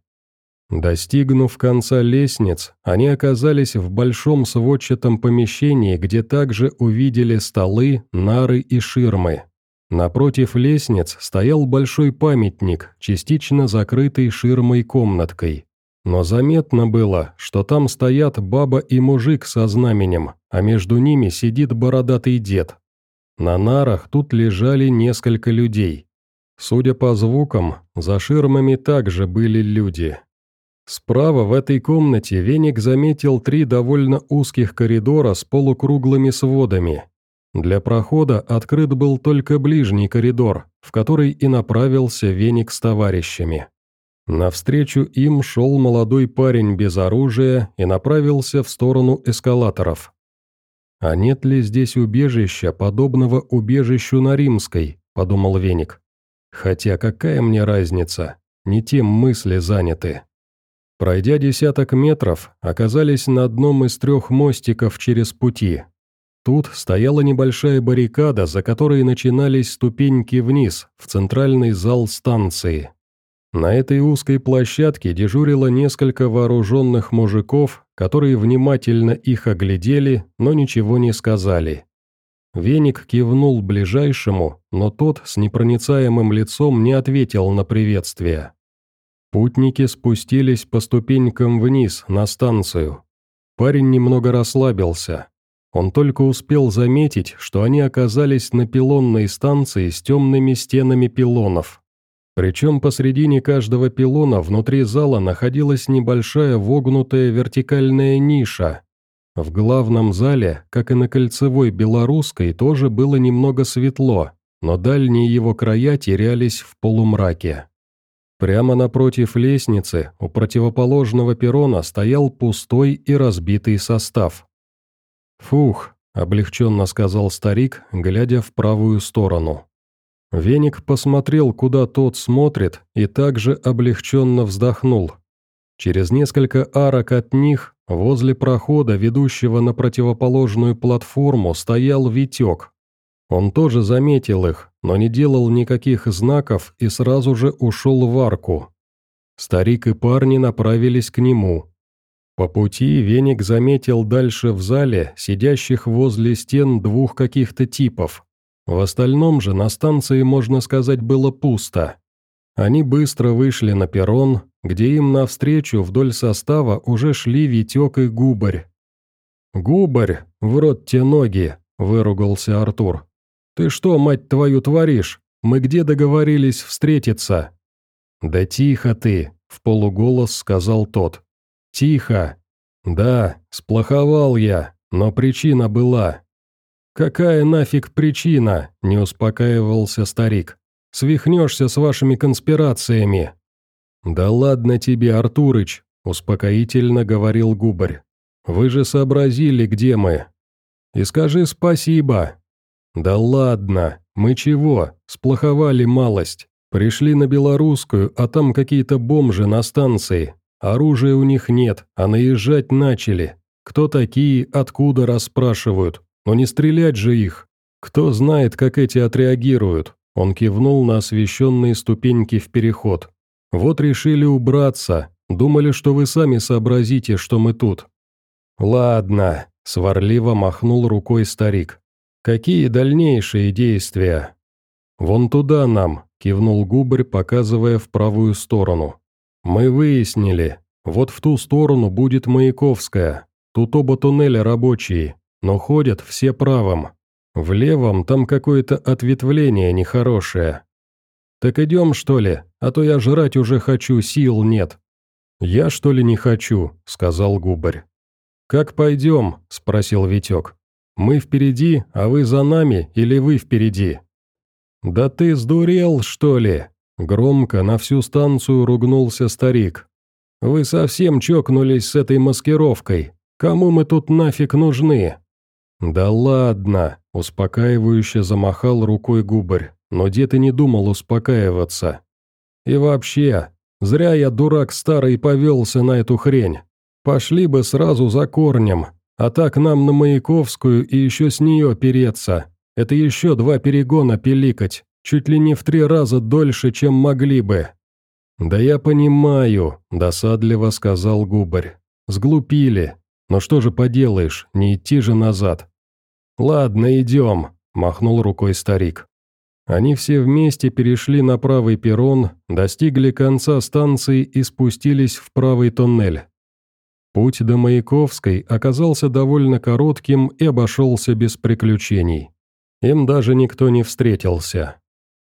Достигнув конца лестниц, они оказались в большом сводчатом помещении, где также увидели столы, нары и ширмы. Напротив лестниц стоял большой памятник, частично закрытый ширмой-комнаткой. Но заметно было, что там стоят баба и мужик со знаменем, а между ними сидит бородатый дед. На нарах тут лежали несколько людей. Судя по звукам, за ширмами также были люди. Справа в этой комнате Веник заметил 3 довольно узких коридора с полукруглыми сводами. Для прохода открыт был только ближний коридор, в который и направился Веник с товарищами. Навстречу им шел молодой парень без оружия и направился в сторону эскалаторов. «А нет ли здесь убежища, подобного убежищу на Римской?» – подумал Веник. «Хотя какая мне разница? Не тем мысли заняты». Пройдя десяток метров, оказались на одном из 3 мостиков через пути. Тут стояла небольшая баррикада, за которой начинались ступеньки вниз, в центральный зал станции. На этой узкой площадке дежурило несколько вооруженных мужиков, которые внимательно их оглядели, но ничего не сказали. Веник кивнул ближайшему, но тот с непроницаемым лицом не ответил на приветствие. Путники спустились по ступенькам вниз, на станцию. Парень немного расслабился. Он только успел заметить, что они оказались на пилонной станции с темными стенами пилонов. Причем посредине каждого пилона внутри зала находилась небольшая вогнутая вертикальная ниша. В главном зале, как и на кольцевой белорусской, тоже было немного светло, но дальние его края терялись в полумраке. Прямо напротив лестницы, у противоположного перрона, стоял пустой и разбитый состав. «Фух», — облегченно сказал старик, глядя в правую сторону. Веник посмотрел, куда тот смотрит, и также облегченно вздохнул. Через несколько арок от них, возле прохода, ведущего на противоположную платформу, стоял Витек. Он тоже заметил их, но не делал никаких знаков и сразу же ушел в арку. Старик и парни направились к нему. По пути Веник заметил дальше в зале сидящих возле стен 2 каких-то типов. В остальном же на станции, можно сказать, было пусто. Они быстро вышли на перрон, где им навстречу вдоль состава уже шли Витек и Губарь. «Губарь, в рот те ноги!» – выругался Артур. «Ты что, мать твою, творишь? Мы где договорились встретиться?» «Да тихо ты!» – вполуголос сказал тот. «Тихо! Да, сплоховал я, но причина была». «Какая нафиг причина?» – не успокаивался старик. «Свихнешься с вашими конспирациями». «Да ладно тебе, Артурыч», – успокоительно говорил Губарь. «Вы же сообразили, где мы. И скажи спасибо». «Да ладно, мы чего, сплоховали малость. Пришли на Белорусскую, а там какие-то бомжи на станции. Оружия у них нет, а наезжать начали. Кто такие, откуда, расспрашивают. Но не стрелять же их. Кто знает, как эти отреагируют». Он кивнул на освещенные ступеньки в переход. «Вот решили убраться. Думали, что вы сами сообразите, что мы тут». «Ладно», – сварливо махнул рукой старик. «Какие дальнейшие действия?» «Вон туда нам», – кивнул Губарь, показывая в правую сторону. «Мы выяснили. Вот в ту сторону будет Маяковская. Тут оба туннеля рабочие, но ходят все правым. В левом там какое-то ответвление нехорошее. Так идем, что ли, а то я жрать уже хочу, сил нет». «Я, что ли, не хочу?» – сказал Губарь. «Как пойдем?» – спросил Витек. «Мы впереди, а вы за нами или вы впереди?» «Да ты сдурел, что ли?» – громко на всю станцию ругнулся старик. «Вы совсем чокнулись с этой маскировкой. Кому мы тут нафиг нужны?» «Да ладно», – успокаивающе замахал рукой Губарь, но дед и не думал успокаиваться. «И вообще, зря я, дурак старый, повелся на эту хрень. Пошли бы сразу за корнем, а так нам на Маяковскую и еще с нее переться. Это еще 2 перегона пиликать, чуть ли не в 3 раза дольше, чем могли бы». «Да я понимаю», – досадливо сказал Губарь. «Сглупили. Но что же поделаешь, не идти же назад». «Ладно, идем», – махнул рукой старик. Они все вместе перешли на правый перрон, достигли конца станции и спустились в правый тоннель. Путь до Маяковской оказался довольно коротким и обошелся без приключений. Им даже никто не встретился.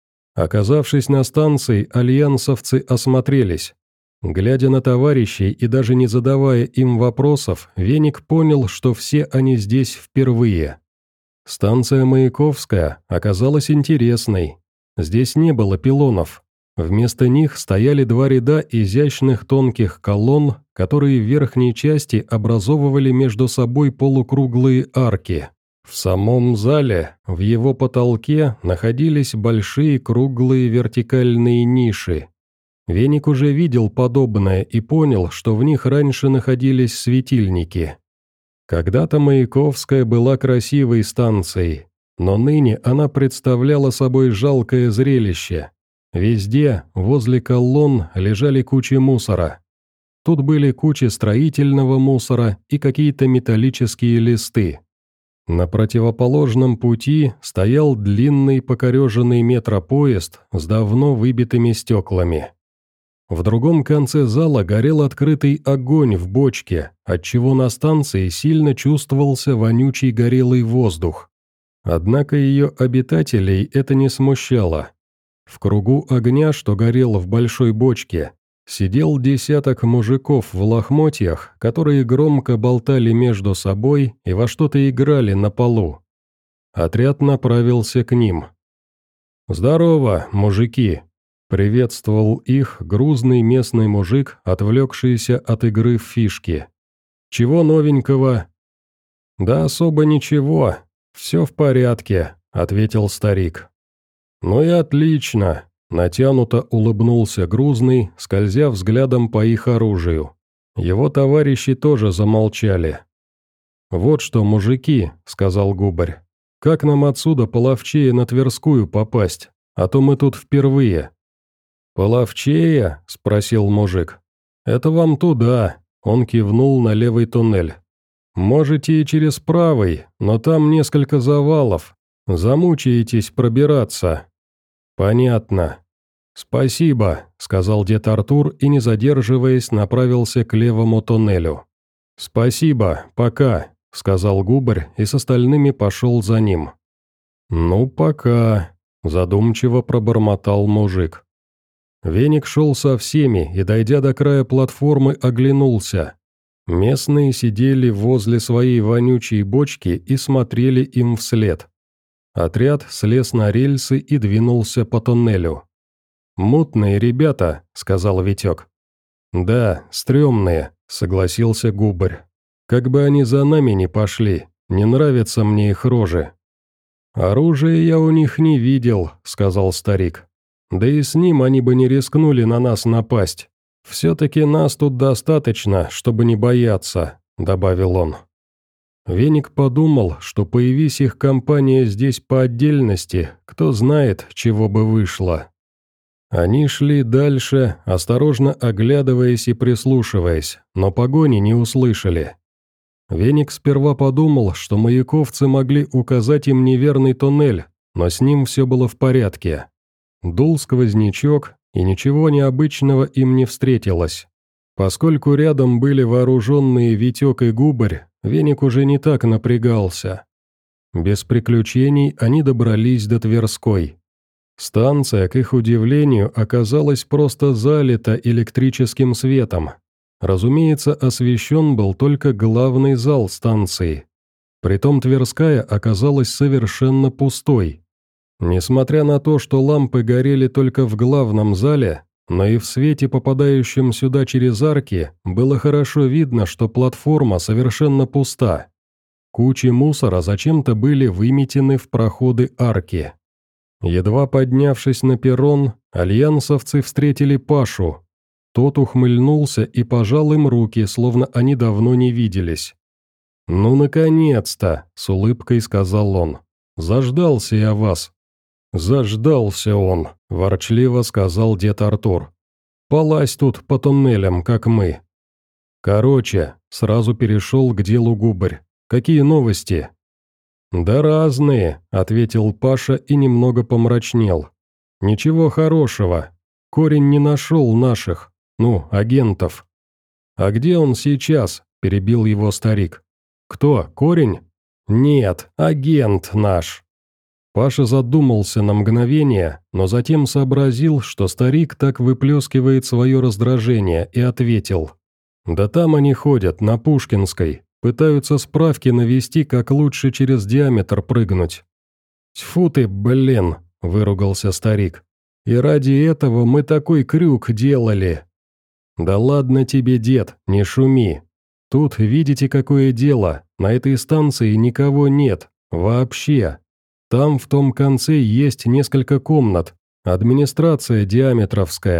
Оказавшись на станции, альянсовцы осмотрелись. Глядя на товарищей и даже не задавая им вопросов, Веник понял, что все они здесь впервые. Станция Маяковская оказалась интересной. Здесь не было пилонов. Вместо них стояли 2 ряда изящных тонких колонн, которые в верхней части образовывали между собой полукруглые арки. В самом зале, в его потолке, находились большие круглые вертикальные ниши. Веник уже видел подобное и понял, что в них раньше находились светильники. Когда-то Маяковская была красивой станцией, но ныне она представляла собой жалкое зрелище. Везде, возле колонн, лежали кучи мусора. Тут были кучи строительного мусора и какие-то металлические листы. На противоположном пути стоял длинный покореженный метропоезд с давно выбитыми стеклами. В другом конце зала горел открытый огонь в бочке, отчего на станции сильно чувствовался вонючий горелый воздух. Однако ее обитателей это не смущало. В кругу огня, что горел в большой бочке, сидел десяток мужиков в лохмотьях, которые громко болтали между собой и во что-то играли на полу. Отряд направился к ним. «Здорово, мужики!» — приветствовал их грузный местный мужик, отвлекшийся от игры в фишки. «Чего новенького?» «Да особо ничего, все в порядке», — ответил старик. «Ну и отлично», — натянуто улыбнулся грузный, скользя взглядом по их оружию. Его товарищи тоже замолчали. «Вот что, мужики», — сказал Губарь, — «как нам отсюда половчее на Тверскую попасть, а то мы тут впервые». «Половчее?» — спросил мужик. «Это вам туда», — он кивнул на левый туннель. «Можете и через правый, но там несколько завалов. Замучаетесь пробираться». «Понятно». «Спасибо», — сказал дед Артур и, не задерживаясь, направился к левому туннелю. «Спасибо, пока», — сказал Губарь и с остальными пошел за ним. «Ну, пока», — задумчиво пробормотал мужик. Веник шел со всеми и, дойдя до края платформы, оглянулся. Местные сидели возле своей вонючей бочки и смотрели им вслед. Отряд слез на рельсы и двинулся по туннелю. «Мутные ребята», — сказал Витек. «Да, стрёмные», — согласился Губарь. «Как бы они за нами не пошли, не нравятся мне их рожи». «Оружия я у них не видел», — сказал старик. «Да и с ним они бы не рискнули на нас напасть. Все-таки нас тут достаточно, чтобы не бояться», — добавил он. Веник подумал, что появись их компания здесь по отдельности, кто знает, чего бы вышло. Они шли дальше, осторожно оглядываясь и прислушиваясь, но погони не услышали. Веник сперва подумал, что маяковцы могли указать им неверный туннель, но с ним все было в порядке. Дул сквознячок, и ничего необычного им не встретилось. Поскольку рядом были вооруженные Витек и Губарь, Веник уже не так напрягался. Без приключений они добрались до Тверской. Станция, к их удивлению, оказалась просто залита электрическим светом. Разумеется, освещен был только главный зал станции. Притом Тверская оказалась совершенно пустой. Несмотря на то, что лампы горели только в главном зале, но и в свете, попадающем сюда через арки, было хорошо видно, что платформа совершенно пуста. Кучи мусора зачем-то были выметены в проходы арки. Едва поднявшись на перрон, альянсовцы встретили Пашу. Тот ухмыльнулся и пожал им руки, словно они давно не виделись. «Ну, наконец-то!» — с улыбкой сказал он. «Заждался я вас». «Заждался он», — ворчливо сказал дед Артур. «Полазь тут по туннелям, как мы». «Короче», — сразу перешел к делу Губарь. «Какие новости?» «Да разные», — ответил Паша и немного помрачнел. «Ничего хорошего. Корень не нашел наших, агентов». «А где он сейчас?» — перебил его старик. «Кто, Корень?» «Нет, агент наш». Паша задумался на мгновение, но затем сообразил, что старик так выплескивает свое раздражение, и ответил. «Да там они ходят, на Пушкинской, пытаются справки навести, как лучше через диаметр прыгнуть». «Тьфу ты, блин!» – выругался старик. «И ради этого мы такой крюк делали». «Да ладно тебе, дед, не шуми. Тут видите, какое дело, на этой станции никого нет, вообще. Там в том конце есть несколько комнат, администрация диаметровская.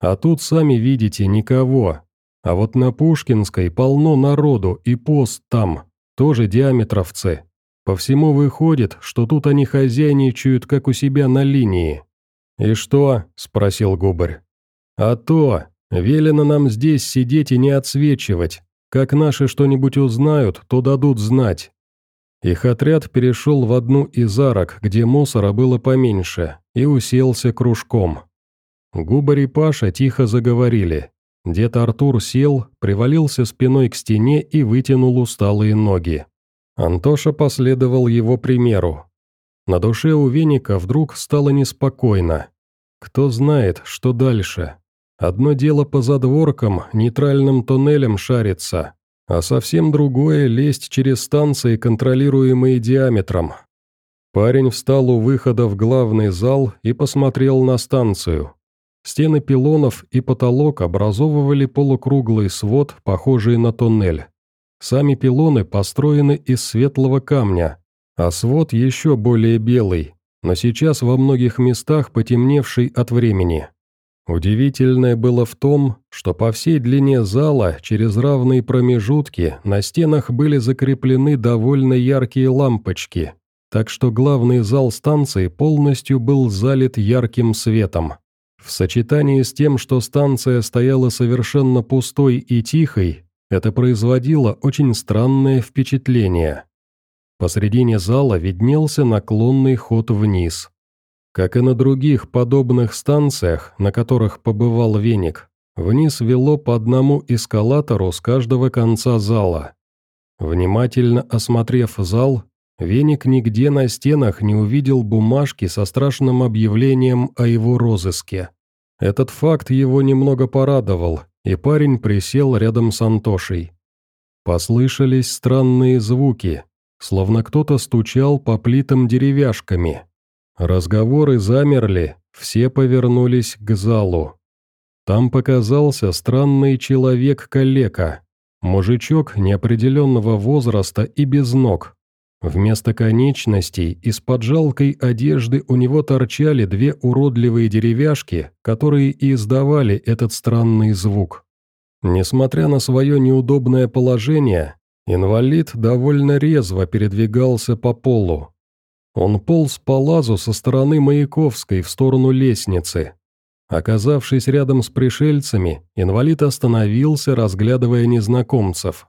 А тут, сами видите, никого. А вот на Пушкинской полно народу, и пост там, тоже диаметровцы. По всему выходит, что тут они хозяйничают, как у себя на линии». «И что?» – спросил Губарь. «А то, велено нам здесь сидеть и не отсвечивать. Как наши что-нибудь узнают, то дадут знать». Их отряд перешел в одну из арок, где мусора было поменьше, и уселся кружком. Губарь и Паша тихо заговорили. Дед Артур сел, привалился спиной к стене и вытянул усталые ноги. Антоша последовал его примеру. На душе у Веника вдруг стало неспокойно. Кто знает, что дальше. Одно дело по задворкам, нейтральным туннелям шариться, а совсем другое — лезть через станции, контролируемые диаметром. Парень встал у выхода в главный зал и посмотрел на станцию. Стены пилонов и потолок образовывали полукруглый свод, похожий на туннель. Сами пилоны построены из светлого камня, а свод еще более белый, но сейчас во многих местах потемневший от времени. Удивительное было в том, что по всей длине зала через равные промежутки на стенах были закреплены довольно яркие лампочки, так что главный зал станции полностью был залит ярким светом. В сочетании с тем, что станция стояла совершенно пустой и тихой, это производило очень странное впечатление. Посредине зала виднелся наклонный ход вниз. Как и на других подобных станциях, на которых побывал Веник, вниз вело по одному эскалатору с каждого конца зала. Внимательно осмотрев зал, Веник нигде на стенах не увидел бумажки со страшным объявлением о его розыске. Этот факт его немного порадовал, и парень присел рядом с Антошей. Послышались странные звуки, словно кто-то стучал по плитам деревяшками. Разговоры замерли, все повернулись к залу. Там показался странный человек-калека, мужичок неопределенного возраста и без ног. Вместо конечностей из-под жалкой одежды у него торчали две уродливые деревяшки, которые и издавали этот странный звук. Несмотря на свое неудобное положение, инвалид довольно резво передвигался по полу. Он полз по лазу со стороны Маяковской в сторону лестницы. Оказавшись рядом с пришельцами, инвалид остановился, разглядывая незнакомцев.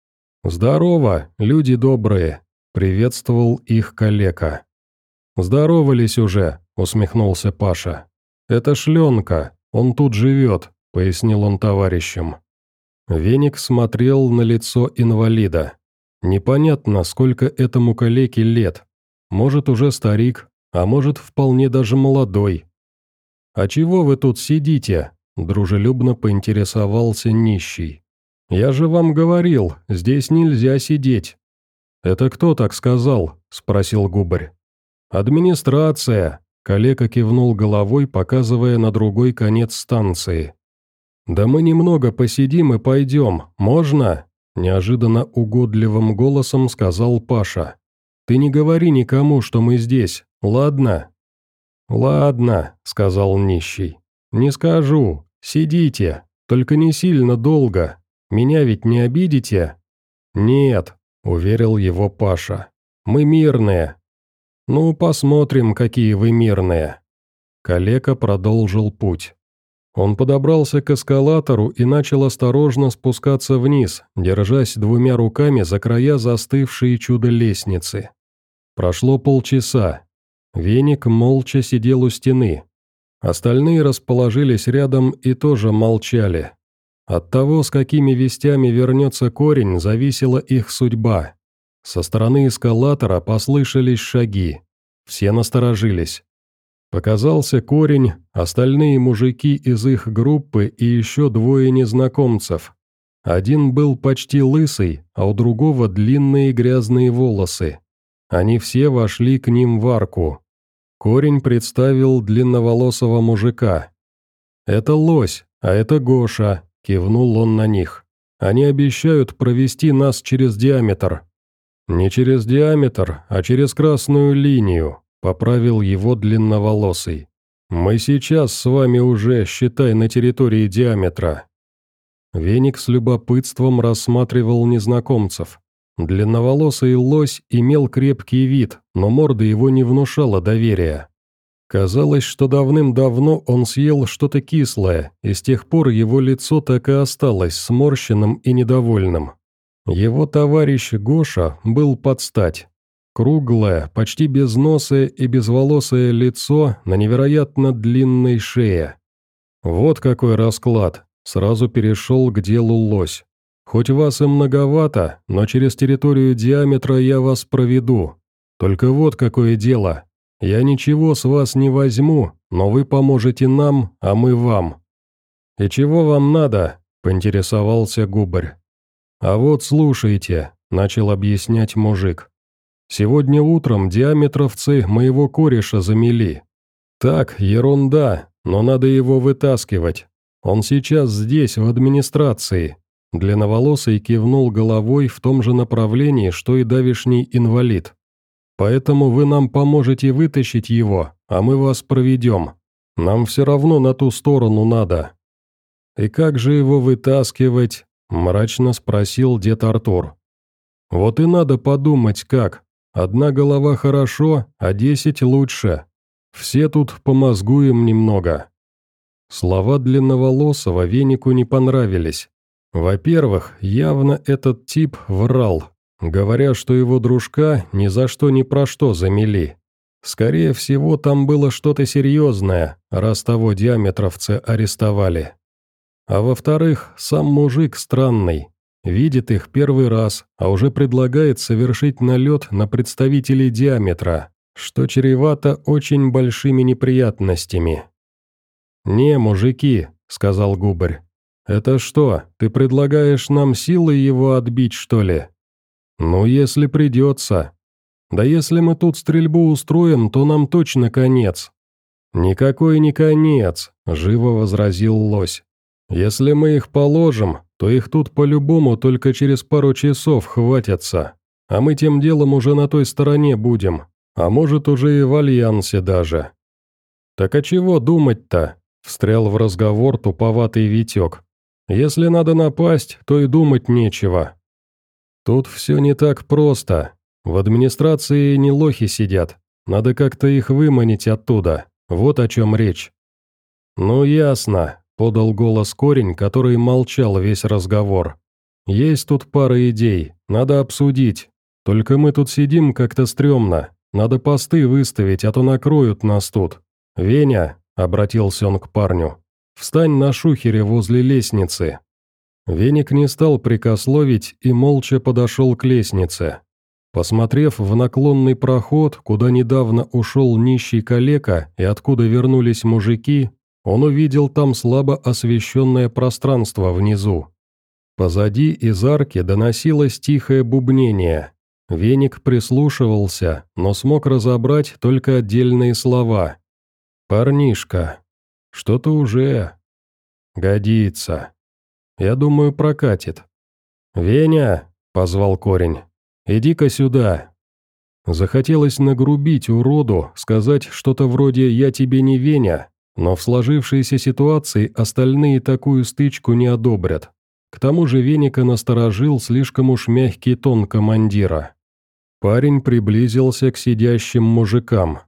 «Здорово, люди добрые!» — приветствовал их калека. «Здоровались уже», — усмехнулся Паша. «Это Шленка, он тут живет», — пояснил он товарищам. Веник смотрел на лицо инвалида. Непонятно, сколько этому калеке лет. Может, уже старик, а может, вполне даже молодой. «А чего вы тут сидите?» – дружелюбно поинтересовался нищий. «Я же вам говорил, здесь нельзя сидеть». «Это кто так сказал?» – спросил Губарь. «Администрация», – калека кивнул головой, показывая на другой конец станции. «Да мы немного посидим и пойдем, можно?» – неожиданно угодливым голосом сказал Паша. «Ты не говори никому, что мы здесь, ладно?» «Ладно», — сказал нищий. «Не скажу. Сидите, только не сильно долго. Меня ведь не обидите?» «Нет», — уверил его Паша. «Мы мирные». «Ну, посмотрим, какие вы мирные». Калека продолжил путь. Он подобрался к эскалатору и начал осторожно спускаться вниз, держась двумя руками за края застывшей чудо-лестницы. Прошло полчаса. Веник молча сидел у стены. Остальные расположились рядом и тоже молчали. От того, с какими вестями вернется Корень, зависела их судьба. Со стороны эскалатора послышались шаги. Все насторожились. Показался Корень, остальные мужики из их группы и еще двое незнакомцев. Один был почти лысый, а у другого длинные грязные волосы. Они все вошли к ним в арку. Корень представил длинноволосого мужика. «Это Лось, а это Гоша», — кивнул он на них. «Они обещают провести нас через диаметр». «Не через диаметр, а через красную линию», — поправил его длинноволосый. Мы сейчас с вами уже, считай, на территории диаметра». Веник с любопытством рассматривал незнакомцев. Длинноволосый лось имел крепкий вид, но морда его не внушала доверия. Казалось, что давным-давно он съел что-то кислое, и с тех пор его лицо так и осталось сморщенным и недовольным. Его товарищ Гоша был под стать. Круглое, почти безносое и безволосое лицо на невероятно длинной шее. Вот какой расклад, сразу перешел к делу лось. Хоть вас и многовато, но через территорию диаметра я вас проведу. Только вот какое дело. Я ничего с вас не возьму, но вы поможете нам, а мы вам». «И чего вам надо?» – поинтересовался Губарь. «А вот слушайте», – начал объяснять мужик. «Сегодня утром диаметровцы моего кореша замели. Так, ерунда, но надо его вытаскивать. Он сейчас здесь, в администрации». Длинноволосый кивнул головой в том же направлении, что и давишний инвалид. «Поэтому вы нам поможете вытащить его, а мы вас проведем. Нам все равно на ту сторону надо». «И как же его вытаскивать?» – мрачно спросил дед Артур. «Вот и надо подумать, как. Одна голова хорошо, а 10 лучше. Все тут помозгуем немного». Слова длинноволосого Венику не понравились. Во-первых, явно этот тип врал, говоря, что его дружка ни за что ни про что замели. Скорее всего, там было что-то серьезное, раз того диаметровцы арестовали. А во-вторых, сам мужик странный. Видит их первый раз, а уже предлагает совершить налет на представителей диаметра, что чревато очень большими неприятностями. «Не, мужики», — сказал Губарь. «Это что, ты предлагаешь нам силой его отбить, что ли?» «Ну, если придется. Да если мы тут стрельбу устроим, то нам точно конец». «Никакой не конец», — живо возразил лось. «Если мы их положим, то их тут по-любому только через пару часов хватятся, а мы тем делом уже на той стороне будем, а может уже и в альянсе даже». «Так а чего думать-то?» — встрял в разговор туповатый Витек. «Если надо напасть, то и думать нечего». «Тут все не так просто. В администрации не лохи сидят. Надо как-то их выманить оттуда. Вот о чем речь». «Ну ясно», — подал голос Корень, который молчал весь разговор. «Есть тут пара идей, надо обсудить. Только мы тут сидим как-то стрёмно. Надо посты выставить, а то накроют нас тут. Веня», — обратился он к парню, — «встань на шухере возле лестницы». Веник не стал прекословить и молча подошел к лестнице. Посмотрев в наклонный проход, куда недавно ушел нищий калека и откуда вернулись мужики, он увидел там слабо освещенное пространство внизу. Позади из арки доносилось тихое бубнение. Веник прислушивался, но смог разобрать только отдельные слова. «Парнишка. Что-то уже. Годится. Я думаю, прокатит». «Веня!» — позвал Корень. «Иди-ка сюда». Захотелось нагрубить уроду, сказать что-то вроде «я тебе не Веня», но в сложившейся ситуации остальные такую стычку не одобрят. К тому же Веника насторожил слишком уж мягкий тон командира. Парень приблизился к сидящим мужикам.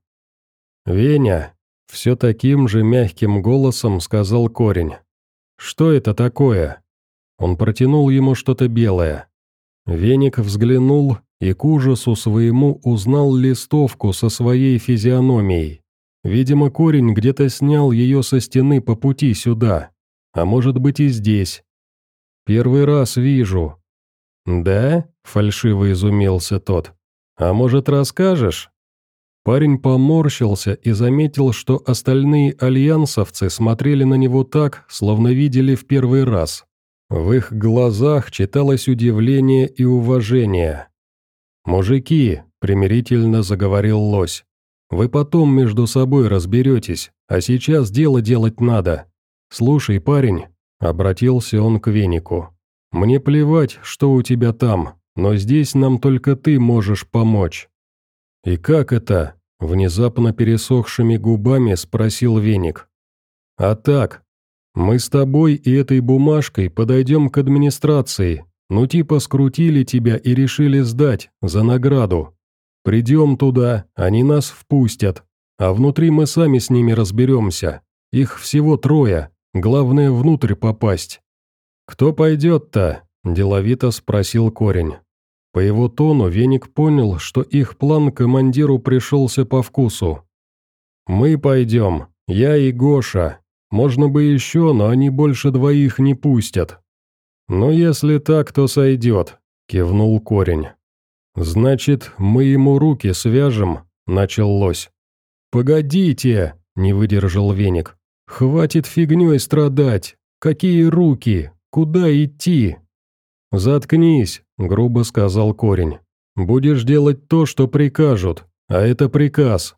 «Веня!» — все таким же мягким голосом сказал Корень. «Что это такое?» Он протянул ему что-то белое. Веник взглянул и к ужасу своему узнал листовку со своей физиономией. Видимо, Корень где-то снял ее со стены по пути сюда, а может быть и здесь. «Первый раз вижу». «Да?» — фальшиво изумился тот. «А может, расскажешь?» Парень поморщился и заметил, что остальные альянсовцы смотрели на него так, словно видели в первый раз. В их глазах читалось удивление и уважение. «Мужики», — примирительно заговорил лось, — «вы потом между собой разберетесь, а сейчас дело делать надо. Слушай, парень», — обратился он к Венику, — «мне плевать, что у тебя там, но здесь нам только ты можешь помочь». «И как это?» Внезапно пересохшими губами спросил Веник. «А так, мы с тобой и этой бумажкой подойдем к администрации, ну типа скрутили тебя и решили сдать, за награду. Придем туда, они нас впустят, а внутри мы сами с ними разберемся. Их всего 3, главное внутрь попасть». «Кто пойдет-то?» – деловито спросил Корень. По его тону Веник понял, что их план командиру пришелся по вкусу. «Мы пойдем, я и Гоша. Можно бы еще, но они больше 2 не пустят». «Ну, если так, то сойдет», – кивнул Корень. «Значит, мы ему руки свяжем», – начал Лось. «Погодите», – не выдержал Веник. «Хватит фигней страдать. Какие руки? Куда идти?» «Заткнись», – грубо сказал Корень. «Будешь делать то, что прикажут, а это приказ».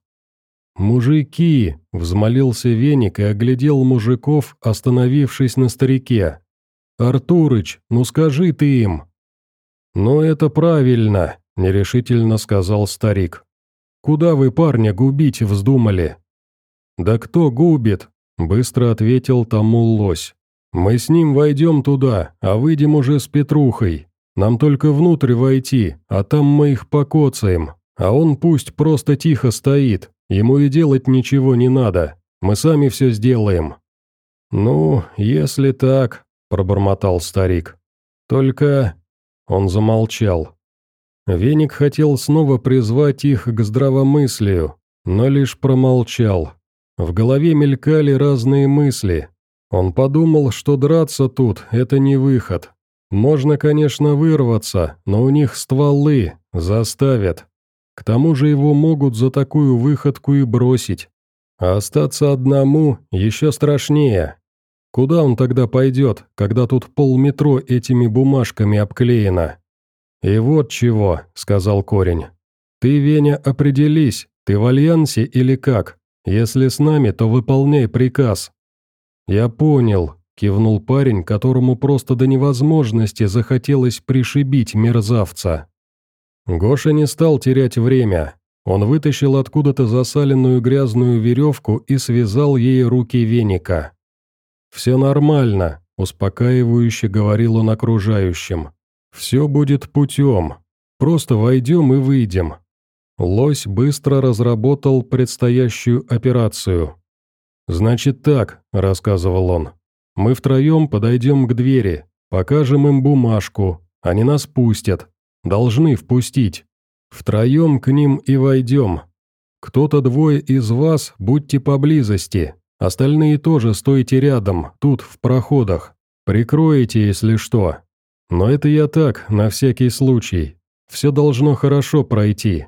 «Мужики!» – взмолился Веник и оглядел мужиков, остановившись на старике. «Артурыч, ну скажи ты им!» «Ну это правильно», – нерешительно сказал старик. «Куда вы парня губить вздумали?» «Да кто губит?» – быстро ответил тому Лось. «Мы с ним войдем туда, а выйдем уже с Петрухой. Нам только внутрь войти, а там мы их покоцаем. А он пусть просто тихо стоит, ему и делать ничего не надо. Мы сами все сделаем». «Ну, если так», – пробормотал старик. «Только...» – он замолчал. Веник хотел снова призвать их к здравомыслию, но лишь промолчал. В голове мелькали разные мысли. Он подумал, что драться тут – это не выход. Можно, конечно, вырваться, но у них стволы, заставят. К тому же его могут за такую выходку и бросить. А остаться одному еще страшнее. Куда он тогда пойдет, когда тут полметро этими бумажками обклеено? «И вот чего», – сказал Корень. «Ты, Веня, определись, ты в альянсе или как? Если с нами, то выполняй приказ». «Я понял», – кивнул парень, которому просто до невозможности захотелось пришибить мерзавца. Гоша не стал терять время. Он вытащил откуда-то засаленную грязную веревку и связал ей руки Веника. «Все нормально», – успокаивающе говорил он окружающим. «Все будет путем. Просто войдем и выйдем». Лось быстро разработал предстоящую операцию. «Значит так», – рассказывал он, – «мы втроем подойдем к двери, покажем им бумажку, они нас пустят, должны впустить. Втроем к ним и войдем. Кто-то 2 из вас будьте поблизости, остальные тоже стойте рядом, тут, в проходах, прикроете, если что. Но это я так, на всякий случай, все должно хорошо пройти».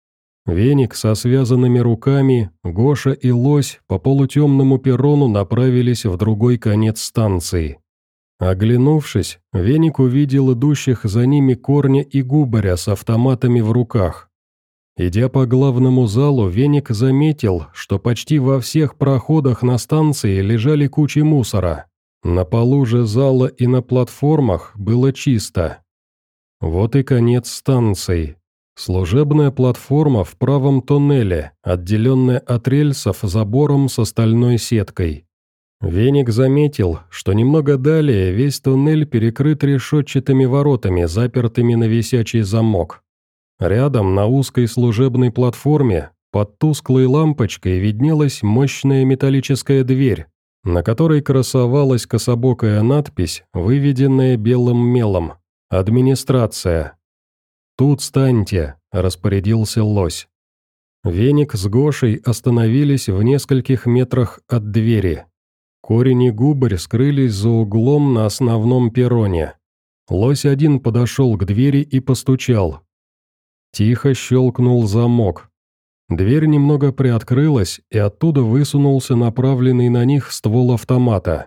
Веник со связанными руками, Гоша и Лось по полутемному перрону направились в другой конец станции. Оглянувшись, Веник увидел идущих за ними Корня и Губаря с автоматами в руках. Идя по главному залу, Веник заметил, что почти во всех проходах на станции лежали кучи мусора. На полу же зала и на платформах было чисто. Вот и конец станции. Служебная платформа в правом тоннеле, отделенная от рельсов забором с стальной сеткой. Веник заметил, что немного далее весь туннель перекрыт решетчатыми воротами, запертыми на висячий замок. Рядом, на узкой служебной платформе, под тусклой лампочкой виднелась мощная металлическая дверь, на которой красовалась кособокая надпись, выведенная белым мелом «Администрация». «Тут станьте», – распорядился Лось. Веник с Гошей остановились в нескольких метрах от двери. Корень и Губарь скрылись за углом на основном перроне. Лось один подошел к двери и постучал. Тихо щелкнул замок. Дверь немного приоткрылась, и оттуда высунулся направленный на них ствол автомата.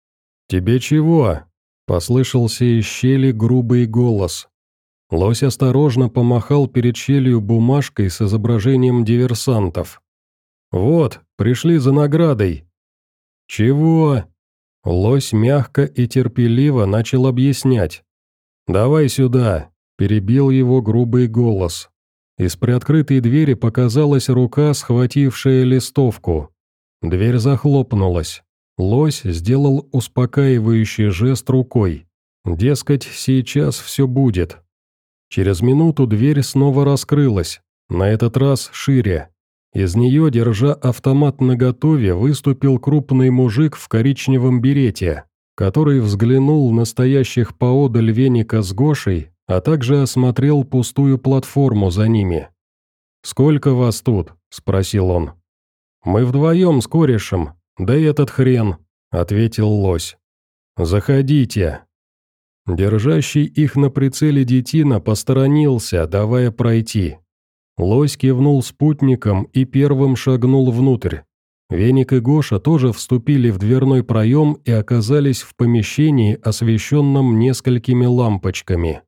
«Тебе чего?» – послышался из щели грубый голос. Лось осторожно помахал перед щелью бумажкой с изображением диверсантов. «Вот, пришли за наградой». «Чего?» Лось мягко и терпеливо начал объяснять. «Давай сюда», – перебил его грубый голос. Из приоткрытой двери показалась рука, схватившая листовку. Дверь захлопнулась. Лось сделал успокаивающий жест рукой. Дескать, сейчас все будет. Через минуту дверь снова раскрылась, на этот раз шире. Из нее, держа автомат наготове, выступил крупный мужик в коричневом берете, который взглянул на стоящих поодаль Веника с Гошей, а также осмотрел пустую платформу за ними. «Сколько вас тут?» – спросил он. «Мы вдвоем с корешем, да и этот хрен», – ответил лось. «Заходите». Держащий их на прицеле детина посторонился, давая пройти. Лось кивнул спутником и первым шагнул внутрь. Веник и Гоша тоже вступили в дверной проем и оказались в помещении, освещенном несколькими лампочками.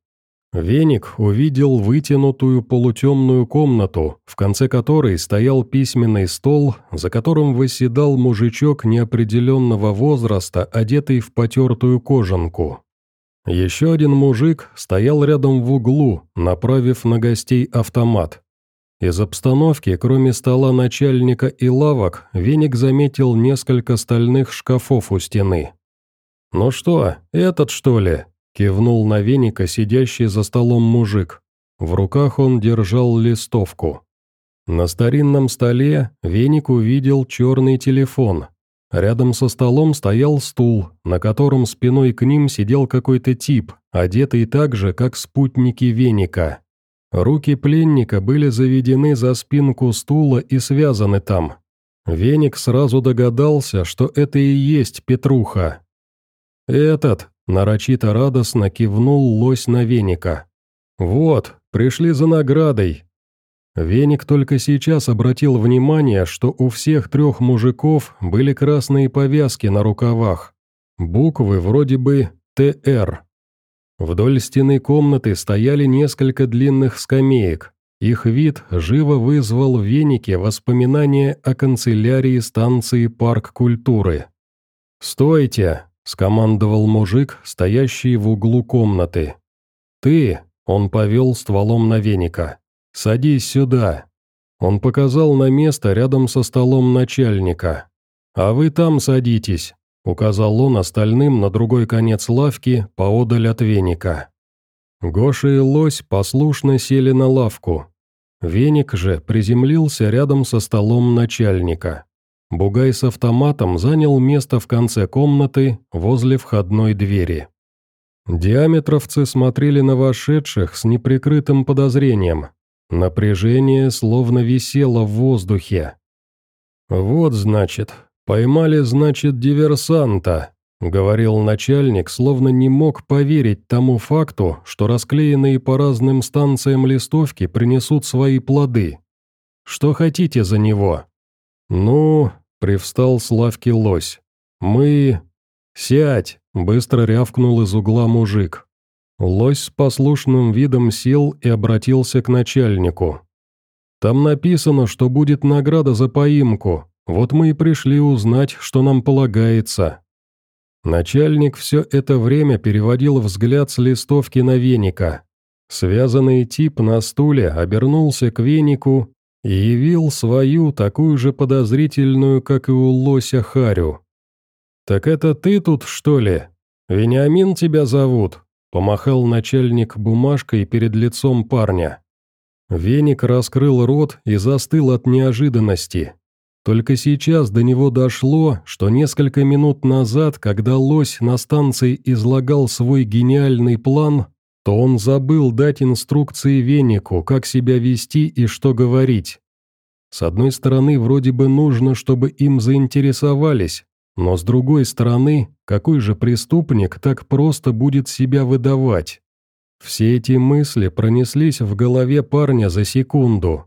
Веник увидел вытянутую полутемную комнату, в конце которой стоял письменный стол, за которым восседал мужичок неопределенного возраста, одетый в потертую кожанку. Еще один мужик стоял рядом в углу, направив на гостей автомат. Из обстановки, кроме стола начальника и лавок, Веник заметил несколько стальных шкафов у стены. «Ну что, этот что ли?» – кивнул на Веника сидящий за столом мужик. В руках он держал листовку. На старинном столе Веник увидел черный телефон. Рядом со столом стоял стул, на котором спиной к ним сидел какой-то тип, одетый так же, как спутники Веника. Руки пленника были заведены за спинку стула и связаны там. Веник сразу догадался, что это и есть Петруха. «Этот», — нарочито радостно кивнул лось на Веника. «Вот, пришли за наградой». Веник только сейчас обратил внимание, что у всех трех мужиков были красные повязки на рукавах. Буквы вроде бы «ТР». Вдоль стены комнаты стояли несколько длинных скамеек. Их вид живо вызвал в Венике воспоминания о канцелярии станции «Парк культуры». «Стойте!» – скомандовал мужик, стоящий в углу комнаты. «Ты!» – он повел стволом на Веника. «Садись сюда!» Он показал на место рядом со столом начальника. «А вы там садитесь!» — указал он остальным на другой конец лавки, поодаль от Веника. Гоша и лось послушно сели на лавку. Веник же приземлился рядом со столом начальника. Бугай с автоматом занял место в конце комнаты, возле входной двери. Диаметровцы смотрели на вошедших с неприкрытым подозрением. Напряжение словно висело в воздухе. «Вот, значит, поймали, значит, диверсанта», — говорил начальник, словно не мог поверить тому факту, что расклеенные по разным станциям листовки принесут свои плоды. «Что хотите за него?» «Ну», — привстал с лавки лось, — «мы...» «Сядь», — быстро рявкнул из угла мужик. Лось с послушным видом сел и обратился к начальнику. «Там написано, что будет награда за поимку. Вот мы и пришли узнать, что нам полагается». Начальник все это время переводил взгляд с листовки на Веника. Связанный тип на стуле обернулся к Венику и явил свою, такую же подозрительную, как и у лося, харю. «Так это ты тут, что ли? Вениамин тебя зовут?» Помахал начальник бумажкой перед лицом парня. Веник раскрыл рот и застыл от неожиданности. Только сейчас до него дошло, что несколько минут назад, когда лось на станции излагал свой гениальный план, то он забыл дать инструкции Венику, как себя вести и что говорить. С одной стороны, вроде бы нужно, чтобы им заинтересовались, но с другой стороны, какой же преступник так просто будет себя выдавать? Все эти мысли пронеслись в голове парня за секунду.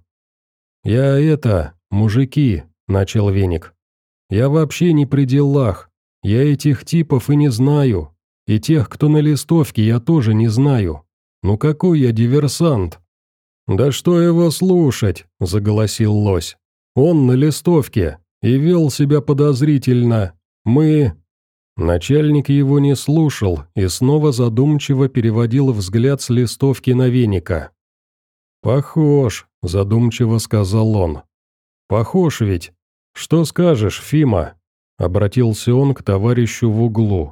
Мужики», — начал Веник. «Я вообще не при делах. Я этих типов и не знаю. И тех, кто на листовке, я тоже не знаю. Ну какой я диверсант?» «Да что его слушать?» — заголосил лось. «Он на листовке и вел себя подозрительно. Мы...» Начальник его не слушал и снова задумчиво переводил взгляд с листовки на Веника. «Похож», — задумчиво сказал он. «Похож ведь. Что скажешь, Фима?» — обратился он к товарищу в углу.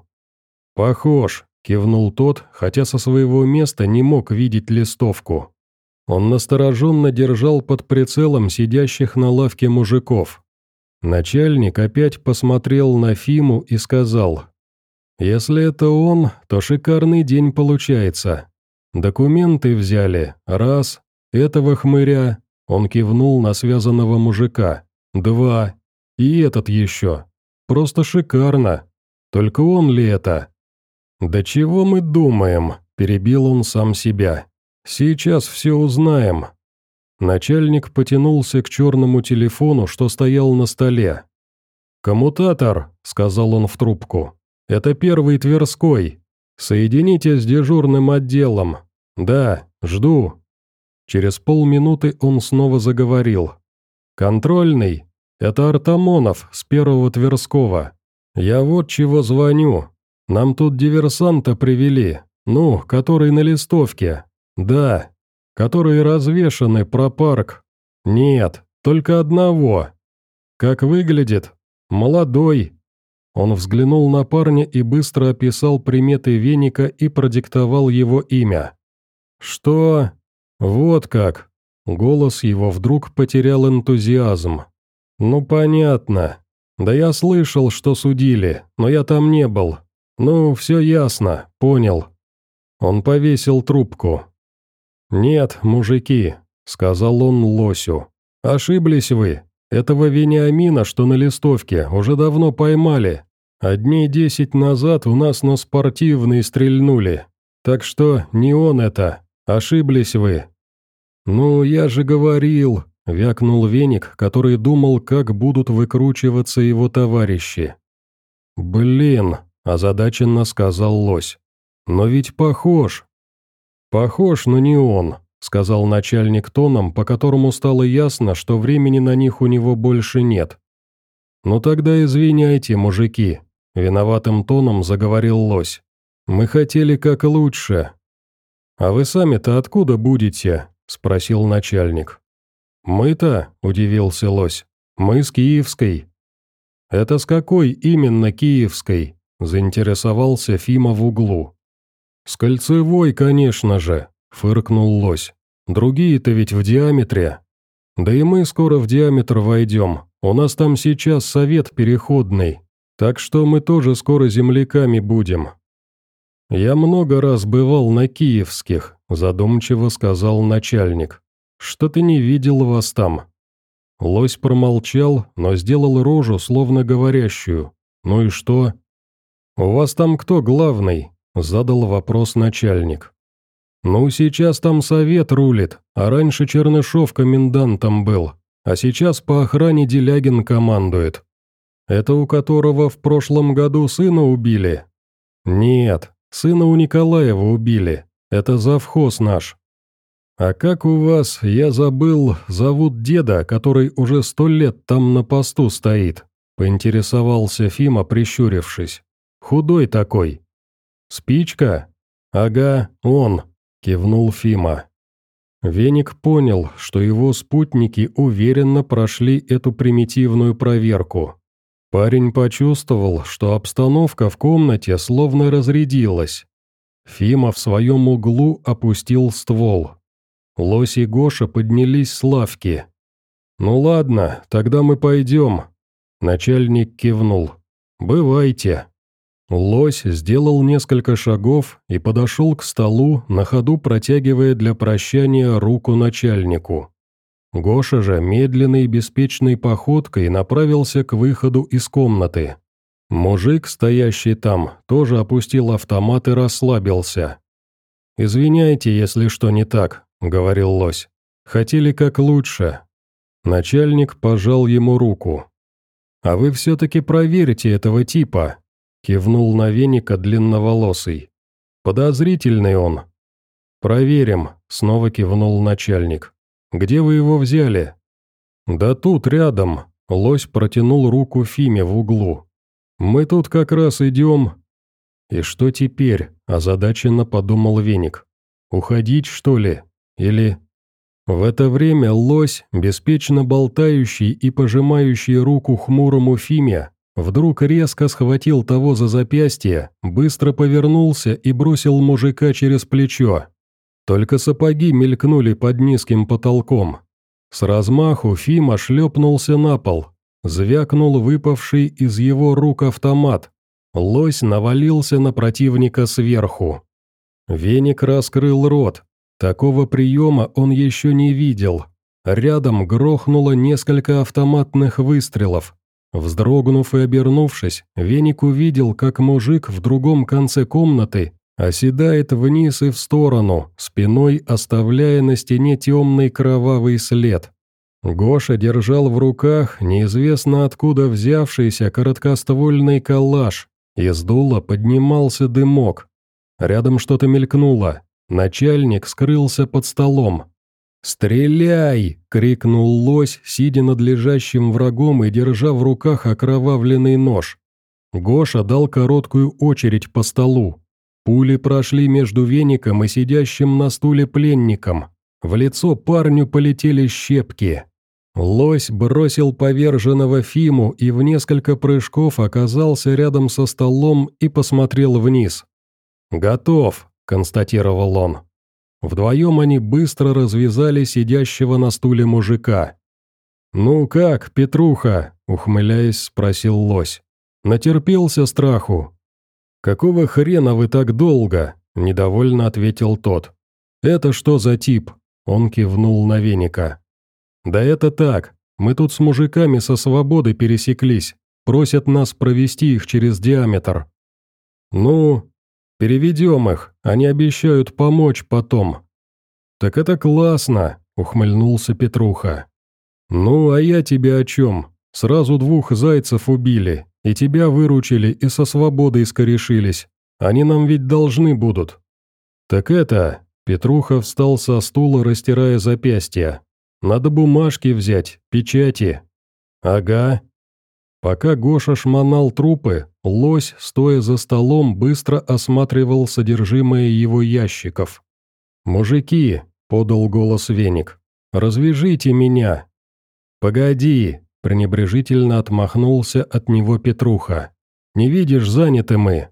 «Похож», — кивнул тот, хотя со своего места не мог видеть листовку. Он настороженно держал под прицелом сидящих на лавке мужиков. Начальник опять посмотрел на Фиму и сказал: «Если это он, то шикарный день получается. Документы взяли, раз, этого хмыря», — он кивнул на связанного мужика, «два, и этот еще. Просто шикарно. Только он ли это?» «Да чего мы думаем?» – перебил он сам себя. «Сейчас все узнаем». Начальник потянулся к черному телефону, что стоял на столе. «Коммутатор», – сказал он в трубку. «Это первый Тверской. Соедините с дежурным отделом. Да, жду». Через полминуты он снова заговорил. «Контрольный? Это Артамонов с первого Тверского. Я вот чего звоню. Нам тут диверсанта привели, ну, который на листовке. Да, которые развешаны про парк. Нет, только одного. Как выглядит? Молодой». Он взглянул на парня и быстро описал приметы веника и продиктовал его имя. «Что? Вот как». Голос его вдруг потерял энтузиазм. «Ну, понятно. Да я слышал, что судили, но я там не был. Ну, все ясно, понял». Он повесил трубку. «Нет, мужики», — сказал он Лосю, — «ошиблись вы. Этого Вениамина, что на листовке, уже давно поймали. А дней 10 назад у нас на спортивный стрельнули. Так что не он это, ошиблись вы». «Ну, я же говорил», — вякнул Веник, который думал, как будут выкручиваться его товарищи. «Блин», — озадаченно сказал Лось. «Но ведь похож». «Похож, но не он», — сказал начальник тоном, по которому стало ясно, что времени на них у него больше нет. «Ну тогда извиняйте, мужики», — виноватым тоном заговорил Лось. «Мы хотели как лучше». «А вы сами-то откуда будете?» — спросил начальник. «Мы-то?» — удивился Лось. «Мы с Киевской». «Это с какой именно Киевской?» — заинтересовался Фима в углу. «С Кольцевой, конечно же», — фыркнул Лось. «Другие-то ведь в диаметре. Да и мы скоро в диаметр войдем, у нас там сейчас совет переходный, так что мы тоже скоро земляками будем». «Я много раз бывал на Киевских», — задумчиво сказал начальник. «Что-то не видел вас там». Лось промолчал, но сделал рожу, словно говорящую. «Ну и что?» «У вас там кто главный?» — задал вопрос начальник. «Ну, сейчас там совет рулит, а раньше Чернышов комендантом был, а сейчас по охране Делягин командует. Это у которого в прошлом году сына убили?» «Нет, сына у Николаева убили, это завхоз наш». «А как у вас, я забыл, зовут деда, который уже 100 лет там на посту стоит?» — поинтересовался Фима, прищурившись. «Худой такой». «Спичка?» «Ага, он», — кивнул Фима. Веник понял, что его спутники уверенно прошли эту примитивную проверку. Парень почувствовал, что обстановка в комнате словно разрядилась. Фима в своем углу опустил ствол. Лось и Гоша поднялись с лавки. «Ну ладно, тогда мы пойдем», — начальник кивнул. «Бывайте». Лось сделал несколько шагов и подошел к столу, на ходу протягивая для прощания руку начальнику. Гоша же медленной беспечной походкой направился к выходу из комнаты. Мужик, стоящий там, тоже опустил автомат и расслабился. «Извиняйте, если что не так», — говорил Лось. «Хотели как лучше». Начальник пожал ему руку. «А вы все-таки проверите этого типа», — кивнул на Веника длинноволосый. «Подозрительный он». «Проверим», — снова кивнул начальник. «Где вы его взяли?» «Да тут, рядом», — Лось протянул руку Фиме в углу. «Мы тут как раз идем». «И что теперь?» – озадаченно подумал Веник. «Уходить, что ли? Или...» В это время лось, беспечно болтающий и пожимающий руку хмурому Фиме, вдруг резко схватил того за запястье, быстро повернулся и бросил мужика через плечо. Только сапоги мелькнули под низким потолком. С размаху Фима шлепнулся на пол, звякнул выпавший из его рук автомат. Лось навалился на противника сверху. Веник раскрыл рот. Такого приема он еще не видел. Рядом грохнуло несколько автоматных выстрелов. Вздрогнув и обернувшись, Веник увидел, как мужик в другом конце комнаты оседает вниз и в сторону, спиной оставляя на стене темный кровавый след. Гоша держал в руках неизвестно откуда взявшийся короткоствольный калаш. Из дула поднимался дымок. Рядом что-то мелькнуло. Начальник скрылся под столом. «Стреляй!» — крикнул лось, сидя над лежащим врагом и держа в руках окровавленный нож. Гоша дал короткую очередь по столу. Пули прошли между Веником и сидящим на стуле пленником. В лицо парню полетели щепки. Лось бросил поверженного Фиму и в несколько прыжков оказался рядом со столом и посмотрел вниз. «Готов», — констатировал он. Вдвоем они быстро развязали сидящего на стуле мужика. «Ну как, Петруха?» — ухмыляясь, спросил лось. «Натерпелся страху?» «Какого хрена вы так долго?» — недовольно ответил тот. «Это что за тип?» — он кивнул на Веника. «Да это так, мы тут с мужиками со свободы пересеклись, просят нас провести их через диаметр». «Ну, переведем их, они обещают помочь потом». «Так это классно», — ухмыльнулся Петруха. «Ну, а я тебе о чем? Сразу 2 зайцев убили, и тебя выручили, и со свободой скорешились. Они нам ведь должны будут». «Так это...» — Петруха встал со стула, растирая запястья. «Надо бумажки взять, печати». «Ага». Пока Гоша шмонал трупы, лось, стоя за столом, быстро осматривал содержимое его ящиков. «Мужики», — подал голос Веник, — «развяжите меня». «Погоди», — пренебрежительно отмахнулся от него Петруха. «Не видишь, заняты мы».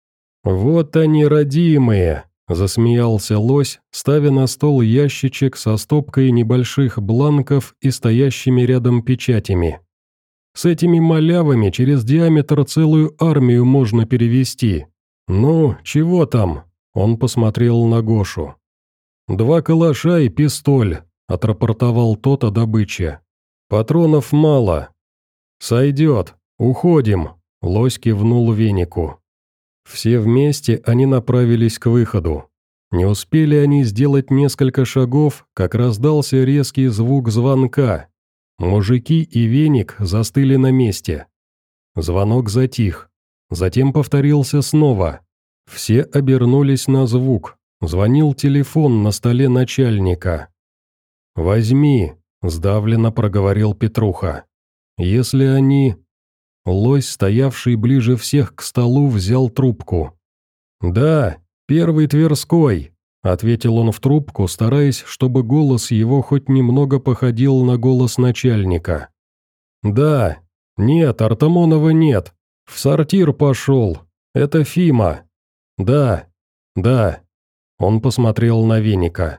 «Вот они, родимые», — засмеялся лось, ставя на стол ящичек со стопкой небольших бланков и стоящими рядом печатями. «С этими малявами через диаметр целую армию можно перевести. Ну, чего там?» — он посмотрел на Гошу. «2 калаша и пистоль», — отрапортовал тот о добыче. «Патронов мало». «Сойдет, уходим», — лось кивнул Венику. Все вместе они направились к выходу. Не успели они сделать несколько шагов, как раздался резкий звук звонка. Мужики и Веник застыли на месте. Звонок затих. Затем повторился снова. Все обернулись на звук. Звонил телефон на столе начальника. «Возьми», — сдавленно проговорил Петруха. «Если они...» Лось, стоявший ближе всех к столу, взял трубку. «Да, 1-й Тверской», — ответил он в трубку, стараясь, чтобы голос его хоть немного походил на голос начальника. «Да, нет, Артамонова нет. В сортир пошел. Это Фима. Да, да». Он посмотрел на Веника.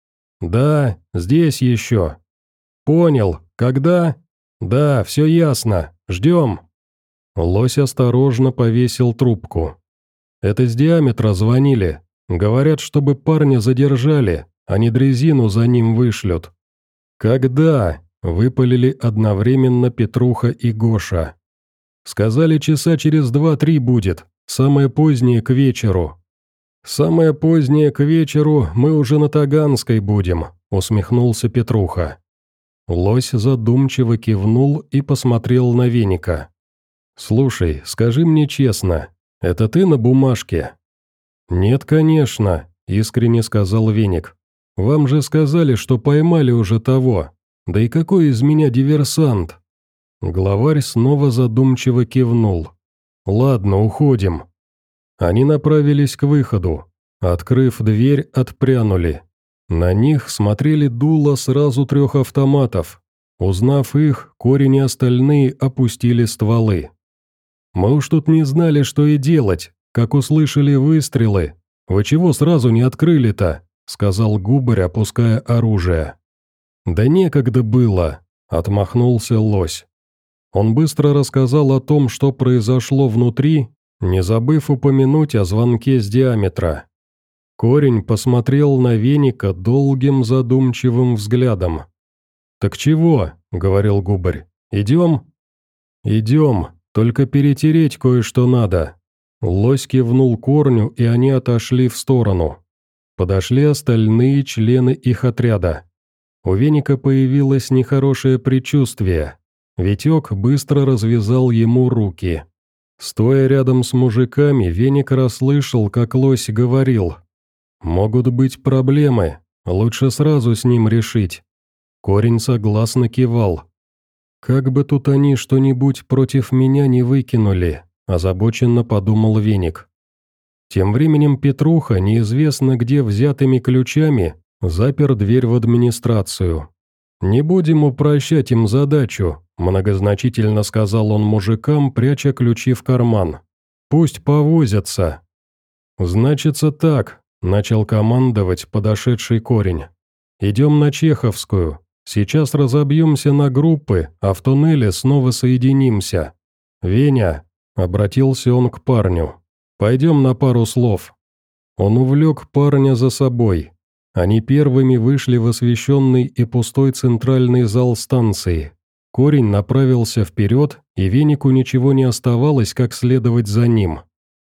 «Да, здесь еще». «Понял. Когда?» «Да, все ясно. Ждем». Лось осторожно повесил трубку. «Это с диаметра звонили. Говорят, чтобы парня задержали, а не дрезину за ним вышлют». «Когда?» — выпалили одновременно Петруха и Гоша. «Сказали, часа через 2-3 будет, самое позднее к вечеру». «Самое позднее к вечеру мы уже на Таганской будем», — усмехнулся Петруха. Лось задумчиво кивнул и посмотрел на Веника. «Слушай, скажи мне честно, это ты на бумажке?» «Нет, конечно», — искренне сказал Веник. «Вам же сказали, что поймали уже того. Да и какой из меня диверсант?» Главарь снова задумчиво кивнул. «Ладно, уходим». Они направились к выходу. Открыв дверь, отпрянули. На них смотрели дула сразу 3 автоматов. Узнав их, Корень и остальные опустили стволы. «Мы уж тут не знали, что и делать, как услышали выстрелы. Вы чего сразу не открыли-то?» — сказал Губарь, опуская оружие. «Да некогда было», — отмахнулся Лось. Он быстро рассказал о том, что произошло внутри, не забыв упомянуть о звонке с диаметра. Корень посмотрел на Веника долгим задумчивым взглядом. «Так чего?» — говорил Губарь. «Идем?» «Идем, только перетереть кое-что надо». Лось кивнул Корню, и они отошли в сторону. Подошли остальные члены их отряда. У Веника появилось нехорошее предчувствие. Витек быстро развязал ему руки. Стоя рядом с мужиками, Веник расслышал, как Лось говорил: «Могут быть проблемы, лучше сразу с ним решить». Корень согласно кивал. «Как бы тут они что-нибудь против меня не выкинули», – озабоченно подумал Веник. Тем временем Петруха, неизвестно где взятыми ключами, запер дверь в администрацию. «Не будем упрощать им задачу», – многозначительно сказал он мужикам, пряча ключи в карман. «Пусть повозятся». «Значится так», – начал командовать подошедший Корень. «Идем на Чеховскую. Сейчас разобьемся на группы, а в туннеле снова соединимся. Веня», – обратился он к парню, – «пойдем на пару слов». Он увлек парня за собой. Они первыми вышли в освещенный и пустой центральный зал станции. Корень направился вперед, и Венику ничего не оставалось, как следовать за ним.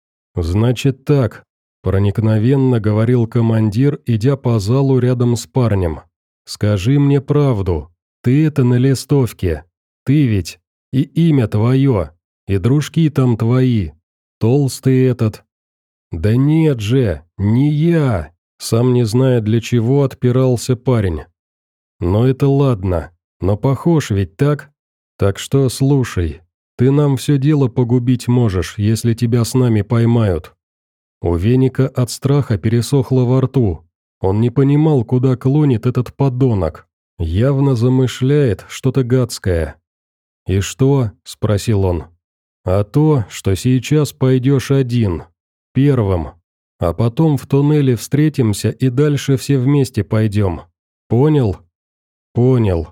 «Значит так», – проникновенно говорил командир, идя по залу рядом с парнем. «Скажи мне правду. Ты это на листовке. Ты ведь. И имя твое. И дружки там твои. Толстый этот». «Да нет же, не я!» Сам не зная для чего отпирался парень. «Но это ладно. Но похож ведь так? Так что слушай. Ты нам все дело погубить можешь, если тебя с нами поймают». У Веника от страха пересохло во рту. Он не понимал, куда клонит этот подонок. Явно замышляет что-то гадское. «И что?» – спросил он. «А то, что сейчас пойдешь один. Первым. А потом в туннеле встретимся и дальше все вместе пойдем. Понял?» «Понял».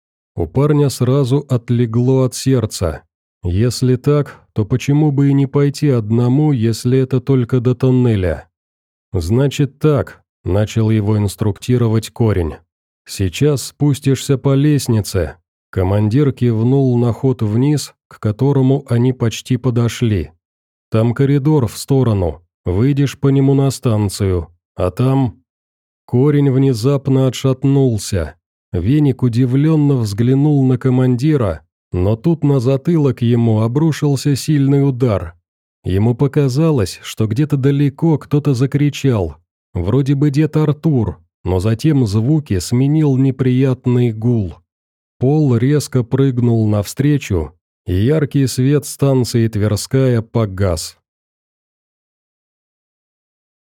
У парня сразу отлегло от сердца. Если так, то почему бы и не пойти одному, если это только до туннеля? «Значит так», – начал его инструктировать Корень. «Сейчас спустишься по лестнице». Командир кивнул на ход вниз, к которому они почти подошли. «Там коридор в сторону, выйдешь по нему на станцию, а там...» Корень внезапно отшатнулся. Веник удивленно взглянул на командира, но тут на затылок ему обрушился сильный удар. Ему показалось, что где-то далеко кто-то закричал. Вроде бы дед Артур, но затем звуки сменил неприятный гул. Пол резко прыгнул навстречу, и яркий свет станции Тверская погас.